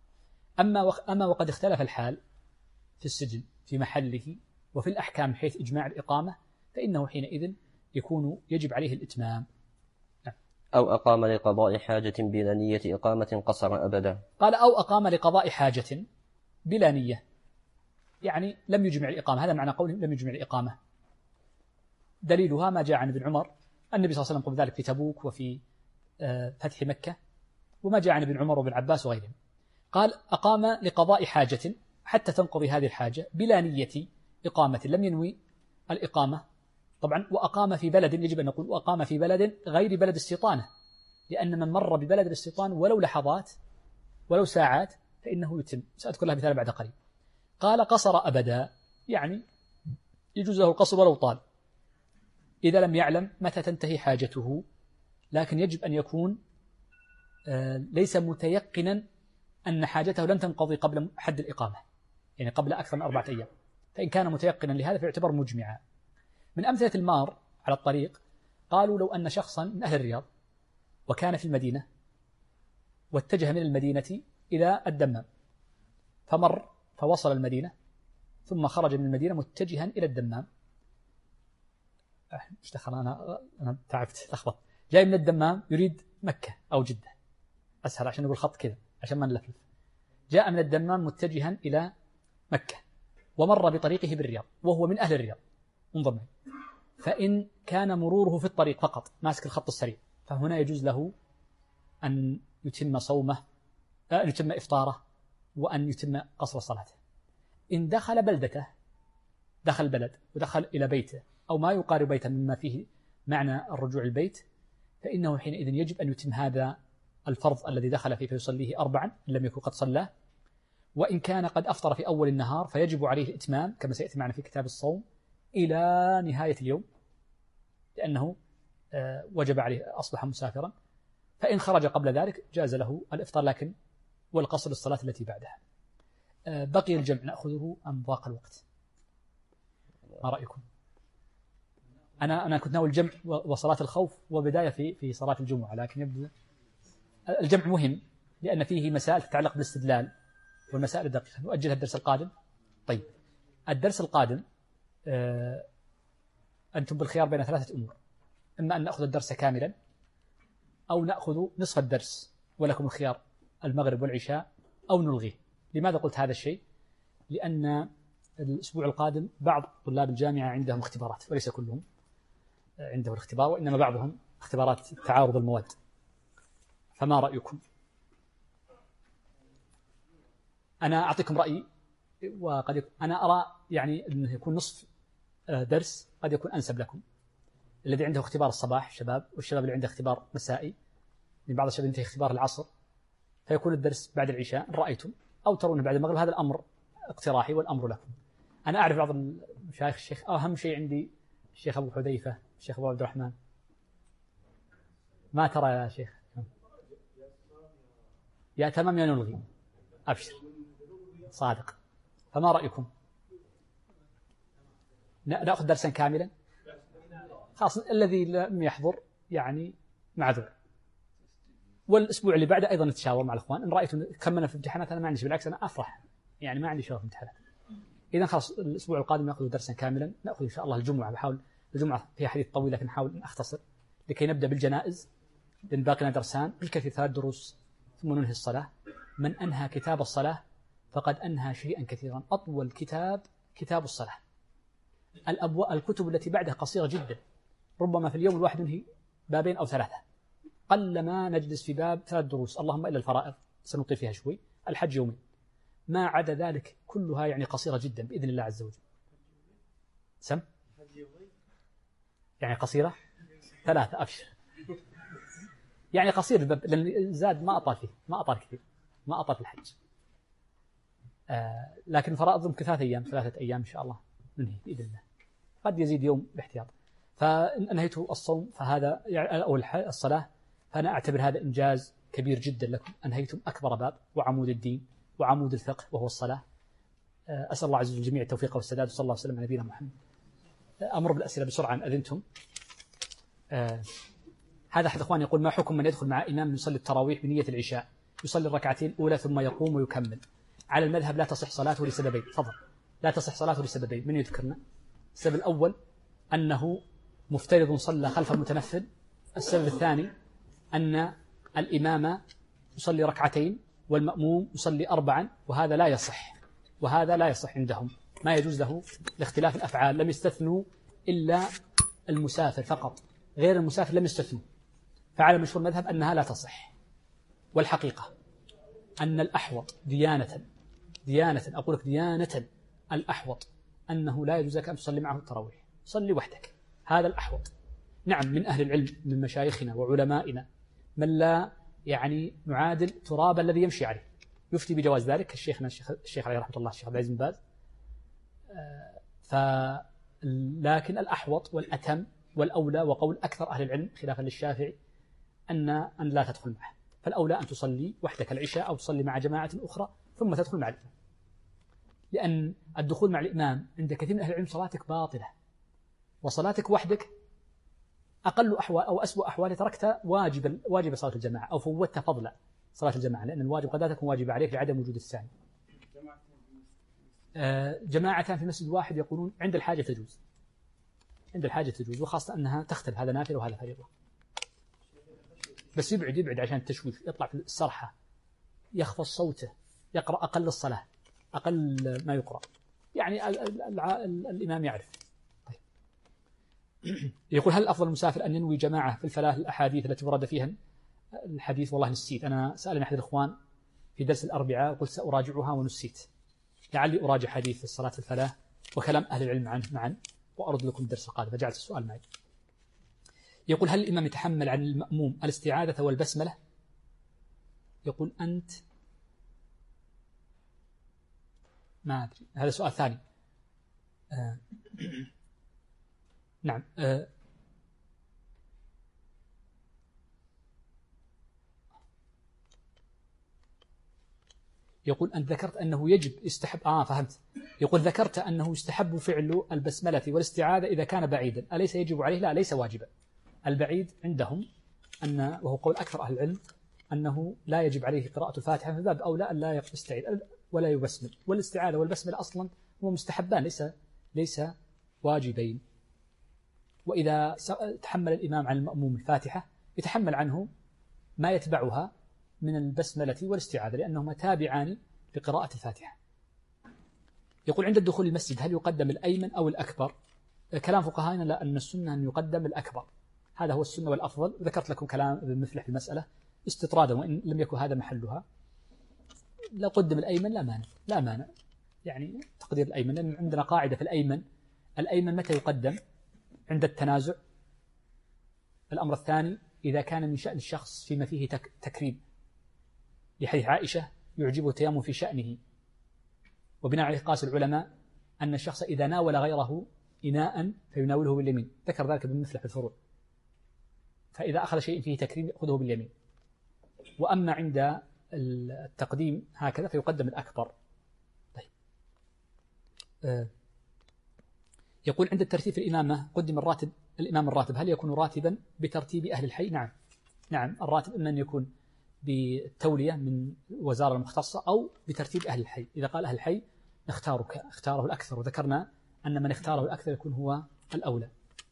أما وقد اختلف الحال في السجن في محله وفي الأحكام حيث إجماع الإقامة، فإنه حينئذ يجب عليه الإتمام. أو أقام لقضاء حاجة بلا نية إقامة قصر أبدا. قال أو أقام لقضاء حاجة بلا نية، يعني لم يجمع الإقامة. هذا معنى قوله لم يجمع الإقامة. دليلها ما جاء عن ابن عمر، النبي صلى الله عليه وسلم قبل ذلك في تبوك وفي فتح مكة، وما جاء عن ابن عمر وابن عباس وغيرهم. قال أقام لقضاء حاجة حتى تنقضي هذه الحاجة بلا نية إقامة، لم ينوي الإقامة طبعا. وأقام في بلد، يجب أن نقول وأقام في بلد غير بلد استيطانه، لأن من مر ببلد الاستيطان ولو لحظات ولو ساعات فإنه يتم. سأذكر لها مثال بعد قليل. قال قصر أبدا، يعني يجوز له القصر ولو طال إذا لم يعلم متى تنتهي حاجته، لكن يجب أن يكون ليس متيقنا أن حاجته لن تنقضي قبل حد الإقامة، يعني قبل أكثر من 4 أيام. فإن كان متيقنا لهذا فيعتبر مجمعا. من أمثلة المار على الطريق قالوا لو أن شخصا من أهل الرياض وكان في المدينة واتجه من المدينة إلى الدمام، فمر فوصل المدينة ثم خرج من المدينة متجها إلى الدمام. مش دخل، أنا تعبت لخبط. جاي من الدمام يريد مكة أو جدة، أسهل عشان نقول خط كذا عشان ما نلفلف. جاء من الدمام متجها إلى مكة ومر بطريقه بالرياض وهو من أهل الرياض، انظر معي. فإن كان مروره في الطريق فقط ماسك الخط السريع، فهنا يجوز له أن يتم صومه، أن يتم إفطاره، وأن يتم قصر صلاته. إن دخل بلدته، دخل البلد ودخل إلى بيته أو ما يقارب بيته مما فيه معنى الرجوع البيت، فإنه حينئذ يجب أن يتم هذا الفرض الذي دخل فيه فيصليه 4 إن لم يكن قد صلاه. وإن كان قد أفطر في أول النهار فيجب عليه الإتمام كما سيأتي معنا في كتاب الصوم إلى نهاية اليوم، لأنه وجب عليه، أصبح مسافرا. فإن خرج قبل ذلك جاز له الإفطار، لكن والقصر الصلاة التي بعدها. بقي الجمع نأخذه أم ضاق الوقت؟ ما رأيكم؟ أنا كنت ناوي الجمع وصلاة الخوف وبداية في صلاة الجمعة، لكن يبدو الجمع مهم لأن فيه مسائل تتعلق بالاستدلال والمسائل الدقيقة. نؤجلها الدرس القادم. طيب، الدرس القادم أنتم بالخيار بين 3 أمور: إما أن نأخذ الدرس كاملا، أو نأخذ نصف الدرس ولكم الخيار المغرب والعشاء، أو نلغيه. لماذا قلت هذا الشيء؟ لأن الأسبوع القادم بعض طلاب الجامعة عندهم اختبارات، وليس كلهم عنده الاختبار، وإنما بعضهم اختبارات تعارض المواد. فما رأيكم؟ أنا أعطيكم رأيي، أنا أرى يعني أنه يكون نصف درس قد يكون أنسب لكم. الذي عنده اختبار الصباح شباب، والشباب اللي عنده اختبار مسائي، لبعض الشباب ينتهي اختبار العصر، فيكون الدرس بعد العشاء إن رأيتم، أو ترون بعد المغرب. هذا الأمر اقتراحي والأمر لكم. أنا أعرف بعض المشايخ الشيخ أهم شيء عندي الشيخ أبو حذيفة، الشيخ أبو عبد الرحمن. ما ترى يا شيخ؟ يا تمام يا نلغي. أبشر صادق. فما رأيكم؟ نأخذ درسا كاملا؟ خاصة الذي لم يحضر يعني معذور. والأسبوع اللي بعده أيضا نتشاور مع الأخوان. إن رأيتم كملنا في امتحانات أنا ما عندي، بالعكس أنا أفرح، يعني ما عندي شغف في امتحانات. إذا خلاص الأسبوع القادم نأخذ درسا كاملا. نأخذ إن شاء الله الجمعة، بحاول الجمعة فيها حديث طويل لكن نحاول أن أختصر لكي نبدأ بالجنائز، لأن باقينا درسان بالكثير 3 دروس ثم ننهي الصلاة. من أنهى كتاب الصلاة فقد أنهى شيئا كثيرا. أطول كتاب كتاب الصلاة. الكتب التي بعدها قصيرة جدا، ربما في اليوم الواحد ننهي 2 أو 3. قلما نجلس في باب 3 دروس، اللهم إلا الفرائض سنطيل فيها شوي، الحج يومين، ما عدا ذلك كلها يعني قصيرة جدا بإذن الله عز وجل. سم يعني قصيرة 3 أبشر، يعني قصير الباب، لأن زاد ما أطال فيه، ما أطال كثير، ما أطال في الحج. لكن فرائض يمكن 3 أيام 3 أيام إن شاء الله ننهي بإذن الله، قد يزيد يوم باحتياط. فإن أنهيت الصوم فهذا أو الصلاة، فأنا أعتبر هذا إنجاز كبير جدا لكم. أنهيتم أكبر باب وعمود الدين وعمود الفقه وهو الصلاة. أسأل الله عز وجل الجميع التوفيق والسداد، وصلى الله وسلم على نبينا محمد. أمر بالأسئلة بسرعة إن أذنتم. هذا أحد أخواني يقول: ما حكم من يدخل مع إمام يصلي التراويح بنية العشاء، يصلي الركعتين الأولى ثم يقوم ويكمل؟ على المذهب لا تصح صلاته لسببين. تفضل. لا تصح صلاته لسببين. من يذكرنا؟ السبب الأول أنه مفترض صلى خلف المتنفل. السبب الثاني أن الإمام يصلي ركعتين والمأموم يصلي 4، وهذا لا يصح، وهذا لا يصح عندهم، ما يجوز له لاختلاف الأفعال. لم يستثنوا إلا المسافر فقط، غير المسافر لم يستثنوا. فعلى مشهور المذهب أنها لا تصح. والحقيقة أن الأحوط ديانة أقول لك ديانة، الأحوط أنه لا يجوز لك أن تصلي معه التراويح، صلي وحدك، هذا الأحوط. نعم، من أهل العلم من مشايخنا وعلمائنا من لا يعني نعادل تراب الذي يمشي عليه، يفتي بجواز ذلك، الشيخ عليه رحمة الله، الشيخ عبد العزيز بن باز. لكن الأحوط والأتم والأولى وقول أكثر أهل العلم خلافا للشافعي أن لا تدخل معه. فالأولى أن تصلي وحدك العشاء أو تصلي مع جماعة أخرى ثم تدخل مع الإمام، لأن الدخول مع الإمام عند كثير من أهل العلم صلاتك باطلة، وصلاتك وحدك أقل أحوال أو أسوأ أحوال تركت واجب صلاة الجماعة أو فوتت فضل صلاة الجماعة، لأن الواجب قد لا تكون واجب عليك لعدم وجود الثاني. جماعتان في مسجد واحد يقولون عند الحاجة تجوز، عند الحاجة تجوز، وخاصة أنها تختلف، هذا نافلة وهذا فريضة. بس يبعد عشان التشويش، يطلع في السرحة، يخفض صوته، يقرأ أقل الصلاة، أقل ما يقرأ، يعني الإمام يعرف. طيب. يقول: هل أفضل المسافر أن ينوي جماعة في الفلاح؟ الأحاديث التي ورد فيها الحديث والله نسيت. أنا سألني أحد الإخوان في درس الأربعاء قلت سأراجعها ونسيت، لعلي أراجع حديث الصلاة في الفلاح وكلام أهل العلم عنه معا وأرد لكم الدرس القادم، فجعلت السؤال معي. يقول: هل الإمام يتحمل عن المأموم الاستعاذة والبسملة؟ يقول أنت ما أدري، هذا سؤال ثاني. نعم. يقول أنت ذكرت أنه يجب يستحب فهمت. يقول ذكرت أنه يستحب فعل البسملة والاستعاذة إذا كان بعيدا، أليس يجب عليه؟ لا، ليس واجبا. البعيد عندهم وهو قول أكثر أهل العلم أنه لا يجب عليه قراءة الفاتحة، من باب أولى أن لا يستعيذ ولا يبسمل. والاستعاذة والبسملة أصلا هو مستحبان ليس واجبين. وإذا تحمل الإمام عن المأموم الفاتحة يتحمل عنه ما يتبعها من البسملة والاستعاذة لأنهما تابعان لقراءة الفاتحة. يقول عند الدخول المسجد هل يقدم الأيمن أو الأكبر؟ كلام فقهائنا لا، أن السنة أن يقدم الأكبر، هذا هو السنة والأفضل. ذكرت لكم كلام ابن مفلح في المسألة استطرادا وإن لم يكن هذا محلها. لا قدم الأيمن لا مانع يعني تقدير الأيمن، لأن عندنا قاعدة في الأيمن متى يقدم؟ عند التنازع. الأمر الثاني إذا كان من شأن الشخص فيما فيه تكريم، لحديث عائشة يعجبه التيمم في شأنه، وبناء عليه قاس العلماء أن الشخص إذا ناول غيره إناء فيناوله باليمين، ذكر ذلك ابن مفلح في الفروع. فإذا أخذ شيء فيه تكريم يأخذه باليمين. وأما عند التقديم هكذا فيقدم الأكبر. طيب. يقول عند الترتيب في الإمامة قدم الإمام الراتب، هل يكون راتبا بترتيب أهل الحي؟ نعم الراتب إما أن يكون بالتولية من وزارة المختصة أو بترتيب أهل الحي. إذا قال أهل الحي اختاره الأكثر، وذكرنا أن من اختاره الأكثر يكون هو الأولى.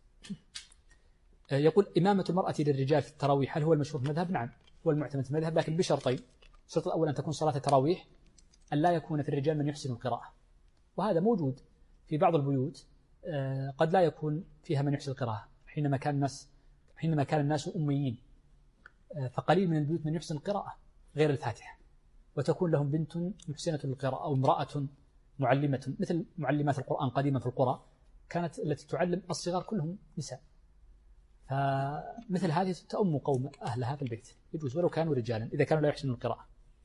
يقول إمامة المرأة للرجال في التراويح هل هو المشهور في المذهب؟ نعم هو المعتمد في المذهب، لكن بشرطين. الشرط الأول أن تكون صلاة التراويح أن لا يكون في الرجال من يحسن القراءة، وهذا موجود في بعض البيوت قد لا يكون فيها من يحسن القراءة حينما كان الناس أميين، فقليل من البيوت من يحسن القراءة غير الفاتحة، وتكون لهم بنت محسنة القراءة أو امرأة معلمة، مثل معلمات القرآن قديما في القرى كانت التي تعلم الصغار كلهم نساء، فمثل هذه تأم قوم أهلها في البيت يجوز ولو كانوا رجالا إذا كانوا لا يحسنون القراءة،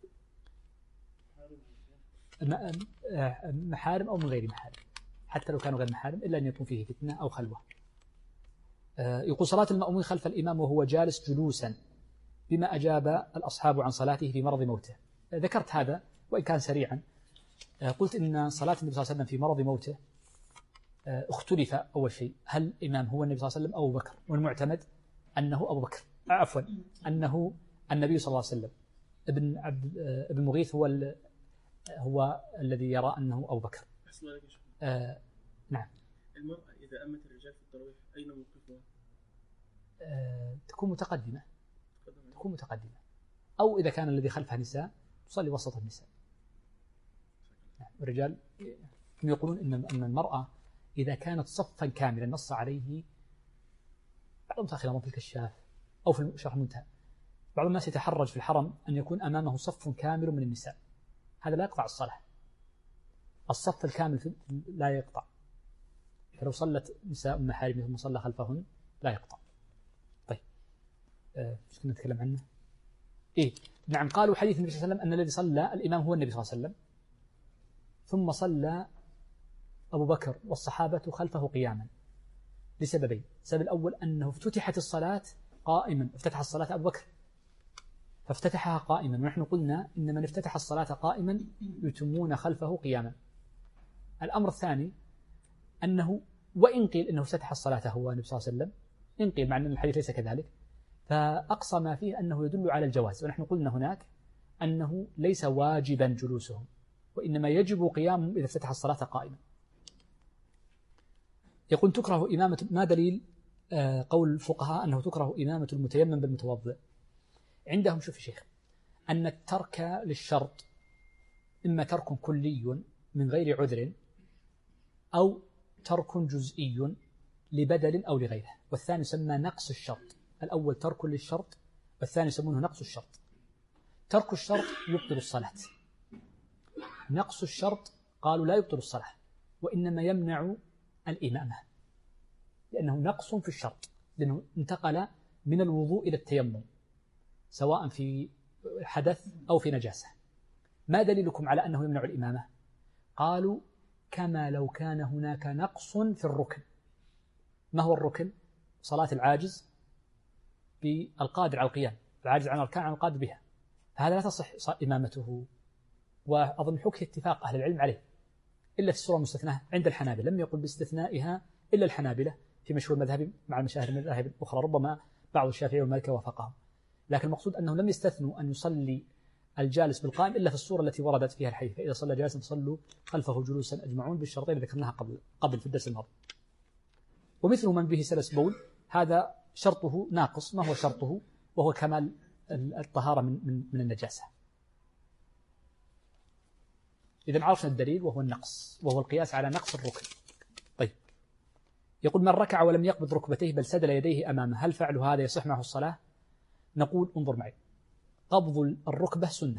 محارم أو من غير محارم، حتى لو كانوا غير محارم إلا أن يكون فيه فتنة أو خلوة. يقول صلاة المأموم خلف الإمام وهو جالس جلوسا بما أجاب الأصحاب عن صلاته في مرض موته. ذكرت هذا وإن كان سريعا. قلت إن صلاة النبي صلى الله عليه وسلم في مرض موته اختلف. أول شيء هل الإمام هو النبي صلى الله عليه وسلم أو أبو بكر؟ والمعتمد أنه أبو بكر، عفوا أنه النبي صلى الله عليه وسلم. ابن مغيث هو الذي يرى أنه أبو بكر. نعم. المرأة إذا أمت الرجال في التراويح أين موقفها؟ تكون متقدمة أو إذا كان الذي خلفها نساء تصلي وسط النساء. الرجال يقولون أن المرأة إذا كانت صفا كاملا نص عليه بعض المتأخرين في الكشاف أو في شرح المنتهى، بعض الناس يتحرج في الحرم أن يكون أمامه صف كامل من النساء، هذا لا يقطع الصلاة. الصف الكامل لا يقطع، فلو صلت نساء محارم ثم صلى خلفهن لا يقطع. طيب ايش كنا نتكلم عنه؟ نعم، قالوا حديث النبي صلى الله عليه وسلم أن الذي صلى الإمام هو النبي صلى الله عليه وسلم، ثم صلى أبو بكر والصحابة خلفه قياما لسببين. السبب الأول أنه افتتحت الصلاة قائما، افتتح الصلاة أبو بكر فافتتحها قائما، ونحن قلنا إن من افتتح الصلاة قائما يتمون خلفه قياما. الأمر الثاني أنه وإن قيل أنه افتتح الصلاة هو النبي صلى الله عليه وسلم، إن قيل مع أن الحديث ليس كذلك، فأقصى ما فيه أنه يدل على الجواز، ونحن قلنا هناك أنه ليس واجبا جلوسهم، وإنما يجب قيامهم إذا افتتح الصلاة قائما. يقول تكره إمامة، ما دليل قول الفقهاء أنه تكره إمامة المتيمم بالمتوضئ؟ عندهم شوف يا شيخ، أن الترك للشرط إما ترك كلي من غير عذر أو ترك جزئي لبدل أو لغيره، والثاني يسمى نقص الشرط. الأول ترك للشرط والثاني يسمونه نقص الشرط. ترك الشرط يبطل الصلاة، نقص الشرط قالوا لا يبطل الصلاة وإنما يمنع الإمامة، لأنه نقص في الشرط، لأنه انتقل من الوضوء إلى التيمم سواء في حدث أو في نجاسة. ما دليلكم على أنه يمنع الإمامة؟ قالوا كما لو كان هناك نقص في الركن. ما هو الركن؟ صلاة العاجز بالقادر على القيام، العاجز عن الأركان عن القادر بها، فهذا لا تصح إمامته. وأظن حكي اتفاق أهل العلم عليه إلا في الصورة المستثناة عند الحنابلة، لم يقل باستثنائها إلا الحنابلة في مشهور المذهب مع المشاهير من المذاهب الأخرى، ربما بعض الشافعي والمالكي وافقهم، لكن المقصود أنهم لم يستثنوا أن يصلي الجالس بالقائم إلا في الصورة التي وردت فيها الحديث، فإذا صلى جالسا فصلوا خلفه جلوسا أجمعون بالشرطين اللي ذكرناها قبل في الدرس الماضي. ومثل من به سلس بول هذا شرطه ناقص، ما هو شرطه؟ وهو كمال الطهارة من النجاسة. إذا عرفنا الدليل وهو النقص، وهو القياس على نقص الركن. طيب، يقول من ركع ولم يقبض ركبتيه بل سدل يديه أمامه، هل فعل هذا يصح معه الصلاة؟ نقول انظر معي، قبض الركبة سنة،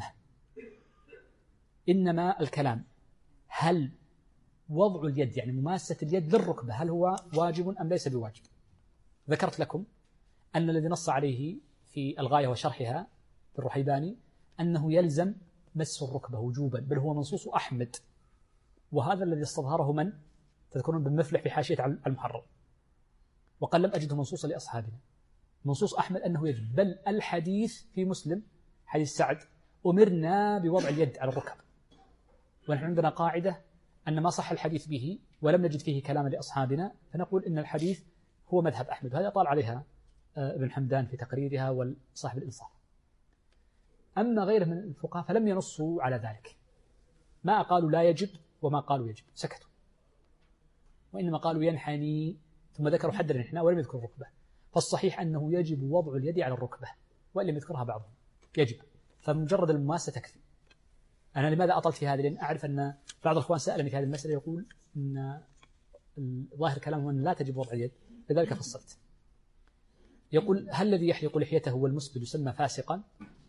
إنما الكلام هل وضع اليد يعني مماسة اليد للركبة هل هو واجب أم ليس بواجب؟ ذكرت لكم أن الذي نص عليه في الغاية وشرحها الرحيباني أنه يلزم مس الركبة وجوبا، بل هو منصوص أحمد، وهذا الذي استظهره من تذكرون بالمفلح في حاشية المحرر، وقال لم أجده منصوصا لأصحابنا. منصوص أحمد أنه يجب، بل الحديث في مسلم حديث سعد أمرنا بوضع اليد على الركب، ونحن عندنا قاعدة أن ما صح الحديث به ولم نجد فيه كلاما لأصحابنا فنقول إن الحديث هو مذهب أحمد، وهذا طال عليها ابن حمدان في تقريرها وصاحب الإنصاف. أما غيره من الفقهاء فلم ينصوا على ذلك، ما قالوا لا يجب وما قالوا يجب، سكتوا، وإنما قالوا ينحني، ثم ذكروا حد الانحناء ولم يذكروا الركبة. فالصحيح أنه يجب وضع اليد على الركبة، وإن لم يذكرها بعضهم يجب، فمجرد المماسة تكفي. أنا لماذا أطلت في هذا؟ لأن أعرف أن بعض الأخوان سألني في هذه المسألة يقول أن ظاهر كلامه أن لا تجب وضع اليد، لذلك فصلت. يقول هل الذي يحلق لحيته والمسبل يسمى فاسقا؟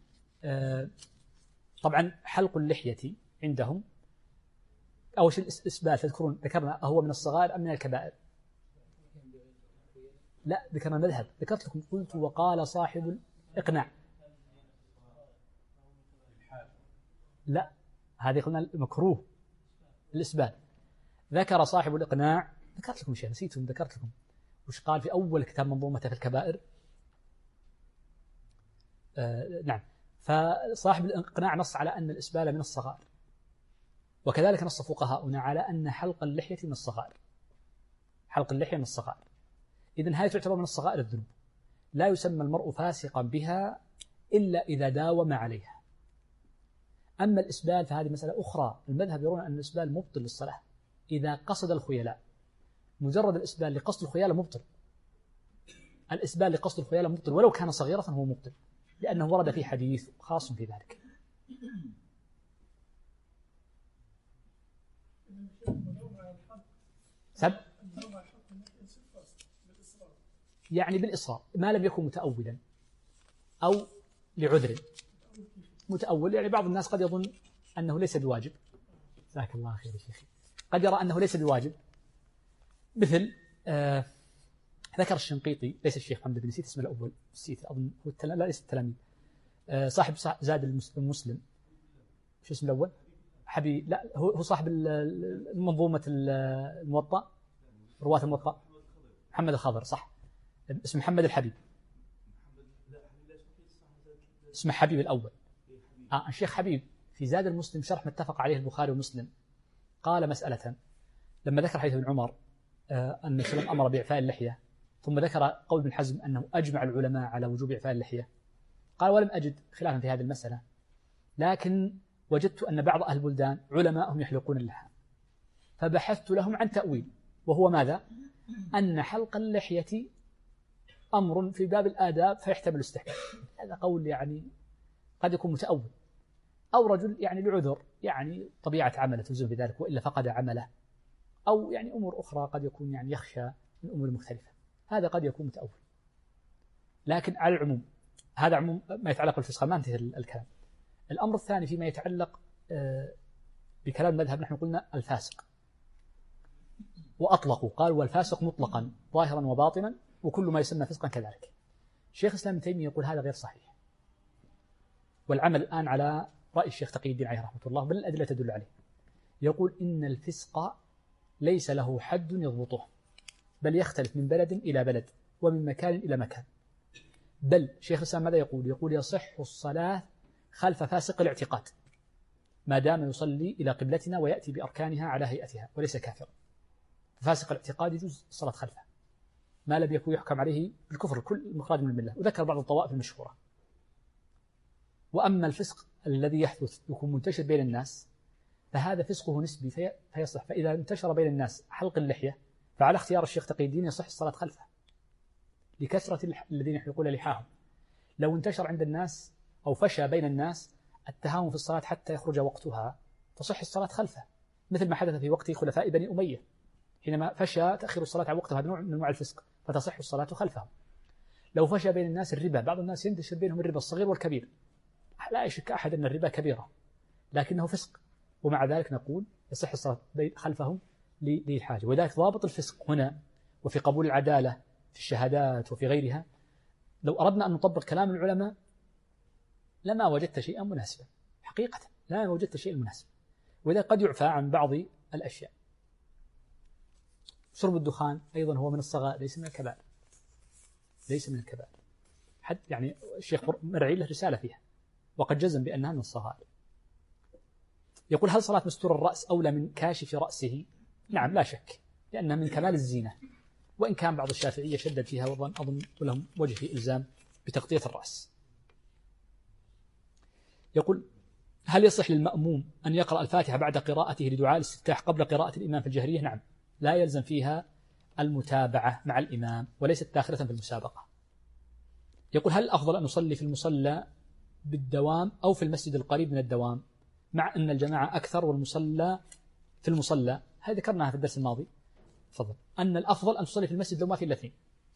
طبعا حلق اللحية عندهم أو شيء الإسبال تذكرون ذكرنا هو من الصغائر أم من الكبائر؟ لا، ذكرنا المذهب، ذكرت لكم قلت وقال صاحب الإقناع، لا هذه قلنا المكروه الإسبال. ذكر صاحب الإقناع، ذكرت لكم شيء نسيتم، ذكرت لكم وش قال في أول كتاب منظومته في الكبائر. نعم، فصاحب الإقناع نص على أن الإسبال من الصغائر، وكذلك نص فقهاؤنا على أن حلق اللحية من الصغائر، حلق اللحية من الصغائر. إذن هذه تعتبر من الصغائر الذنوب، لا يسمى المرء فاسقا بها إلا إذا داوم عليها. أما الإسبال فهذه مسألة أخرى، المذهب يرون أن الإسبال مبطل للصلاة إذا قصد الخيلاء، مجرد الإسبال لقصد الخيلاء مبطل، الإسبال لقصد الخيلاء مبطل ولو كان صغيرة هو مبطل، لأنه ورد في حديث خاص في ذلك. يعني بالإصرار ما لم يكن متأولا أو لعذر. متأول يعني بعض الناس قد يظن أنه ليس بواجب، جزاك الله خير يا شيخي، قد يرى أنه ليس بواجب، مثل ذكر الشنقيطي، ليس الشيخ محمد بن نسيت اسمه الأول، نسيت أظن هو لا ليس التلاميذ، صاحب زاد المسلم، شو اسمه الأول؟ حبيب، لا هو صاحب المنظومة الموطأ، رواة الموطأ، محمد الخضر، صح، اسمه محمد الحبيب، اسمه حبيب الأول. الشيخ حبيب في زاد المسلم شرح متفق عليه البخاري ومسلم قال مسألة لما ذكر حديث ابن عمر أن الرسول أمر بإعفاء اللحية، ثم ذكر قول ابن حزم أنه أجمع العلماء على وجوب إعفاء اللحية، قال ولم أجد خلافا في هذه المسألة، لكن وجدت أن بعض أهل البلدان علماءهم يحلقون اللحى، فبحثت لهم عن تأويل، وهو ماذا؟ أن حلق اللحية أمر في باب الآداب فيحتمل استحباب. هذا قول يعني قد يكون متأول، أو رجل يعني لعذر، يعني طبيعة عمله تلزم بذلك وإلا فقد عمله، أو يعني أمور أخرى قد يكون يعني يخشى من أمور مختلفة، هذا قد يكون متأول. لكن على العموم هذا عموم ما يتعلق بالفسق، ما انتهى الكلام. الأمر الثاني فيما يتعلق بكلام المذهب، نحن قلنا الفاسق، وأطلقوا قال والفاسق مطلقا ظاهرا وباطنا وكل ما يسمى فسقا كذلك. شيخ الإسلام ابن تيمية يقول هذا غير صحيح، والعمل الآن على رأي الشيخ تقي الدين عليه رحمة الله، بل الأدلة تدل عليه. يقول إن الفسق ليس له حد يضبطه، بل يختلف من بلد إلى بلد ومن مكان إلى مكان. بل شيخ الإسلام ماذا يقول؟ يقول يصح الصلاة خلف فاسق الاعتقاد، ما دام يصلي إلى قبلتنا ويأتي بأركانها على هيئتها وليس كافرا. فاسق الاعتقاد يجوز الصلاة خلفه ما لم يكن يحكم عليه بالكفر كل مخرج من الملة. وذكر بعض الطوائف المشهورة. وأما الفسق الذي يحدث يكون منتشر بين الناس فهذا فسقه نسبي فيصح. فإذا انتشر بين الناس حلق اللحية فعلى اختيار الشيخ تقي الدين يصح الصلاة خلفه لكثرة الذين يحلقون لحاهم. لو انتشر عند الناس أو فشى بين الناس التهاون في الصلاة حتى يخرج وقتها تصح الصلاة خلفه، مثل ما حدث في وقت خلفاء بني أمية حينما فشى تأخير الصلاة عن وقتها، هذا نوع من أنواع الفسق فتصح الصلاة خلفهم. لو فشى بين الناس الربا، بعض الناس ينتشر بينهم الربا الصغير والكبير، لا يشك أحد أن الربا كبيرة لكنه فسق، ومع ذلك نقول يصح الصلاة خلفهم للحاجة. وذلك ضابط الفسق هنا وفي قبول العدالة في الشهادات وفي غيرها. لو أردنا أن نطبق كلام العلماء لما وجدت شيئا مناسبا، حقيقة لا وجدت شيئا مناسبا. وإذا قد يعفى عن بعض الأشياء. شرب الدخان أيضا هو من الصغائر ليس من الكبائر، ليس من الكبائر. حد يعني الشيخ مرعي له رسالة فيها وقد جزم بأنها من الصغائر. يقول هل صلاة مستور الرأس أولى من كاشف رأسه؟ نعم لا شك، لأنها من كمال الزينة، وإن كان بعض الشافعية شدد فيها أظن لهم وجه في إلزام بتغطية الرأس. يقول هل يصح للمأموم أن يقرأ الفاتحة بعد قراءته لدعاء الاستفتاح قبل قراءة الإمام في الجهرية؟ نعم، لا يلزم فيها المتابعة مع الإمام وليست داخلة في المسابقة. يقول هل الأفضل أن نصلي في المصلى بالدوام أو في المسجد القريب من الدوام مع أن الجماعة أكثر والمصلى في المصلى؟ هذه ذكرناها في الدرس الماضي تفضل، أن الأفضل أن تصلي في المسجد لو ما فيه الاثنين،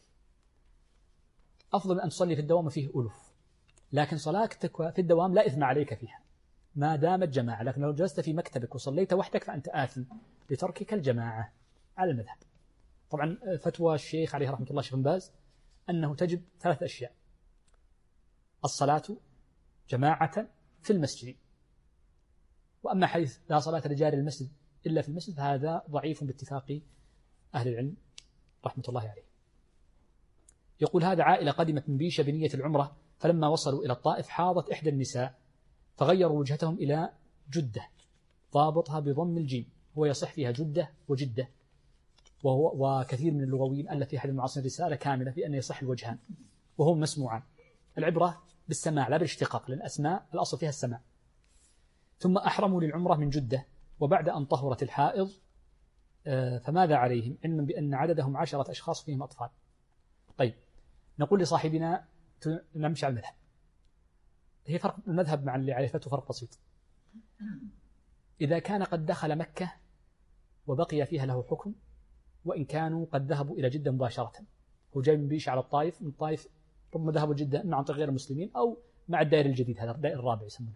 أفضل من أن تصلي في الدوام فيه ألوف. لكن صلاتك في الدوام لا إثم عليك فيها ما دامت جماعة، لكن لو جلست في مكتبك وصليت وحدك فأنت آثم لتركك الجماعة على المذهب. طبعا فتوى الشيخ عليه رحمة الله شيخ بن باز أنه تجب 3 أشياء: الصلاة جماعة في المسجد، وأما حيث لا صلاة لجار المسجد إلا في المسجد فهذا ضعيف باتفاق أهل العلم رحمة الله عليه. يقول هذا عائلة قدمت من بيشة بنية العمرة، فلما وصلوا إلى الطائف حاضت إحدى النساء فغيروا وجهتهم إلى جدة، ضابطها بضم الجيم، هو يصح فيها جدة وجدة، وكثير من اللغويين ألف في أحد المعاصرين رسالة كاملة في أن يصح الوجهان وهم مسموعان. العبرة بالسماع لا بالاشتقاق، لأن الأسماء الأصل فيها السماع. ثم أحرموا للعمرة من جدة، وبعد أن طهرت الحائض فماذا عليهم؟ علما بأن عددهم 10 أشخاص فيهم أطفال. طيب نقول لصاحبنا نمشي على المذهب، هي فرق المذهب مع اللي عرفته فرق بسيط. إذا كان قد دخل مكة وبقي فيها له حكم، وإن كانوا قد ذهبوا إلى جدة مباشرة، هو جاي من بيش على الطائف، من الطائف ربما ذهبوا جدة إما عن طريق غير المسلمين أو مع الدائر الجديد، هذا الدائر الرابع يسمونه.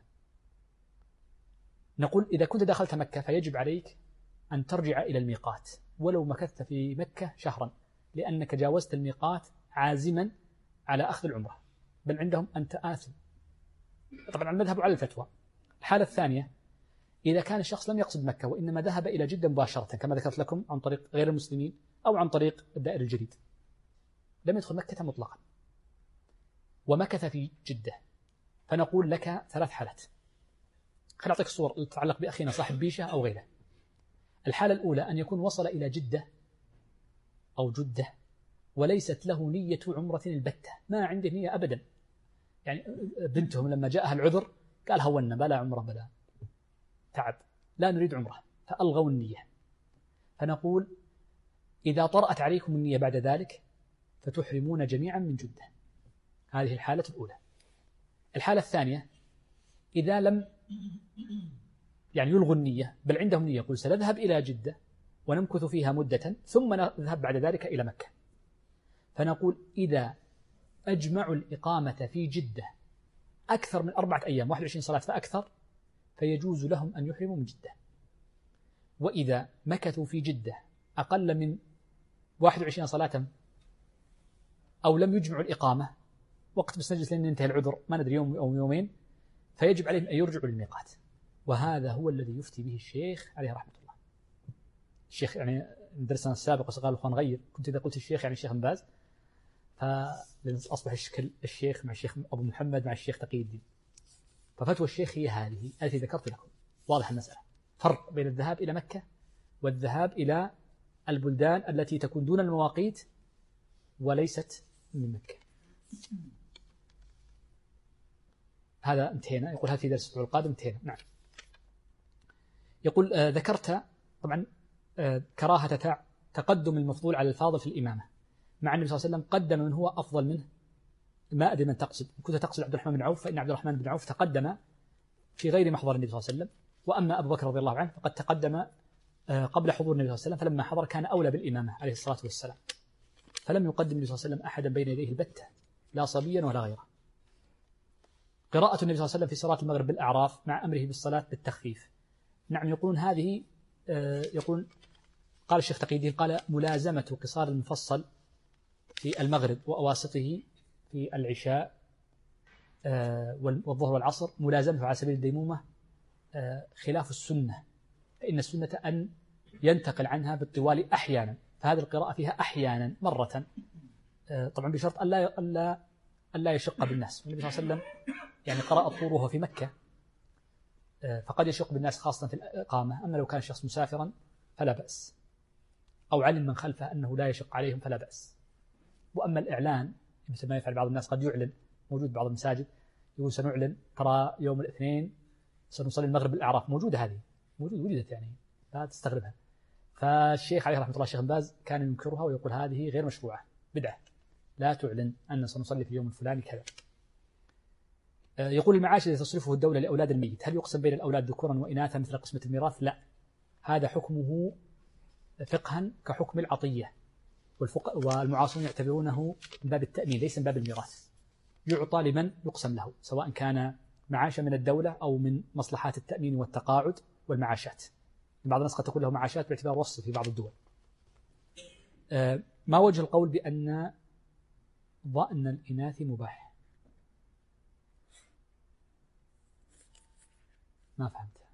نقول إذا كنت دخلت مكة فيجب عليك أن ترجع إلى الميقات ولو مكثت في مكة شهرا، لأنك جاوزت الميقات عازما على أخذ العمرة، بل عندهم أنت آثم. طبعا المذهب على الفتوى. الحالة الثانية إذا كان الشخص لم يقصد مكة وإنما ذهب إلى جدة مباشرة كما ذكرت لكم عن طريق غير المسلمين أو عن طريق الدائر الجديد، لم يدخل مكة مطلقا ومكث في جدة، فنقول لك 3 حالات. خليني أعطيك الصور اللي تتعلق بأخينا صاحب بيشة أو غيره. الحالة الأولى أن يكون وصل إلى جدة أو جدة وليست له نية عمرة البتة، ما عنده نية أبدا، يعني بنتهم لما جاءها العذر قال هونا بلا عمرة بلا تعب، لا نريد عمرة، فألغوا النية. فنقول إذا طرأت عليكم النية بعد ذلك فتحرمون جميعا من جدة. هذه الحالة الأولى. الحالة الثانية إذا لم يعني يلغوا النية بل عندهم نية، يقول سنذهب إلى جدة ونمكث فيها مدة ثم نذهب بعد ذلك إلى مكة، فنقول إذا أجمعوا الإقامة في جدة أكثر من 4 أيام 21 صلاة فأكثر فيجوز لهم أن يحرموا من جدة. وإذا مكثوا في جدة أقل من 21 صلاة أو لم يجمعوا الإقامة وقت بس نجلس لأن ينتهي العذر ما ندري يوم أو يومين، فيجب عليهم أن يرجعوا للميقات. وهذا هو الذي يفتي به الشيخ عليه رحمة الله. الشيخ يعني درسنا السابق وسقال الأخوان غير، كنت إذا قلت الشيخ يعني الشيخ بن باز، فأصبح الشكل الشيخ مع الشيخ أبو محمد مع الشيخ تقي الدين. ففتوى الشيخ هي هذه التي ذكرت لكم، واضح المسألة. فرق بين الذهاب إلى مكة والذهاب إلى البلدان التي تكون دون المواقيت وليست من مكة. هذا انتهينا. يقول هذا في درس الأسبوع القادم انتهينا. نعم. يقول ذكرت طبعا كراهة تقدم المفضول على الفاضل في الإمامة، مع النبي صلى الله عليه وسلم قدم من هو أفضل منه. ما أدري من تقصد، كنت تقصد عبد الرحمن بن عوف، فإن عبد الرحمن بن عوف تقدم في غير محضر النبي صلى الله عليه وسلم، وأما أبو بكر رضي الله عنه فقد تقدم قبل حضور النبي صلى الله عليه وسلم، فلما حضر كان أولى بالإمامة عليه الصلاة والسلام، فلم يقدم النبي صلى الله عليه وسلم أحدا بين يديه البتة، لا صبيا ولا غيره. قراءة النبي صلى الله عليه وسلم في صلاة المغرب بالأعراف مع أمره بالصلاة بالتخفيف. نعم، يقولون هذه يقول قال الشيخ تقي الدين قال ملازمة قصار المفصل في المغرب وأواسطه في العشاء والظهر والعصر ملازمة على سبيل الديمومة خلاف السنة، فإن السنة أن ينتقل عنها بالطوال أحيانا، فهذه القراءة فيها أحيانا مرة، طبعا بشرط ألا يشق بالناس. النبي صلى الله عليه وسلم يعني قرأ الطور وهو في مكة، فقد يشق بالناس خاصة في الإقامة، أما لو كان الشخص مسافرا فلا بأس، أو علم من خلفه أنه لا يشق عليهم فلا بأس. وأما الإعلان مثل ما يفعل بعض الناس، قد يعلن، موجود بعض المساجد يقول سنعلن ترى يوم الاثنين سنصلي المغرب بالأعراف، موجودة هذه، وجدت يعني، لا تستغربها. فالشيخ عليه رحمة الله الشيخ بن باز كان ينكرها ويقول هذه غير مشروعة، بدعة، لا تعلن أن سنصلي في اليوم الفلاني كذا. يقول المعاش الذي تصرفه الدولة لأولاد الميت هل يقسم بين الأولاد ذكورا وإناثا مثل قسمة الميراث؟ لا، هذا حكمه فقها كحكم العطية، والمعاصرون يعتبرونه من باب التأمين ليس من باب الميراث، يعطى لمن يقسم له، سواء كان معاشا من الدولة أو من مصلحات التأمين والتقاعد والمعاشات. بعض الناس قد تكون له معاشات باعتبار وصف في بعض الدول. ما وجه القول بأن ضأن الإناث مباح؟ ما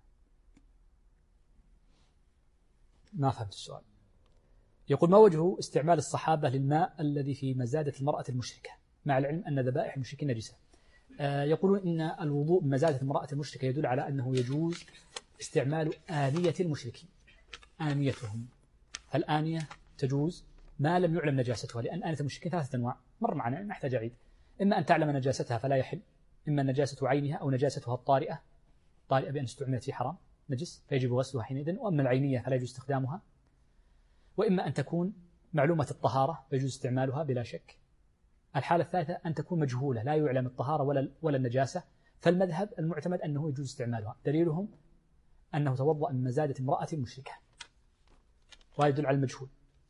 فهمت السؤال. يقول ما وجه استعمال الصحابة للماء الذي في مزادة المرأة المشركة مع العلم أن ذبائح المشركين نجسة؟ يقولون إن الوضوء بمزادة المرأة المشركة يدل على أنه يجوز استعمال آنية المشركين، آنيتهم، فالآنية تجوز ما لم يعلم نجاستها، لأن آنية المشركين 3 أنواع، مر معنا نحتاج أعيد، إما أن تعلم نجاستها فلا يحل، إما نجاسة عينها أو نجاستها الطارئة بأن استعملت في حرام نجس فيجب غسلها حينئذ، وأما العينية فلا يجوز استخدامها، وإما أن تكون معلومة الطهارة فيجوز استعمالها بلا شك. الحالة الثالثة أن تكون مجهولة لا يعلم الطهارة ولا النجاسة، فالمذهب المعتمد أنه يجوز استعمالها، دليلهم أنه توضأ من مزادة امرأة مشركة، ويدل على المجهول.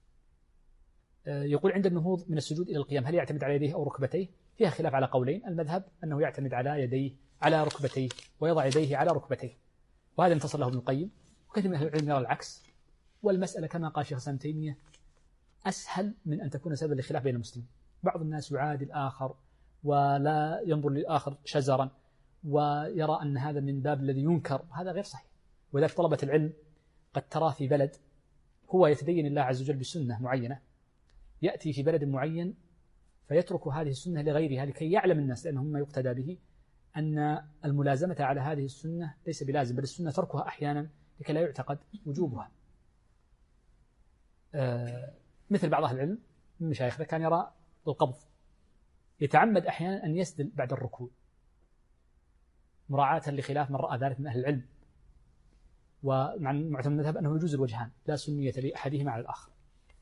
يقول عند النهوض من السجود إلى القيام هل يعتمد على يديه أو ركبتيه؟ فيها خلاف على قولين، المذهب أنه يعتمد على يديه على ركبتيه ويضع يديه على ركبتيه، وهذا انتصر له ابن القيم، وكثير من أهل العلم يرى العكس، والمسألة كما قال شيخ الإسلام ابن تيمية أسهل من أن تكون سببا لخلاف بين المسلمين. بعض الناس يعادي الآخر ولا ينظر للآخر شزرا ويرى أن هذا من باب الذي ينكر، هذا غير صحيح. وذلك طلبة العلم قد ترى في بلد هو يتدين الله عز وجل بسنة معينة، يأتي في بلد معين فيترك هذه السنة لغيرها لكي يعلم الناس، لأنه مما يقتدى به أن الملازمة على هذه السنة ليس بلازم، بل السنة تركها أحيانا لكي لا يعتقد وجوبها. مثل بعض أهل العلم من مشايخنا كان يرى القبض، يتعمد أحيانا أن يسدل بعد الركوع مراعاة لخلاف من رأى ذلك من أهل العلم، ومع معتمد المذهب أنه يجوز الوجهان لا سنية لأحدهما على الآخر.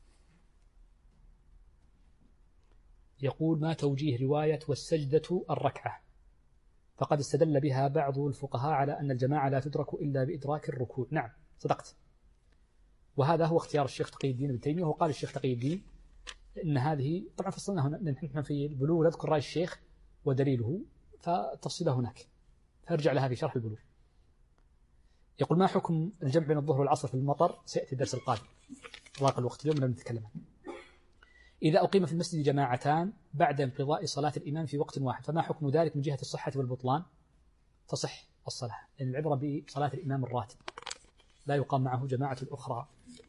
يقول ما توجيه رواية والسجدة الركعة؟ فقد استدل بها بعض الفقهاء على أن الجماعة لا تدرك إلا بإدراك الركوع. نعم صدقت، وهذا هو اختيار الشيخ تقي الدين ابن تيمية. وقال الشيخ تقي الدين إن هذه طبعا فصلنا هنا نحن في البلوغ نذكر رأي الشيخ ودليله، فتفصيله هناك، فارجع لها في شرح البلوغ. يقول ما حكم الجمع بين الظهر والعصر في المطر؟ سيأتي الدرس القادم، ضاق الوقت اليوم لم نتكلم عنه. إذا أقيم في المسجد جماعتان بعد انقضاء صلاة الإمام في وقت واحد فما حكم ذلك من جهة الصحة والبطلان؟ تصح الصلاة، لأن العبرة بصلاة الإمام الراتب لا يقام معه جماعة الأخرى.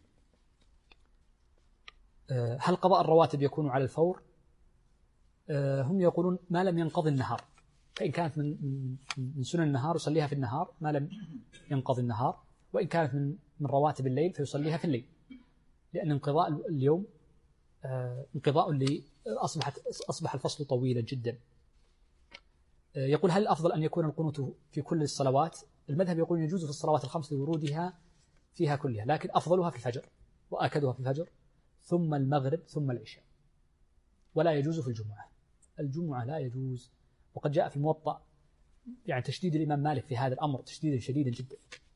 هل قضاء الرواتب يكون على الفور؟ هم يقولون ما لم ينقضي النهار، فإن كانت من سنن النهار يصليها في النهار ما لم ينقضي النهار، وإن كانت من رواتب الليل فيصليها في الليل، لأن انقضاء اليوم انقضاء أصبح الفصل طويلا جدا. يقول هل الأفضل أن يكون القنوت في كل الصلوات؟ المذهب يقول يجوز في الصلوات الخمس لورودها فيها كلها، لكن أفضلها في الفجر وآكدها في الفجر ثم المغرب ثم العشاء، ولا يجوز في الجمعة. الجمعة لا يجوز، وقد جاء في الموطأ يعني تشديد الإمام مالك في هذا الأمر تشديدا شديدا جدا.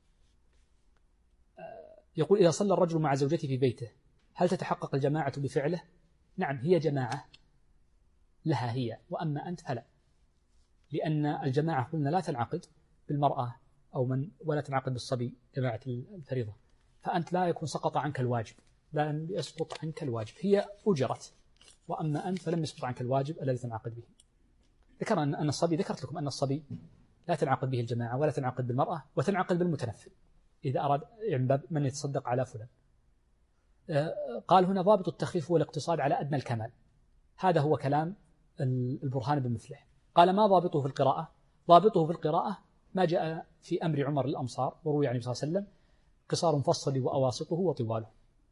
يقول إذا صلى الرجل مع زوجته في بيته هل تتحقق الجماعة بفعله؟ نعم، هي جماعة لها هي، وأما أنت فلا، لأن الجماعة قلنا لا تنعقد بالمرأة ولا تنعقد بالصبي جماعة الفريضة، فأنت لا يكون سقط عنك الواجب، لا يسقط عنك الواجب، هي أجرت، وأما أنت فلم يسقط عنك الواجب الذي تنعقد به. ذكرنا أن الصبي، ذكرت لكم أن الصبي لا تنعقد به الجماعة ولا تنعقد بالمرأة، وتنعقد بالمتنفل إذا أراد يعني من يتصدق على فلان. قال هنا ضابط التخفيف والاقتصاد على أدنى الكمال، هذا هو كلام البرهان بن مفلح. قال ما ضابطه في القراءة؟ ضابطه في القراءة ما جاء في أمر عمر للأمصار وروي عن النبي صلى الله عليه وسلم قصار مفصل وأواسطه وطواله.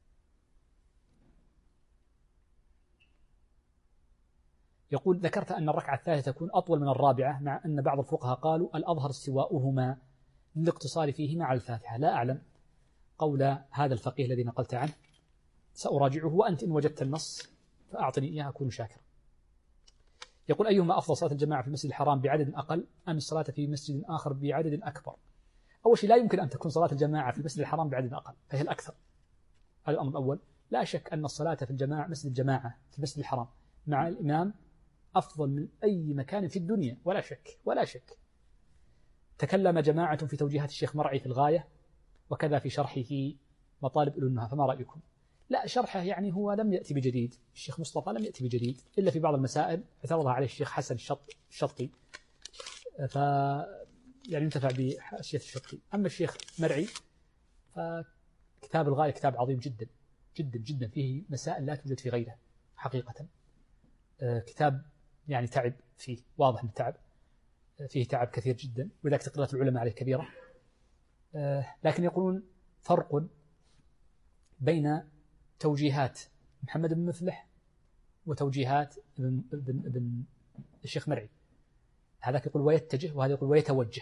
يقول ذكرت أن الركعة الثالثة تكون أطول من الرابعة، مع أن بعض الفقهاء قالوا الأظهر استواؤهما للاقتصار فيهما على الفاتحة. لا أعلم قول هذا الفقيه الذي نقلت عنه، سأراجعه، وأنت إن وجدت النص فأعطني إياه أكون شاكرا. يقول أيهما أفضل، صلاة الجماعة في المسجد الحرام بعدد أقل أم الصلاة في مسجد آخر بعدد أكبر؟ أول شيء لا يمكن أن تكون صلاة الجماعة في المسجد الحرام بعدد أقل، فهي الأكثر، هذا الأمر الأول. لا شك أن الصلاة في الجماعة مسجد الجماعة في المسجد الحرام مع الإمام أفضل من أي مكان في الدنيا، ولا شك ولا شك. تكلم جماعة في توجيهات الشيخ مرعي في الغاية، وكذا في شرحه مطالب أولو النهى، فما رأيكم؟ لا، شرحه يعني هو لم يأتي بجديد، الشيخ مصطفى لم يأتي بجديد إلا في بعض المسائل اعترضها عليه الشيخ حسن الشطي، يعني ينتفع بحاشية الشطي. أما الشيخ مرعي فكتاب الغاية كتاب عظيم جدا جدا جدا، فيه مسائل لا توجد في غيره حقيقة. كتاب يعني تعب فيه، واضح من تعب فيه، تعب كثير جدا، ولذلك تقديرات العلماء عليه كبيرة. لكن يقولون فرق بين توجيهات محمد بن مفلح وتوجيهات ابن الشيخ مرعي، هذاك يقول ويتجه وهذا يقول ويتوجه.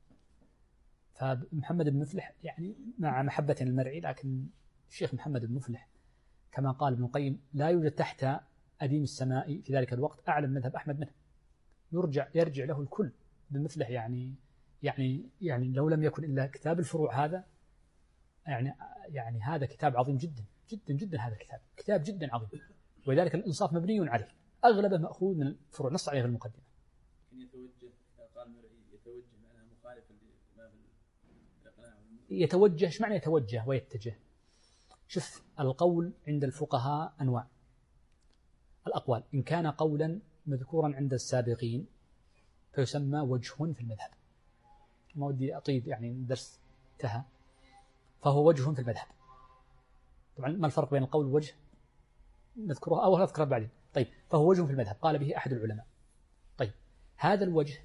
فمحمد بن مفلح يعني مع محبة المرعي، لكن الشيخ محمد بن مفلح كما قال ابن القيم لا يوجد تحت أديم السماء في ذلك الوقت أعلم مذهب أحمد منه، يرجع له الكل. ابن مفلح يعني لو لم يكن إلا كتاب الفروع هذا، يعني هذا كتاب عظيم جدا جدا جدا، هذا كتاب جدا عظيم، ولذلك الإنصاف مبني عليه، أغلبه مأخوذ من الفروع، نص عليه في المقدمة. قال مرعي يتوجه معناها مخالف لما بالإقناع. يتوجه، ايش معنى يتوجه ويتجه؟ شوف، القول عند الفقهاء أنواع. الأقوال إن كان قولا مذكورا عند السابقين فيسمى وجه في المذهب، ما ودي أطيب يعني درس انتهى، فهو وجه في المذهب. طبعا ما الفرق بين القول والوجه نذكره أو نذكره بعدين. طيب، فهو وجه في المذهب قال به أحد العلماء. طيب، هذا الوجه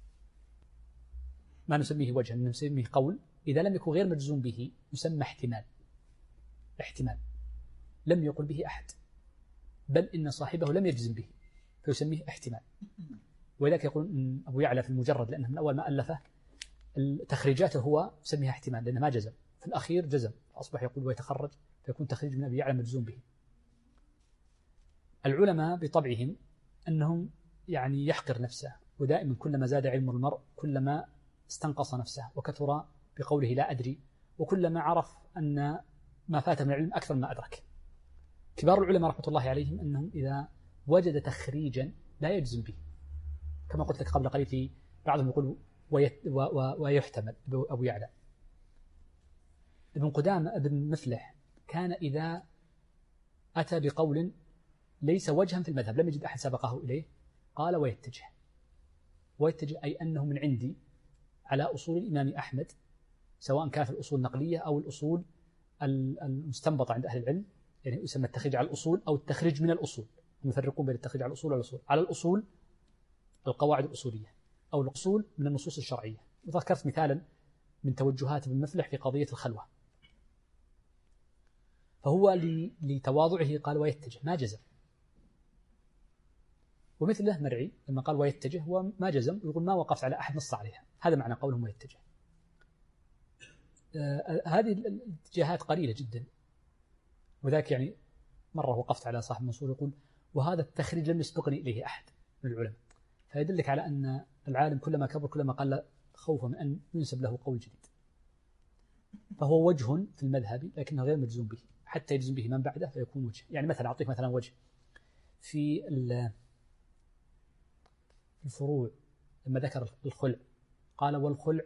ما نسميه وجها، نسميه قول إذا لم يكن غير مجزوم به يسمى احتمال لم يقل به أحد، بل إن صاحبه لم يجزم به فيسميه احتمال. ولذلك يقول أبو يعلى في المجرد، لأنه من أول ما ألفه تخريجاته هو يسميها احتمال لأنه ما جزم، في الأخير جزم فأصبح يقول ويتخرج، فيكون تخريج من أبي يعلى مجزوم به. العلماء بطبعهم أنهم يعني يحقر نفسه، ودائما كلما زاد علم المرء كلما استنقص نفسه وكثر بقوله لا أدري، وكلما عرف أن ما فات من العلم أكثر ما أدرك. كبار العلماء رحمة الله عليهم أنهم إذا وجد تخريجا لا يجزم به، كما قلت لك قبل قليل في بعضهم يقول ويحتمل. أبو يعلى، ابن قدامة، ابن مفلح كان إذا أتى بقول ليس وجها في المذهب لم يجد أحد سبقه إليه قال ويتجه أي أنه من عندي على أصول الإمام أحمد، سواء كانت الأصول النقلية أو الأصول المستنبطة عند أهل العلم، يعني يسمى التخريج على الأصول أو التخريج من الأصول، يفرقون بين التخريج على الأصول والأصول. على الأصول القواعد الأصولية، أو الأصول من النصوص الشرعية. وذكرت مثالا من توجهات ابن مفلح في قضية الخلوة، فهو لتواضعه قال ويتجه، ما جزم. ومثله مرعي لما قال ويتجه هو ما جزم، ويقول ما وقفت على أحد نص عليها، هذا معنى قولهم ويتجه. هذه الاتجاهات قليلة جدا، وذاك يعني مرة وقفت على صاحب المنصور يقول وهذا التخريج لم يسبقني إليه أحد من العلماء، فيدلك على أن العالم كلما كبر كلما قل خوفا من أن ينسب له قول جديد. فهو وجه في المذهب لكنه غير مجزوم به، حتى يجزم به من بعده فيكون وجه. يعني مثلا أعطيك مثلا وجه في الفروع لما ذكر الخلع قال والخلع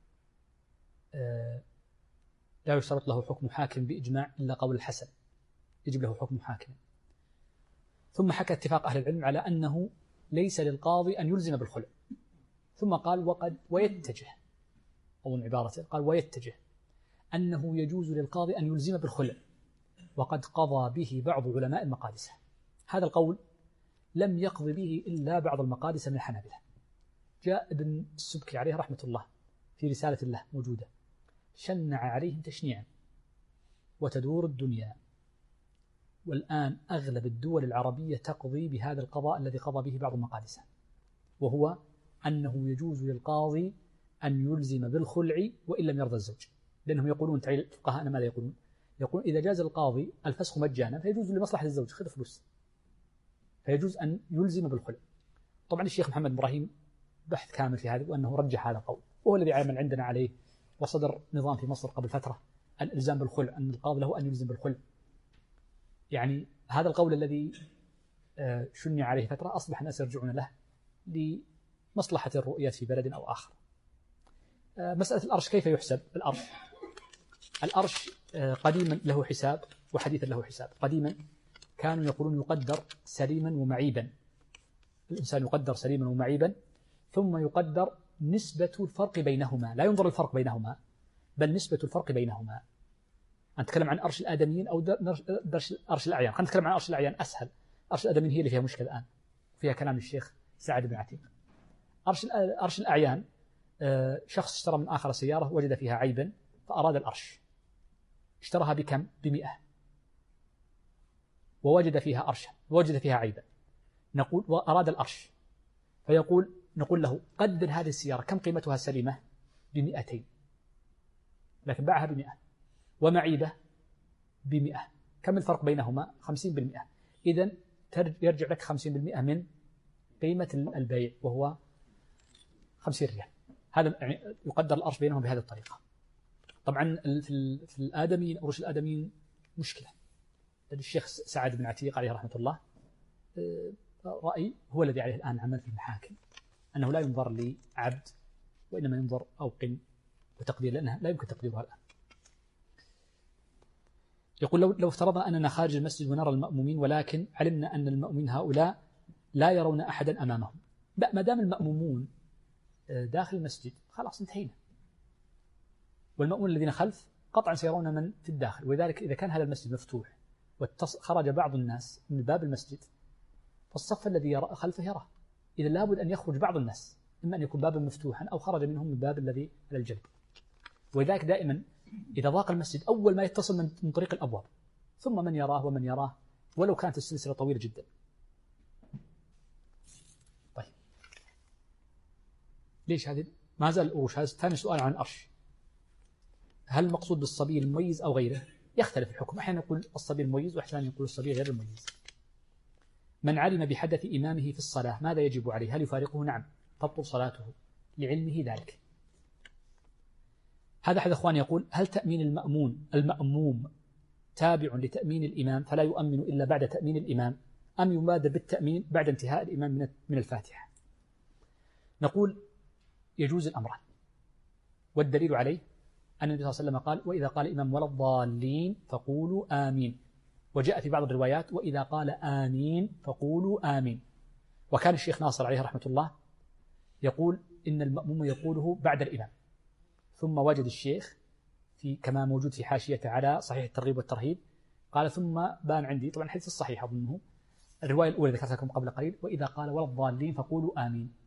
لا يشترط له حكم حاكم بإجماع إلا قول الحسن، يجب له حكم حاكم. ثم حكى اتفاق أهل العلم على أنه ليس للقاضي أن يلزم بالخلع، ثم قال وقد ويتجه، أو من عبارته قال ويتجه أنه يجوز للقاضي أن يلزم بالخلع وقد قضى به بعض علماء المقادسة. هذا القول لم يقضي به إلا بعض المقادسة من الحنابلة. جاء ابن السبكي عليه رحمة الله في رسالة له موجودة شنع عليهم تشنيعا، وتدور الدنيا والآن أغلب الدول العربية تقضي بهذا القضاء الذي قضى به بعض المقادسة، وهو أنه يجوز للقاضي أن يلزم بالخلع وإن لم يرضى الزوج، لأنهم يقولون فقهاءنا ماذا يقولون؟ يقول إذا جاز القاضي الفسخ مجانا فيجوز لمصلحة الزوج خذ فلوس، فيجوز أن يلزم بالخلع. طبعا الشيخ محمد إبراهيم بحث كامل في هذا، وأنه رجح هذا القول، وهو الذي عمل عندنا عليه، وصدر نظام في مصر قبل فترة الإلزام بالخلع، أن القاضي له أن يلزم بالخلع. يعني هذا القول الذي شنع عليه فترة أصبح الناس يرجعون له لمصلحة الرؤيات في بلد أو آخر. مسألة الأرش كيف يحسب؟ الأرش قديما له حساب وحديثا له حساب. قديما كانوا يقولون يقدر سليما ومعيبا، الإنسان يقدر سليما ومعيبا، ثم يقدر نسبة الفرق بينهما، لا ينظر الفرق بينهما بل نسبة الفرق بينهما. نتكلم عن أرش الآدميين أو أرش الأعيان. خلينا نتكلم عن أرش الأعيان أسهل. أرش الآدميين هي اللي فيها مشكلة الآن، فيها كلام الشيخ سعد بن عتيق. أرش الأعيان شخص اشترى من آخر سيارة وجد فيها عيبا فأراد الأرش، اشتراها بكم؟ ب100، ووجد فيها أرشا ووجد فيها عيبا، نقول وأراد الأرش، نقول له قدر هذه السيارة كم قيمتها السليمة؟ ب200، لكن باعها ب100 ومعيبة ب100، كم الفرق بينهما؟ 50%. إذن يرجع لك 50% من قيمة البيع وهو 50 ريال. هذا يعني يقدر الأرش بينهم بهذه الطريقة. طبعا في الآدميين أرش الآدميين مشكلة. الشيخ سعد بن عتيق عليه رحمة الله رأي هو الذي عليه الآن عمل في المحاكم، أنه لا ينظر لعبد وإنما ينظر أوقن وتقدير، لأنها لا يمكن تقديرها الآن. يقول لو افترضنا أننا خارج المسجد ونرى المأمومين ولكن علمنا أن المأمومين هؤلاء لا يرون أحدا أمامهم، ما دام المأمومون داخل المسجد خلاص انتهينا، والمأمون الذين خلف قطعا سيرون من في الداخل. ولذلك إذا كان هذا المسجد مفتوح وخرج بعض الناس من باب المسجد فالصف الذي خلفه يراه، إذا لابد أن يخرج بعض الناس، إما أن يكون بابا مفتوحا أو خرج منهم من باب الذي على الجنب. ولذلك دائما إذا ضاق المسجد أول ما يتصل من طريق الأبواب، ثم من يراه ومن يراه ولو كانت السلسلة طويلة جدا. طيب ليش هذه ما زال الأروش؟ هذا ثاني سؤال عن الأرش. هل المقصود بالصبي المميز أو غيره؟ يختلف الحكم، أحيانا يقول الصبي المميز وأحيانا يقول الصبي غير المميز. من علم بحدث إمامه في الصلاة ماذا يجب عليه؟ هل يفارقه؟ نعم، تبطل صلاته لعلمه ذلك. هذا أحد أخواني يقول هل تأمين المأموم تابع لتأمين الإمام فلا يؤمن إلا بعد تأمين الإمام، أم يبادر بالتأمين بعد انتهاء الإمام من الفاتحة؟ نقول يجوز الأمران، والدليل عليه أن النبي صلى الله عليه وسلم قال وإذا قال الإمام ولا الضالين فقولوا آمين، وجاء في بعض الروايات وإذا قال آمين فقولوا آمين. وكان الشيخ ناصر عليه رحمة الله يقول إن المأموم يقوله بعد الإمام. ثم وجد الشيخ كما موجود في حاشيته على صحيح الترغيب والترهيب قال ثم بان عندي، طبعا الحديث الصحيح أظنه الرواية الأولى ذكرتها لكم قبل قليل، وإذا قال ولا الضالين فقولوا آمين.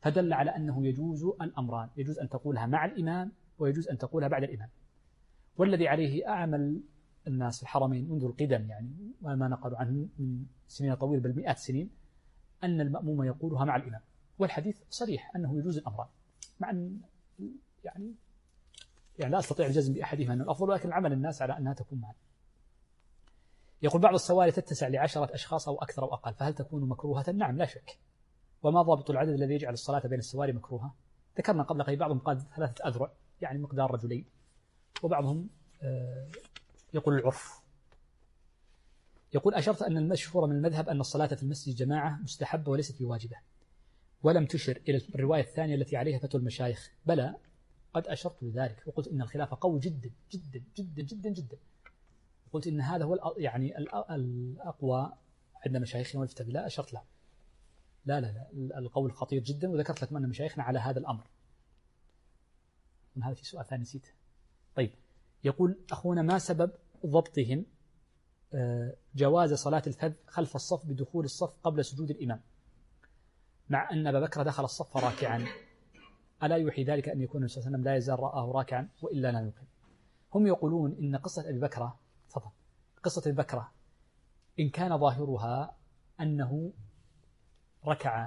فدل على أنه يجوز الأمران، يجوز أن تقولها مع الإمام ويجوز أن تقولها بعد الإمام. والذي عليه أعمل الناس في الحرمين منذ القدم يعني وما نقلوا عنه من سنين طويلة بل مئات سنين أن المأموم يقولها مع الإمام، والحديث صريح أنه يجوز الأمران، مع أن يعني لا أستطيع الجزم بأحدهما أنه الأفضل، ولكن عمل الناس على أنها تكون معا. يقول بعض السواري تتسع ل10 أشخاص أو أكثر أو أقل، فهل تكون مكروهة؟ نعم لا شك. وما ضابط العدد الذي يجعل الصلاة بين السواري مكروهة؟ ذكرنا قبل قليل بعضهم قال 3 أذرع يعني مقدار رجلين، وبعضهم يقول العرف. يقول أشرت أن المشهور من المذهب أن الصلاة في المسجد جماعة مستحبة وليست بواجبة، ولم تشر إلى الرواية الثانية التي عليها فتوى المشايخ. بلى قد أشرت لذلك وقلت إن الخلاف قوي جدا جدا جدا جدا جدا، قلت إن هذا هو يعني الأقوى عند مشايخنا والفتى. لا أشرت له لا القول خطير جدا، وذكرت لكم أن مشايخنا على هذا الأمر. من هذا في سؤال ثاني نسيته. طيب يقول أخونا ما سبب ضبطهم جواز صلاة الفذ خلف الصف بدخول الصف قبل سجود الإمام، مع أن أبا بكر دخل الصف راكعا؟ ألا يوحي ذلك أن يكون النبي صلى الله عليه وسلم لا يزال رآه راكعا وإلا لا يقيم؟ هم يقولون إن قصة أبي بكر قصة أبي بكر إن كان ظاهرها أنه ركع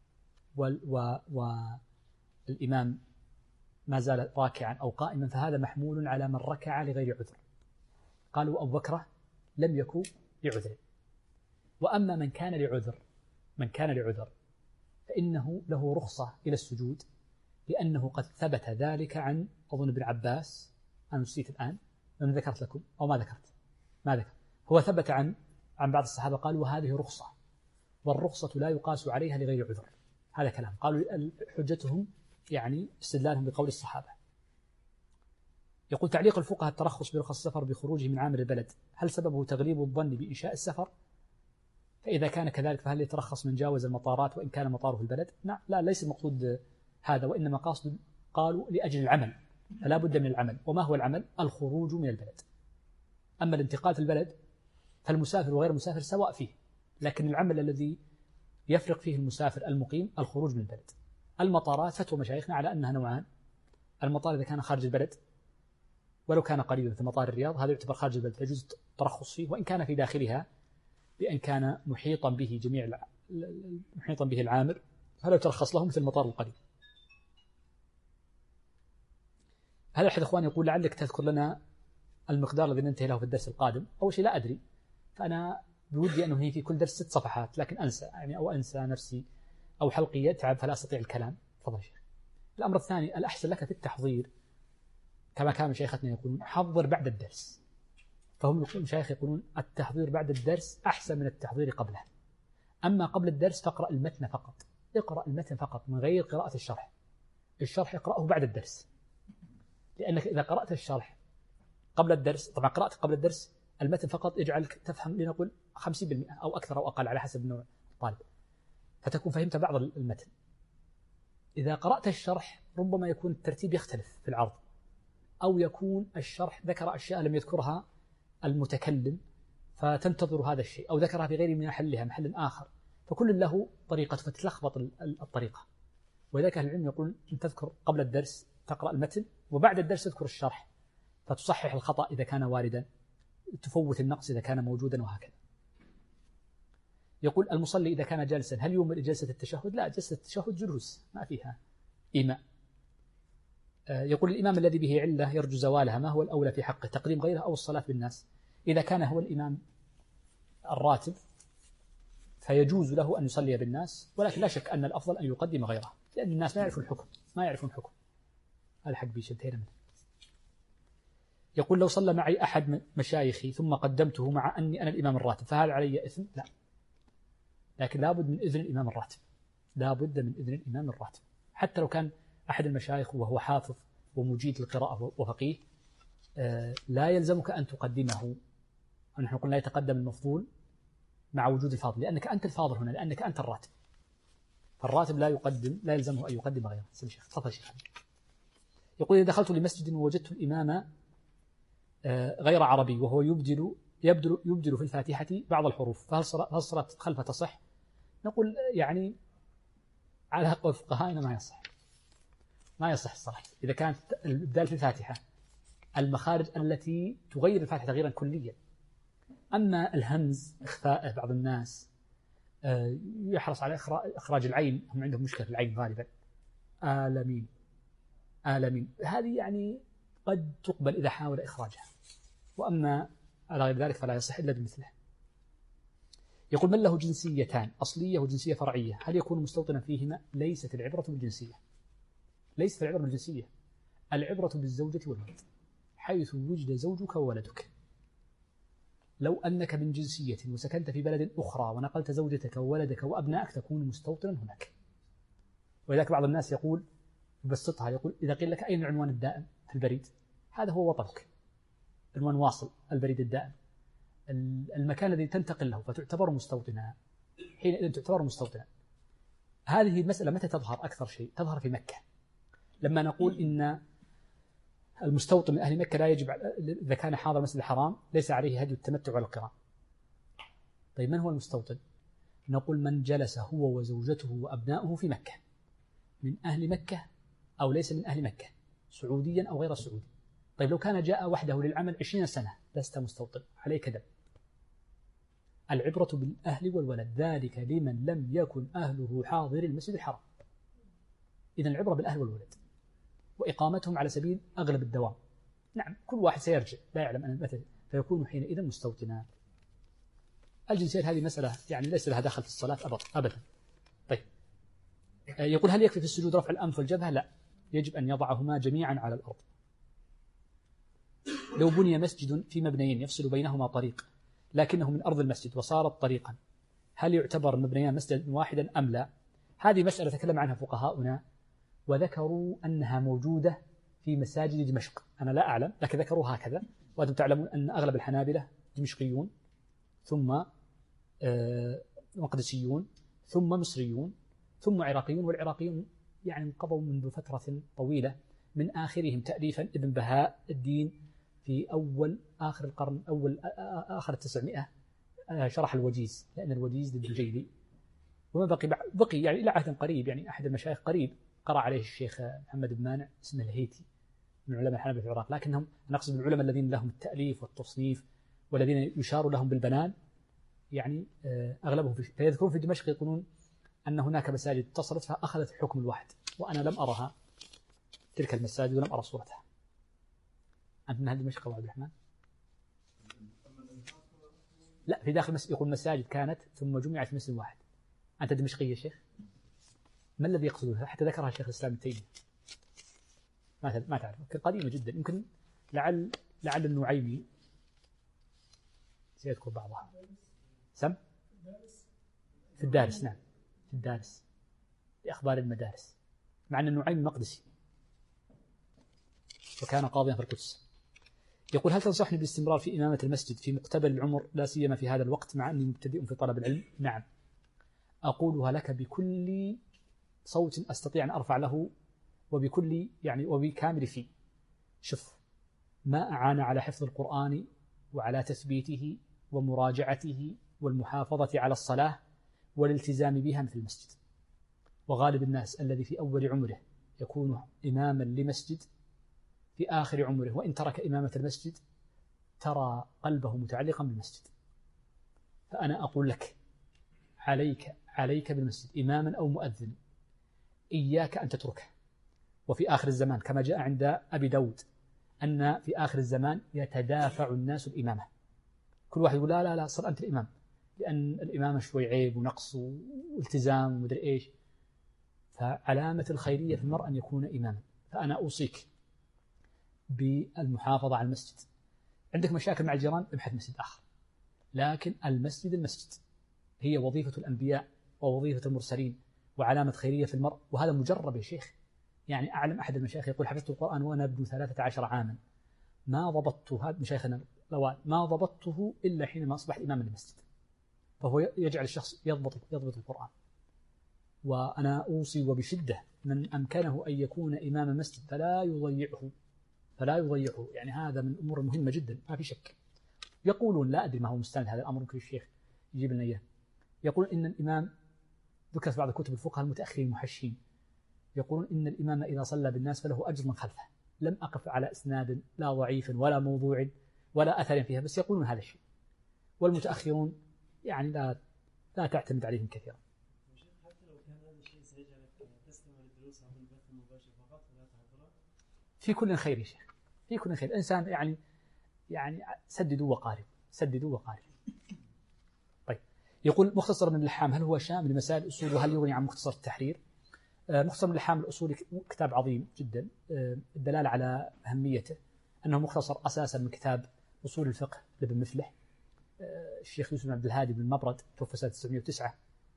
والإمام ما زال راكعا أو قائما، فهذا محمول على من ركع لغير عذر. قالوا أبو بكر لم يكن لعذر. وأما من كان لعذر فإنه له رخصة إلى السجود، لأنه قد ثبت ذلك عن أظن ابن عباس، أنا نسيت الآن من ذكرت لكم أو ما ذكر هو ثبت عن بعض الصحابة قالوا وهذه رخصة، والرخصة لا يقاس عليها لغير عذر. هذا كلام قالوا حجتهم يعني استدلالهم بقول الصحابة. يقول تعليق الفقهاء الترخص برخص السفر بخروجه من عامر البلد، هل سببه تغليب الظن بإنشاء السفر؟ فإذا كان كذلك فهل يترخص من جاوز المطارات وإن كان مطاره البلد؟ نعم لا، ليس المقصود هذا، وإنما قاصد قالوا لأجل العمل، فلا بد من العمل. وما هو العمل؟ الخروج من البلد. أما الانتقال في البلد فالمسافر وغير المسافر سواء فيه، لكن العمل الذي يفرق فيه المسافر المقيم الخروج من البلد. المطارات فتوى مشايخنا على أنها نوعان: المطار إذا كان خارج البلد ولو كان قريبا مثل مطار الرياض هذا يعتبر خارج البلد فيجوز الترخص فيه، وإن كان في داخلها بأن كان محيطا به العامر فلا يترخص له مثل المطار القريب. هذا أحد إخواني يقول لعلك تذكر لنا المقدار الذي ننتهي له في الدرس القادم. أول شيء لا أدري، فأنا بودي أن أنهي في كل درس 6 صفحات، لكن أنسى يعني أو أنسى نفسي أو حلقي يتعب فلا أستطيع الكلام. تفضل شيخ. الأمر الثاني الأحسن لك في التحضير كما كان مشايختنا يقولون حضر بعد الدرس، فهم المشايخ يقولون التحضير بعد الدرس أحسن من التحضير قبله. أما قبل الدرس فاقرأ المتن فقط، اقرأ المتن فقط من غير قراءة الشرح اقرأه بعد الدرس، لأنك إذا قرأت الشرح قبل الدرس، طبعا قرأت قبل الدرس المتن فقط يجعلك تفهم لنقول 50% أو أكثر أو أقل على حسب نوع الطالب، فتكون فهمت بعض المتن. إذا قرأت الشرح ربما يكون الترتيب يختلف في العرض، أو يكون الشرح ذكر أشياء لم يذكرها المتكلم فتنتظر هذا الشيء، أو ذكرها في غير محل آخر، فكل له طريقة فتلخبط الطريقة. ولذلك أهل العلم يقول أن تذكر قبل الدرس تقرأ المتن، وبعد الدرس تذكر الشرح فتصحح الخطأ إذا كان واردا، تفوت النقص إذا كان موجودا، وهكذا. يقول المصلي إذا كان جالسا هل يؤمن جلسة التشهد؟ لا، جلسة التشهد جلوس ما فيها إيماء. يقول الإمام الذي به علة يرجو زوالها ما هو الأولى في حقه، تقديم غيره أو الصلاة بالناس؟ إذا كان هو الإمام الراتب فيجوز له أن يصلي بالناس، ولكن لا شك أن الأفضل أن يقدم غيره، لأن الناس ما يعرفون الحكم. هذا حق بيشنتين منه. يقول لو صلى معي أحد مشايخي ثم قدمته مع أني أنا الإمام الراتب فهل علي إثم؟ لا، لكن لابد من إذن الإمام الراتب، حتى لو كان أحد المشايخ وهو حافظ ومجيد للقراءة وفقيه لا يلزمك أن تقدمه. نحن قلنا لا يتقدم المفضول مع وجود الفاضل، لأنك أنت الفاضل هنا، لأنك أنت الراتب، فالراتب لا يلزمه أن يقدم غيره. تفضل شيخ. يقول إذا دخلت لمسجد ووجدت الإمام غير عربي وهو يبدل في الفاتحة بعض الحروف، فهل الصلاة خلفه تصح؟ نقول يعني على قول فقهائنا ما يصح الصراحة إذا كانت الإبدال في الفاتحة المخارج التي تغير الفاتحة تغييرا كليا. أما الهمز إخفاء بعض الناس يحرص على إخراج العين، هم عندهم مشكلة في العين غالبا، آلمين هذه يعني قد تقبل إذا حاول إخراجها، وأما على غير ذلك فلا يصح إلا بمثله. يقول من له جنسيتان أصلية وجنسية فرعية هل يكون مستوطنا فيهما؟ ليست العبرة بالجنسية، ليست العبرة بالجنسية، العبرة بالزوجة والولد، حيث وجد زوجك وولدك. لو أنك من جنسية وسكنت في بلد أخرى ونقلت زوجتك وولدك وأبنائك تكون مستوطنا هناك. ولذلك بعض الناس يقول يبسطها، يقول إذا قيل لك أين العنوان الدائم في البريد؟ هذا هو وطنك، عنوان واصل البريد الدائم، المكان الذي تنتقل له، فتعتبر مستوطنا، حينئذ تعتبر مستوطنا. هذه المسألة متى تظهر أكثر شيء؟ تظهر في مكة، لما نقول إن المستوطن من أهل مكة لا يجب إذا كان حاضر المسجد الحرام ليس عليه هدي التمتع ولا القران. طيب من هو المستوطن؟ نقول من جلس هو وزوجته وأبناؤه في مكة، من أهل مكة أو ليس من أهل مكة، سعوديا أو غير سعودي. طيب لو كان جاء وحده للعمل 20 سنة لست مستوطن، عليك دم. العبرة بالأهل والولد، ذلك لمن لم يكن أهله حاضر المسجد الحرام. إذن العبرة بالأهل والولد وإقامتهم على سبيل أغلب الدوام. نعم كل واحد سيرجع لا يعلم أن متى، فيكون حينئذ مستوطنا. الجنسيات هذه مسألة يعني ليس لها دخل في الصلاة أبدا. طيب يقول هل يكفي في السجود رفع الأنف والجبهة؟ لا، يجب أن يضعهما جميعا على الأرض. لو بني مسجد في مبنيين يفصل بينهما طريق لكنه من أرض المسجد وصارت طريقا، هل يعتبر مبنيان مسجدا واحدا أم لا؟ هذه مسألة تكلم عنها فقهاؤنا وذكروا أنها موجودة في مساجد دمشق. أنا لا أعلم لكن ذكروا هكذا، وأنتم تعلمون أن أغلب الحنابلة دمشقيون ثم مقدسيون ثم مصريون ثم عراقيون، والعراقيون يعني انقضوا منذ فترة طويلة، من آخرهم تأليفا ابن بهاء الدين في آخر القرن آخر 900 شرح الوجيز، لأن الوجيز للجيلي، وما بقي يعني إلى عهد قريب، يعني أحد المشايخ قريب قرأ عليه الشيخ محمد بن مانع اسمه الهيتي من علماء الحنابلة في العراق، لكنهم نقصد بالعلماء الذين لهم التأليف والتصنيف والذين يشار لهم بالبنان، يعني أغلبهم فيذكرون في دمشق يقولون أن هناك مساجد اتصلت فأخذت حكم الواحد، وأنا لم أرها تلك المساجد ولم أرى صورتها. أنت من أهل دمشق أبو عبد الرحمن؟ لا، في داخل يقول مساجد كانت ثم جمعت في مسجد واحد. أنت دمشقي يا شيخ؟ ما الذي يقصده؟ حتى ذكرها شيخ الإسلام ابن تيمية. ما تعرف، قديمة جدا، يمكن لعل النعيمي سيذكر بعضها. سم في الدارس، نعم في الدارس لأخبار المدارس، مع أن النعيمي مقدسي وكان قاضيا في القدس. يقول هل تنصحني بالاستمرار في إمامة المسجد في مقتبل العمر لا سيما في هذا الوقت مع أني مبتدئ في طلب العلم؟ نعم، أقولها لك بكل صوت أستطيع أن أرفع له وبكل يعني وبكامل فيه. شوف، ما أعان على حفظ القرآن وعلى تثبيته ومراجعته والمحافظة على الصلاة والالتزام بها مثل المسجد. وغالب الناس الذي في أول عمره يكون إماما لمسجد في آخر عمره وإن ترك إمامة المسجد ترى قلبه متعلقا بالمسجد. فأنا أقول لك عليك بالمسجد إماما أو مؤذن، إياك أن تتركه. وفي آخر الزمان كما جاء عند أبي داود أن في آخر الزمان يتدافع الناس الإمامة، كل واحد يقول لا صر أنت الإمام، لأن الإمامة شوي عيب ونقص والتزام ومدري إيش. فعلامة الخيرية في المرء أن يكون إماما. فأنا أوصيك بالمحافظة على المسجد. عندك مشاكل مع الجيران، ابحث مسجد آخر، لكن المسجد هي وظيفة الأنبياء ووظيفة المرسلين وعلامة خيرية في المرء، وهذا مجرب يا شيخ. يعني أعلم أحد المشايخ يقول حفظت القرآن وأنا ابن 13 عاما، ما ضبطته، هذا مشايخنا ما ضبطته إلا حينما أصبح إماما للمسجد. فهو يجعل الشخص يضبط القرآن. وأنا أوصي وبشدة من أمكنه أن يكون إمام مسجد فلا يضيعه، يعني هذا من الأمور المهمة جدا ما في شك. يقولون، لا أدري ما هو مستند هذا الأمر، ممكن الشيخ يجيب لنا إياه، يقول إن الإمام ذكر في بعض كتب الفقهاء المتأخرين المحشين يقولون إن الإمام إذا صلى بالناس فله أجر من خلفه. لم أقف على إسناد لا ضعيف ولا موضوع ولا أثر فيها، بس يقولون هذا الشيء. والمتأخرون يعني لا تعتمد عليهم كثيرا. حتى لو كان هذا الشيء سيجعلك تستمع للدروس عن البث المباشر فقط ولا تحضره؟ في كل خير يا شيخ، في كل خير. الإنسان يعني سددوا وقاربوا. طيب، يقول مختصر من اللحام هل هو شامل لمسائل الأصول وهل يغني عن مختصر التحرير؟ مختصر من اللحام الأصولي كتاب عظيم جدا، الدلالة على أهميته أنه مختصر أساسا من كتاب أصول الفقه لابن مفلح. الشيخ يوسف بن عبد الهادي بن المبرد توفى سنة 909،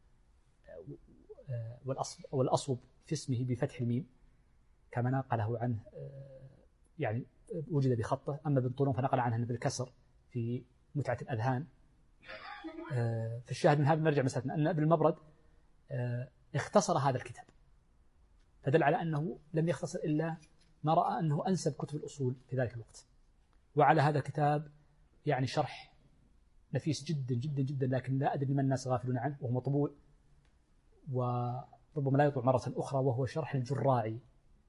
والأصوب في اسمه بفتح الميم كما نقله عنه، يعني وجد بخطه. أما ابن طولون فنقل عنه بالكسر في متعة الأذهان. في الشاهد من هذا نرجع مسألة أن ابن المبرد اختصر هذا الكتاب، فدل على أنه لم يختصر إلا ما رأى أنه أنسب كتب الأصول في ذلك الوقت. وعلى هذا الكتاب يعني شرح نفيس جدا جدا جدا، لكن لا أدري من الناس غافلون عنه، وهو مطبوع وربما لا يطبع مرة أخرى، وهو شرح الجراعي.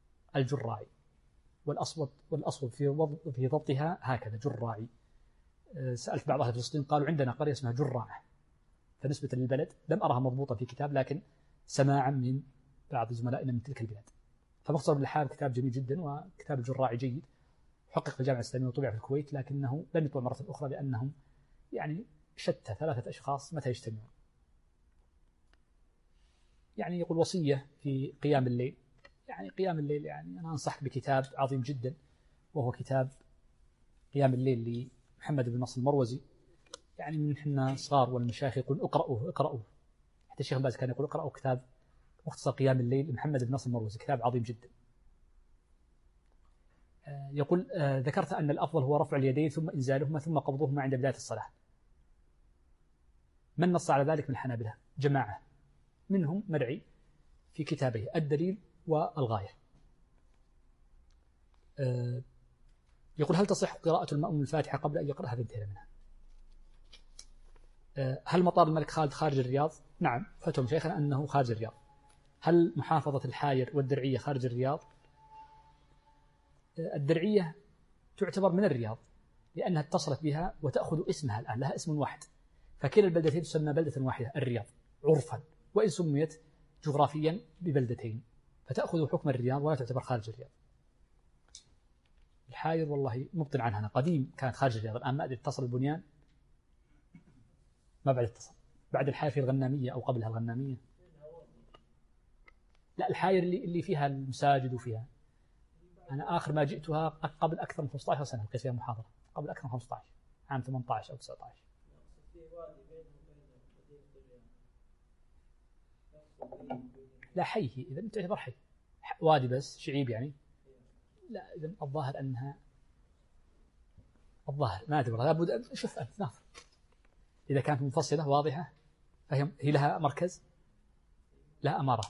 والأصوب في ضبطها هكذا جراعي. سألت بعض أهل فلسطين قالوا عندنا قرية اسمها جراعة، فنسبة للبلد لم أرها مضبوطة في كتاب، لكن سماعا من بعض زملائنا من تلك البلاد. فمختصر من اللحام كتاب جميل جدا، وكتاب الجراعي جيد، حقق في الجامعة الإسلامية وطبع في الكويت، لكنه لم يطبع مرة أخرى لأنهم يعني شتى 3 أشخاص متى يجتمعون. يعني يقول وصية في قيام الليل. يعني قيام الليل يعني أنا أنصحك بكتاب عظيم جدا، وهو كتاب قيام الليل لمحمد بن نصر المروزي. يعني من حنا صغار والمشايخ يقول اقرأوه. حتى الشيخ باز كان يقول اقرأوا كتاب مختصر قيام الليل لمحمد بن نصر المروزي، كتاب عظيم جدا. يقول ذكرت أن الأفضل هو رفع اليدين ثم إنزالهما ثم قبضهما عند بداية الصلاة. من نص على ذلك من الحنابلة؟ جماعة منهم مرعي في كتابه الدليل والغاية. يقول هل تصح قراءة المأموم الفاتحة قبل أن يقرأ؟ هذا انتهينا منها. هل مطار الملك خالد خارج الرياض؟ نعم، فتهم شيخنا أنه خارج الرياض. هل محافظة الحاير والدرعية خارج الرياض؟ الدرعية تعتبر من الرياض لأنها اتصلت بها وتأخذ اسمها الآن، لها اسم واحد، فكلا البلدتين تسمى بلدة واحدة الرياض عرفا، وإن سميت جغرافيا ببلدتين، فتأخذ حكم الرياض ولا تعتبر خارج الرياض. الحاير والله مبطن عنها، أنا قديم كانت خارج الرياض، الآن ما أدري اتصل البنيان ما بعد اتصل. بعد الحاير في الغنامية أو قبلها الغنامية. لا، الحاير اللي فيها المساجد وفيها. أنا آخر ما جئتها قبل أكثر من 15 سنة، لقيت فيها محاضرة قبل أكثر من 15 عام 18 أو 19. لا، حيه إذا تعتبر حي، وادي بس شعيب يعني. لا، إذا الظاهر أنها ما أدري، لابد شوف أنت ناظر. إذا كانت منفصلة واضحة فهي لها مركز، لها أمارة.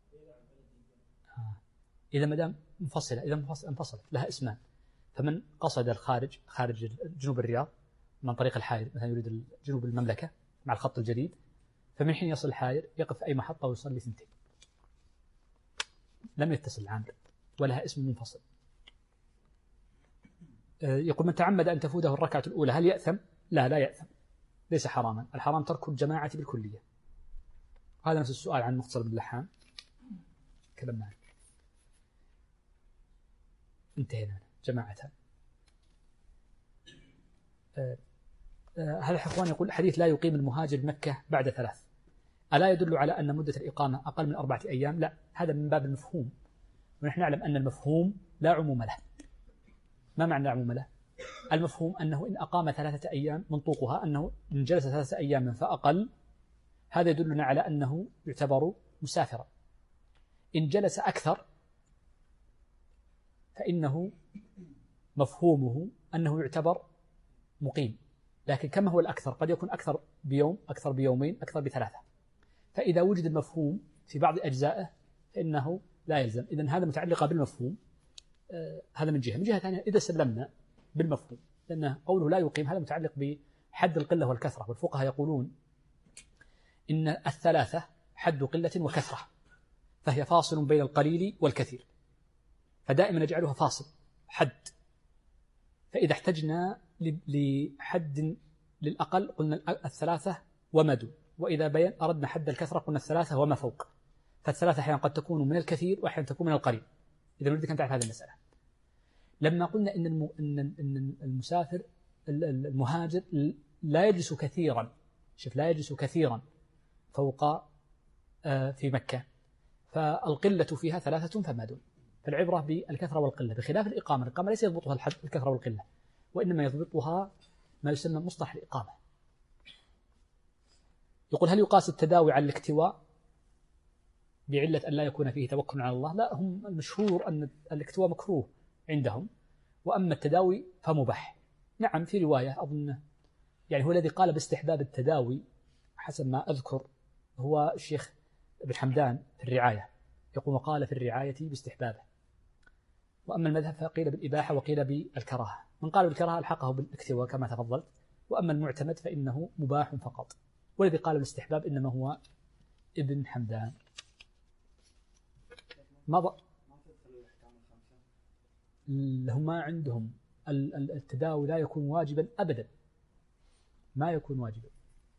إذا مدام منفصلة، إذا انفصلت لها اسمان. فمن قصد خارج جنوب الرياض من طريق الحاير، مثلا يريد جنوب المملكة مع الخط الجديد، فمن حين يصل الحاير يقف في أي محطة ويصلي 2. لم يتصل العامل ولها اسم منفصل. يقول من تعمد أن تفوته الركعة الأولى هل يأثم؟ لا يأثم، ليس حراما. الحرام ترك الجماعة بالكلية. هذا نفس السؤال عن مختصر بن اللحام كلامنا عنه. انتهينا جماعة. هل الحفوان يقول حديث لا يقيم المهاجر بمكة بعد 3 ألا يدل على أن مدة الإقامة أقل من 4 أيام؟ لا، هذا من باب المفهوم، ونحن نعلم أن المفهوم لا عموم له. ما معنى لا عموم له؟ المفهوم أنه إن أقام 3 أيام منطوقها أنه إن جلس 3 أيام فأقل، هذا يدلنا على أنه يعتبر مسافرا. إن جلس أكثر فإنه مفهومه أنه يعتبر مقيم، لكن كما هو الأكثر قد يكون أكثر بيوم، أكثر بيومين، أكثر ب3. فإذا وجد المفهوم في بعض أجزائه فإنه لا يلزم. إذن هذا متعلقة بالمفهوم. هذا من جهة ثانية إذا سلمنا بالمفهوم، لأن قوله لا يقيم هذا متعلق بحد القلة والكثرة، والفقهاء يقولون إن 3 حد قلة وكثرة، فهي فاصل بين القليل والكثير، فدائما نجعلها فاصل حد. فإذا احتجنا لحد للأقل قلنا 3 وما دون، وإذا أردنا حد الكثرة قلنا 3 وما فوق. فالثلاثة أحيانا قد تكون من الكثير وأحيانا تكون من القليل، إذا نريد أن تعرف هذه المسألة. لما قلنا إن المسافر المهاجر لا يجلس كثيرا، شوف، لا يجلس كثيرا فوق في مكة، فالقلة فيها 3 فما دون. فالعبرة بالكثرة والقلة، بخلاف الإقامة. الإقامة ليس يضبطها الكثرة والقلة، وإنما يضبطها ما يسمى مصطلح الإقامة. يقول: هل يقاس التداوي على الاكتواء بعلة أن لا يكون فيه توكل على الله؟ لا، هم المشهور أن الاكتواء مكروه عندهم، وأما التداوي فمباح. نعم، في رواية أظن يعني هو الذي قال باستحباب التداوي حسب ما أذكر هو الشيخ ابن حمدان في الرعاية، يقول: وقال في الرعاية باستحبابه. وأما المذهب فقيل بالإباحة وقيل بالكراهة. من قال بالكراهة الحقه بالاكتواء كما تفضلت، وأما المعتمد فإنه مباح فقط، والذي قال بالاستحباب إنما هو ابن حمدان. هم عندهم التداوي لا يكون واجبا أبدا، ما يكون واجبا.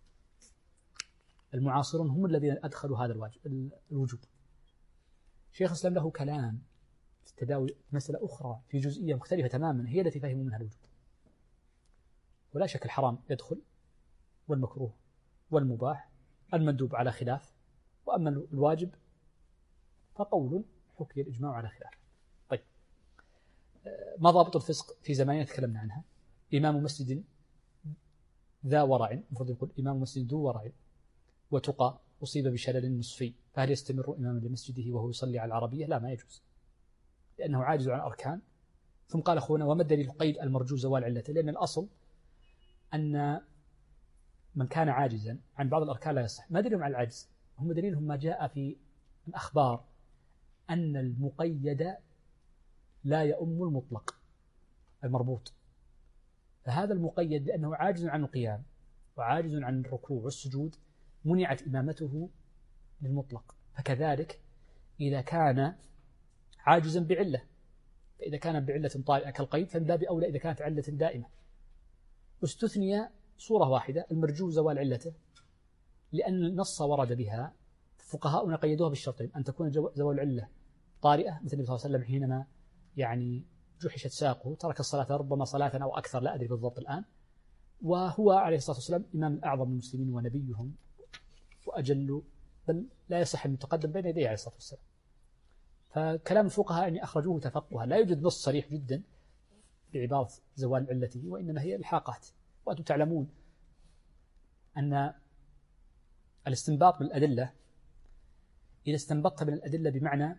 المعاصرون هم الذين أدخلوا هذا الوجوب. شيخ الإسلام له كلام في التداوي مسألة أخرى في جزئية مختلفة تماما، هي التي فهموا منها الوجوب. ولا شك الحرام يدخل، والمكروه والمباح، المندوب على خلاف، وأما الواجب فقول حكي الإجماع على خلاف. طيب، ما ضابط الفسق في زماننا تكلمنا عنها؟ إمام مسجد ذا ورع، المفروض نقول إمام مسجد ذو ورع وتقى أصيب بشلل نصفي، فهل يستمر إماما لمسجده وهو يصلي على العربية؟ لا، ما يجوز، لأنه عاجز عن أركان. ثم قال أخونا: وما الدليل قيد المرجو زوال علته؟ لأن الأصل أن من كان عاجزا عن بعض الأركان لا يصح. ما دليلهم على العجز؟ هم دليلهم ما جاء في الأخبار أن المقيد لا يؤم المطلق المربوط، فهذا المقيد لأنه عاجز عن القيام وعاجز عن الركوع والسجود منعت إمامته للمطلق. فكذلك إذا كان عاجزا بعلة، فإذا كان بعلة طارئة كالقيد فمن باب أولى إذا كانت علة دائمة. استثني صورة واحدة، المرجو زوال علته، لأن النص ورد بها، فقهاؤنا قيدوها بالشرطين: أن تكون زوال العلة طارئة، مثل النبي صلى الله عليه وسلم حينما يعني جحشت ساقه ترك الصلاة ربما صلاة أو أكثر، لا أدري بالضبط الآن، وهو عليه الصلاة والسلام إمام الأعظم من المسلمين ونبيهم وأجل، بل لا يصح أن يتقدم بين يديه عليه الصلاة والسلام. فكلام الفقهاء أن أخرجوه تفقها، لا يوجد نص صريح جدا بعبارة زوال علته، وإنما هي الحاقات. وأنتم تعلمون أن الاستنباط بالأدلة، إذا استنبطت من الأدلة بمعنى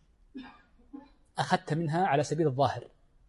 أخذت منها على سبيل الظاهر،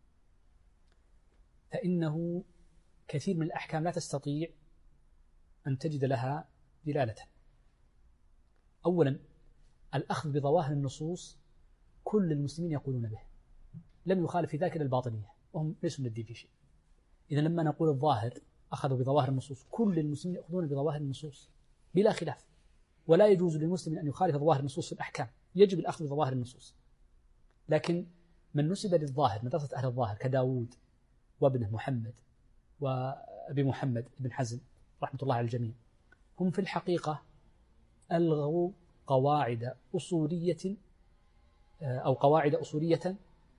فإنه كثير من الأحكام لا تستطيع أن تجد لها دلالة. أولا، الأخذ بظواهر النصوص كل المسلمين يقولون به، لم يخالف في ذلك إلا الباطنية، وهم ليسوا من الدين في شيء. إذا لما نقول الظاهر أخذوا بظواهر النصوص، كل المسلمين يأخذون بظواهر النصوص بلا خلاف، ولا يجوز للمسلم أن يخالف ظواهر النصوص في الأحكام، يجب الأخذ بظواهر النصوص. لكن من نسب للظاهر، مدرسة أهل الظاهر كداود وابنه محمد وأبي محمد بن حزم رحمة الله على الجميع، هم في الحقيقة ألغوا قواعد أصولية أو قواعد أصولية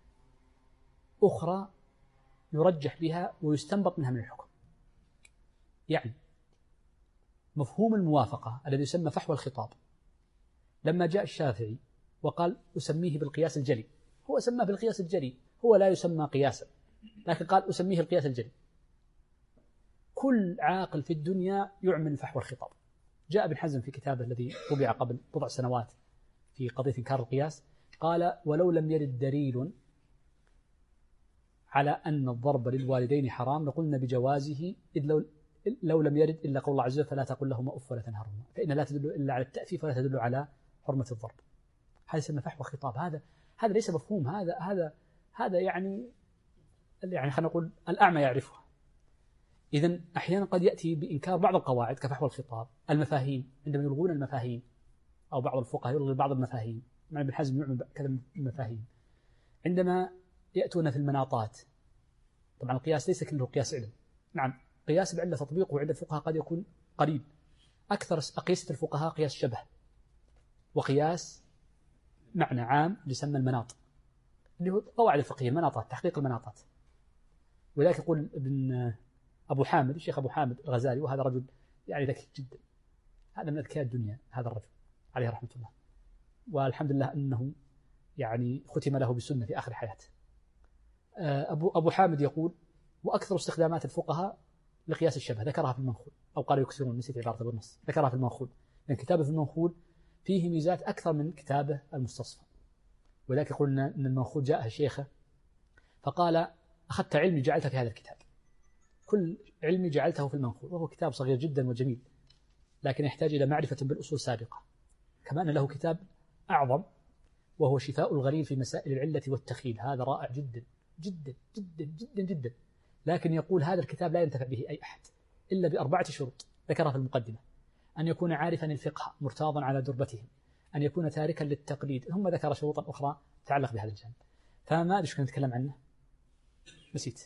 أخرى يرجح بها ويستنبط منها من الحكم. يعني مفهوم الموافقة الذي يسمى فحوى الخطاب، لما جاء الشافعي وقال أسميه بالقياس الجلي، هو سماه بالقياس الجلي، هو لا يسمى قياسا، لكن قال أسميه القياس الجلي. كل عاقل في الدنيا يعمل فحوى الخطاب. جاء ابن حزم في كتابه الذي طبع قبل بضع سنوات في قضية إنكار القياس، قال: ولو لم يرد دليل على أن الضرب للوالدين حرام لقلنا بجوازه، إذ لو لم يرد إلا قول الله عز وجل: فلا تقل لهما أف ولا تنهرهما، فإن لا تدل إلا على التأفيف ولا تدل على حرمة الضرب. هذا يسمى فحوى خطاب. هذا ليس مفهوم، هذا يعني خلينا نقول الأعمى يعرفها. إذن أحيانا قد يأتي بإنكار بعض القواعد كفحوى الخطاب، المفاهيم، عندما يلغون المفاهيم أو بعض الفقهاء يلغي بعض المفاهيم، مع ابن حزم يعمل كذا من المفاهيم عندما يأتون في المناطات. طبعا القياس ليس كله قياس علم، نعم قياس العلة تطبيقه عند الفقهاء قد يكون قريب. أكثر أقيسة الفقهاء قياس شبه وقياس معنى عام يسمى المناط، اللي هو قواعد الفقهية المناطات، تحقيق المناطات. ولذلك يقول ابن أبو حامد الشيخ أبو حامد الغزالي، وهذا رجل يعني ذكي جدا، هذا من أذكياء الدنيا هذا الرجل عليه رحمة الله، والحمد لله أنه يعني ختم له بالسنة في آخر حياته. أبو حامد يقول: وأكثر استخدامات الفقهاء لقياس الشبه ذكرها في المنخول، أو قالوا يكسرون، نسيت عبارة بالنص، ذكرها في المنخول، لأن كتابه في المنخول فيه ميزات أكثر من كتابه المستصفى. ولذلك قلنا أن المنخول جاءه شيخه فقال: أخذت علمي جعلته في هذا الكتاب، كل علمي جعلته في المنخول، وهو كتاب صغير جدا وجميل، لكن يحتاج إلى معرفة بالأصول سابقة. كما أن له كتاب أعظم وهو شفاء الغليل في مسائل العلة والتخيل، هذا رائع جدا جدا جدا جدا جدا، لكن يقول هذا الكتاب لا ينتفع به أي أحد إلا ب4 شروط ذكرها في المقدمة: أن يكون عارفا الفقه مرتاضا على دربتهم، أن يكون تاركا للتقليد، ثم ذكر شروطا أخرى تتعلق بهذا الجانب. فما أدري كنا نتكلم عنه، نسيت.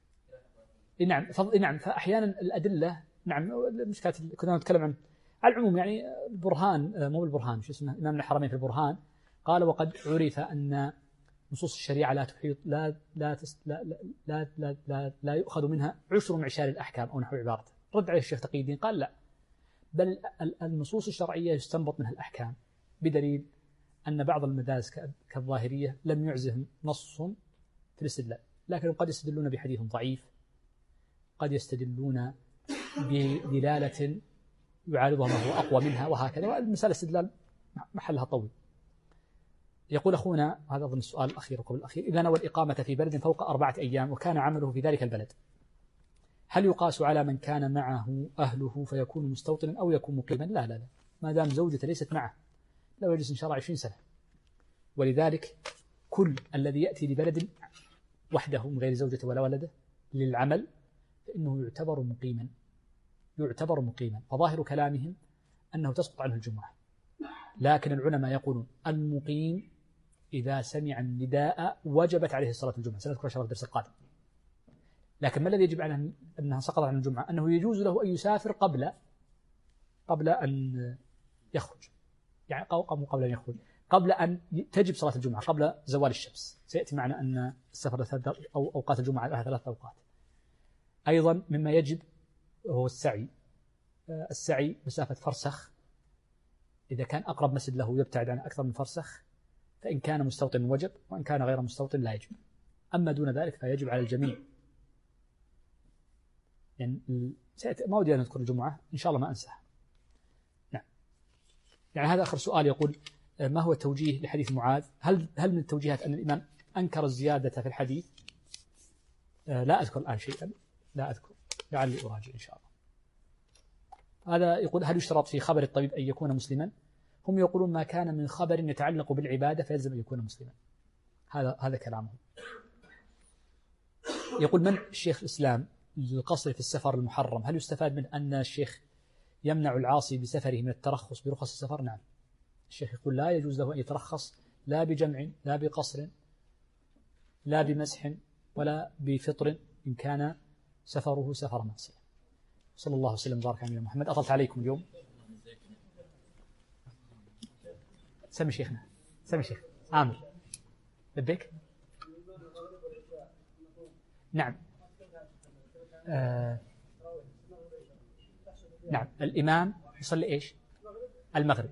نعم فأحيانا الأدلة، نعم المشكلة كنا نتكلم عن على العموم، يعني البرهان، مو البرهان، شو اسمه، إمام الحرمين في البرهان قال: وقد عرف أن نصوص الشريعة لا تحيط لا لا لا لا لا, لا, لا يؤخذ منها 10 معشار الأحكام أو نحو عبارته. رد عليه الشيخ تقي الدين قال: لا، بل النصوص الشرعية يستنبط منها الأحكام، بدليل أن بعض المدارس كالظاهرية لم يعزهم نص في الاستدلال، لكن قد يستدلون بحديث ضعيف، قد يستدلون بدلالة يعارضها ما هو أقوى منها، وهكذا. والمسألة استدلال محلها طويل. يقول أخونا، هذا أظن السؤال الأخير وقبل الأخير: إذا نوى الإقامة في بلد فوق 4 أيام وكان عمله في ذلك البلد، هل يقاس على من كان معه أهله فيكون مستوطنا أو يكون مقيما؟ لا لا لا، ما دام زوجته ليست معه لو يجلس إن شاء الله 20 سنة. ولذلك كل الذي يأتي لبلد وحده من غير زوجته ولا ولده للعمل فإنه يعتبر مقيما. فظاهر كلامهم أنه تسقط عنه الجمعة، لكن العلماء يقولون المقيم إذا سمع النداء وجبت عليه الصلاة الجمعة. سنذكر شرح الدرس القادم. لكن ما الذي يجب على أنها سقطت عن الجمعة؟ أنه يجوز له أن يسافر قبل أن يخرج، يعني قبل أن يخرج، قبل أن تجب صلاة الجمعة، قبل زوال الشمس. سيأتي معنا أن السفر أو أوقات الجمعة لها 3 أوقات. أيضا مما يجب هو السعي مسافة فرسخ، إذا كان أقرب مسجد له يبتعد عن أكثر من فرسخ، فإن كان مستوطن وجب، وإن كان غير مستوطن لا يجب. أما دون ذلك فيجب على الجميع. يعني ما ودي أن نذكر الجمعة، إن شاء الله ما أنساها. نعم. يعني هذا آخر سؤال، يقول: ما هو التوجيه لحديث معاذ؟ هل من التوجيهات أن الإمام أنكر الزيادة في الحديث؟ لا أذكر الآن شيئا، لا أذكر، لعلي أراجع إن شاء الله. هذا يقول: هل يشترط في خبر الطبيب أن يكون مسلما؟ هم يقولون ما كان من خبر يتعلق بالعبادة فيلزم أن يكون مسلما. هذا كلامهم. يقول: من الشيخ الإسلام للقصر في السفر المحرم، هل يستفاد من أن الشيخ يمنع العاصي بسفره من الترخص برخص السفر؟ نعم، الشيخ يقول لا يجوز له أن يترخص لا بجمع لا بقصر لا بمسح ولا بفطر إن كان سفره سفر معصية. صلى الله وسلم وبارك على محمد. أطلت عليكم اليوم. سمي شيخنا، سمي شيخ عامر. لبيك. نعم. نعم، الإمام يصلي إيش؟ المغرب،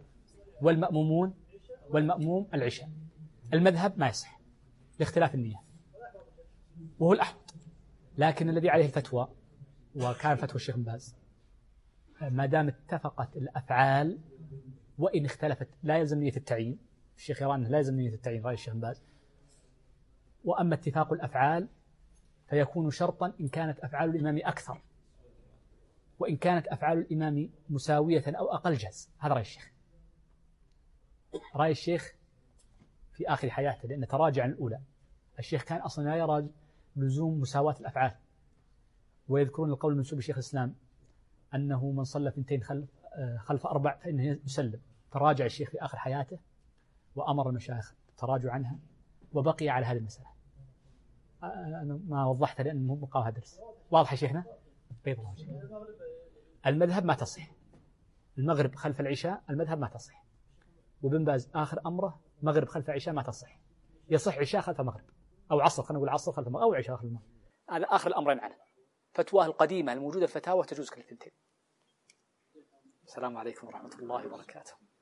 والمأموم العشاء. المذهب ما يصح لاختلاف النية، وهو الأحوط. لكن الذي عليه الفتوى، وكان فتوى الشيخ بن باز، ما دام اتفقت الأفعال وإن اختلفت لا يلزم نية التعيين. الشيخ يرى أنه لا يلزم نية التعيين، رأي الشيخ بن باز. وأما اتفاق الأفعال فيكون شرطا إن كانت أفعال الإمام أكثر، وإن كانت أفعال الإمام مساوية أو أقل جاز. هذا رأي الشيخ. رأي الشيخ في آخر حياته، لأنه تراجع عن الأولى. الشيخ كان أصلا لا يرى لزوم مساواة الأفعال، ويذكرون القول من سوء شيخ الإسلام أنه من صلى 2 خلف 4 فإنه يسلم، تراجع الشيخ في آخر حياته وأمر المشايخ بالتراجع عنها وبقي على هذه المسألة. أنا ما وضحتها لأن مو مقاوها درس. واضح يا شيخنا؟ بيض الله وجهك. المذهب ما تصح. المغرب خلف العشاء المذهب ما تصح. وابن باز آخر أمره مغرب خلف العشاء ما تصح. يصح عشاء خلف المغرب أو عصر، خلينا نقول عصر خلف المغرب أو عشاء خلف المغرب. هذا آخر الأمرين معنا. فتواه القديمة الموجودة في الفتاوى تجوز كل الثنتين. السلام عليكم ورحمة الله وبركاته.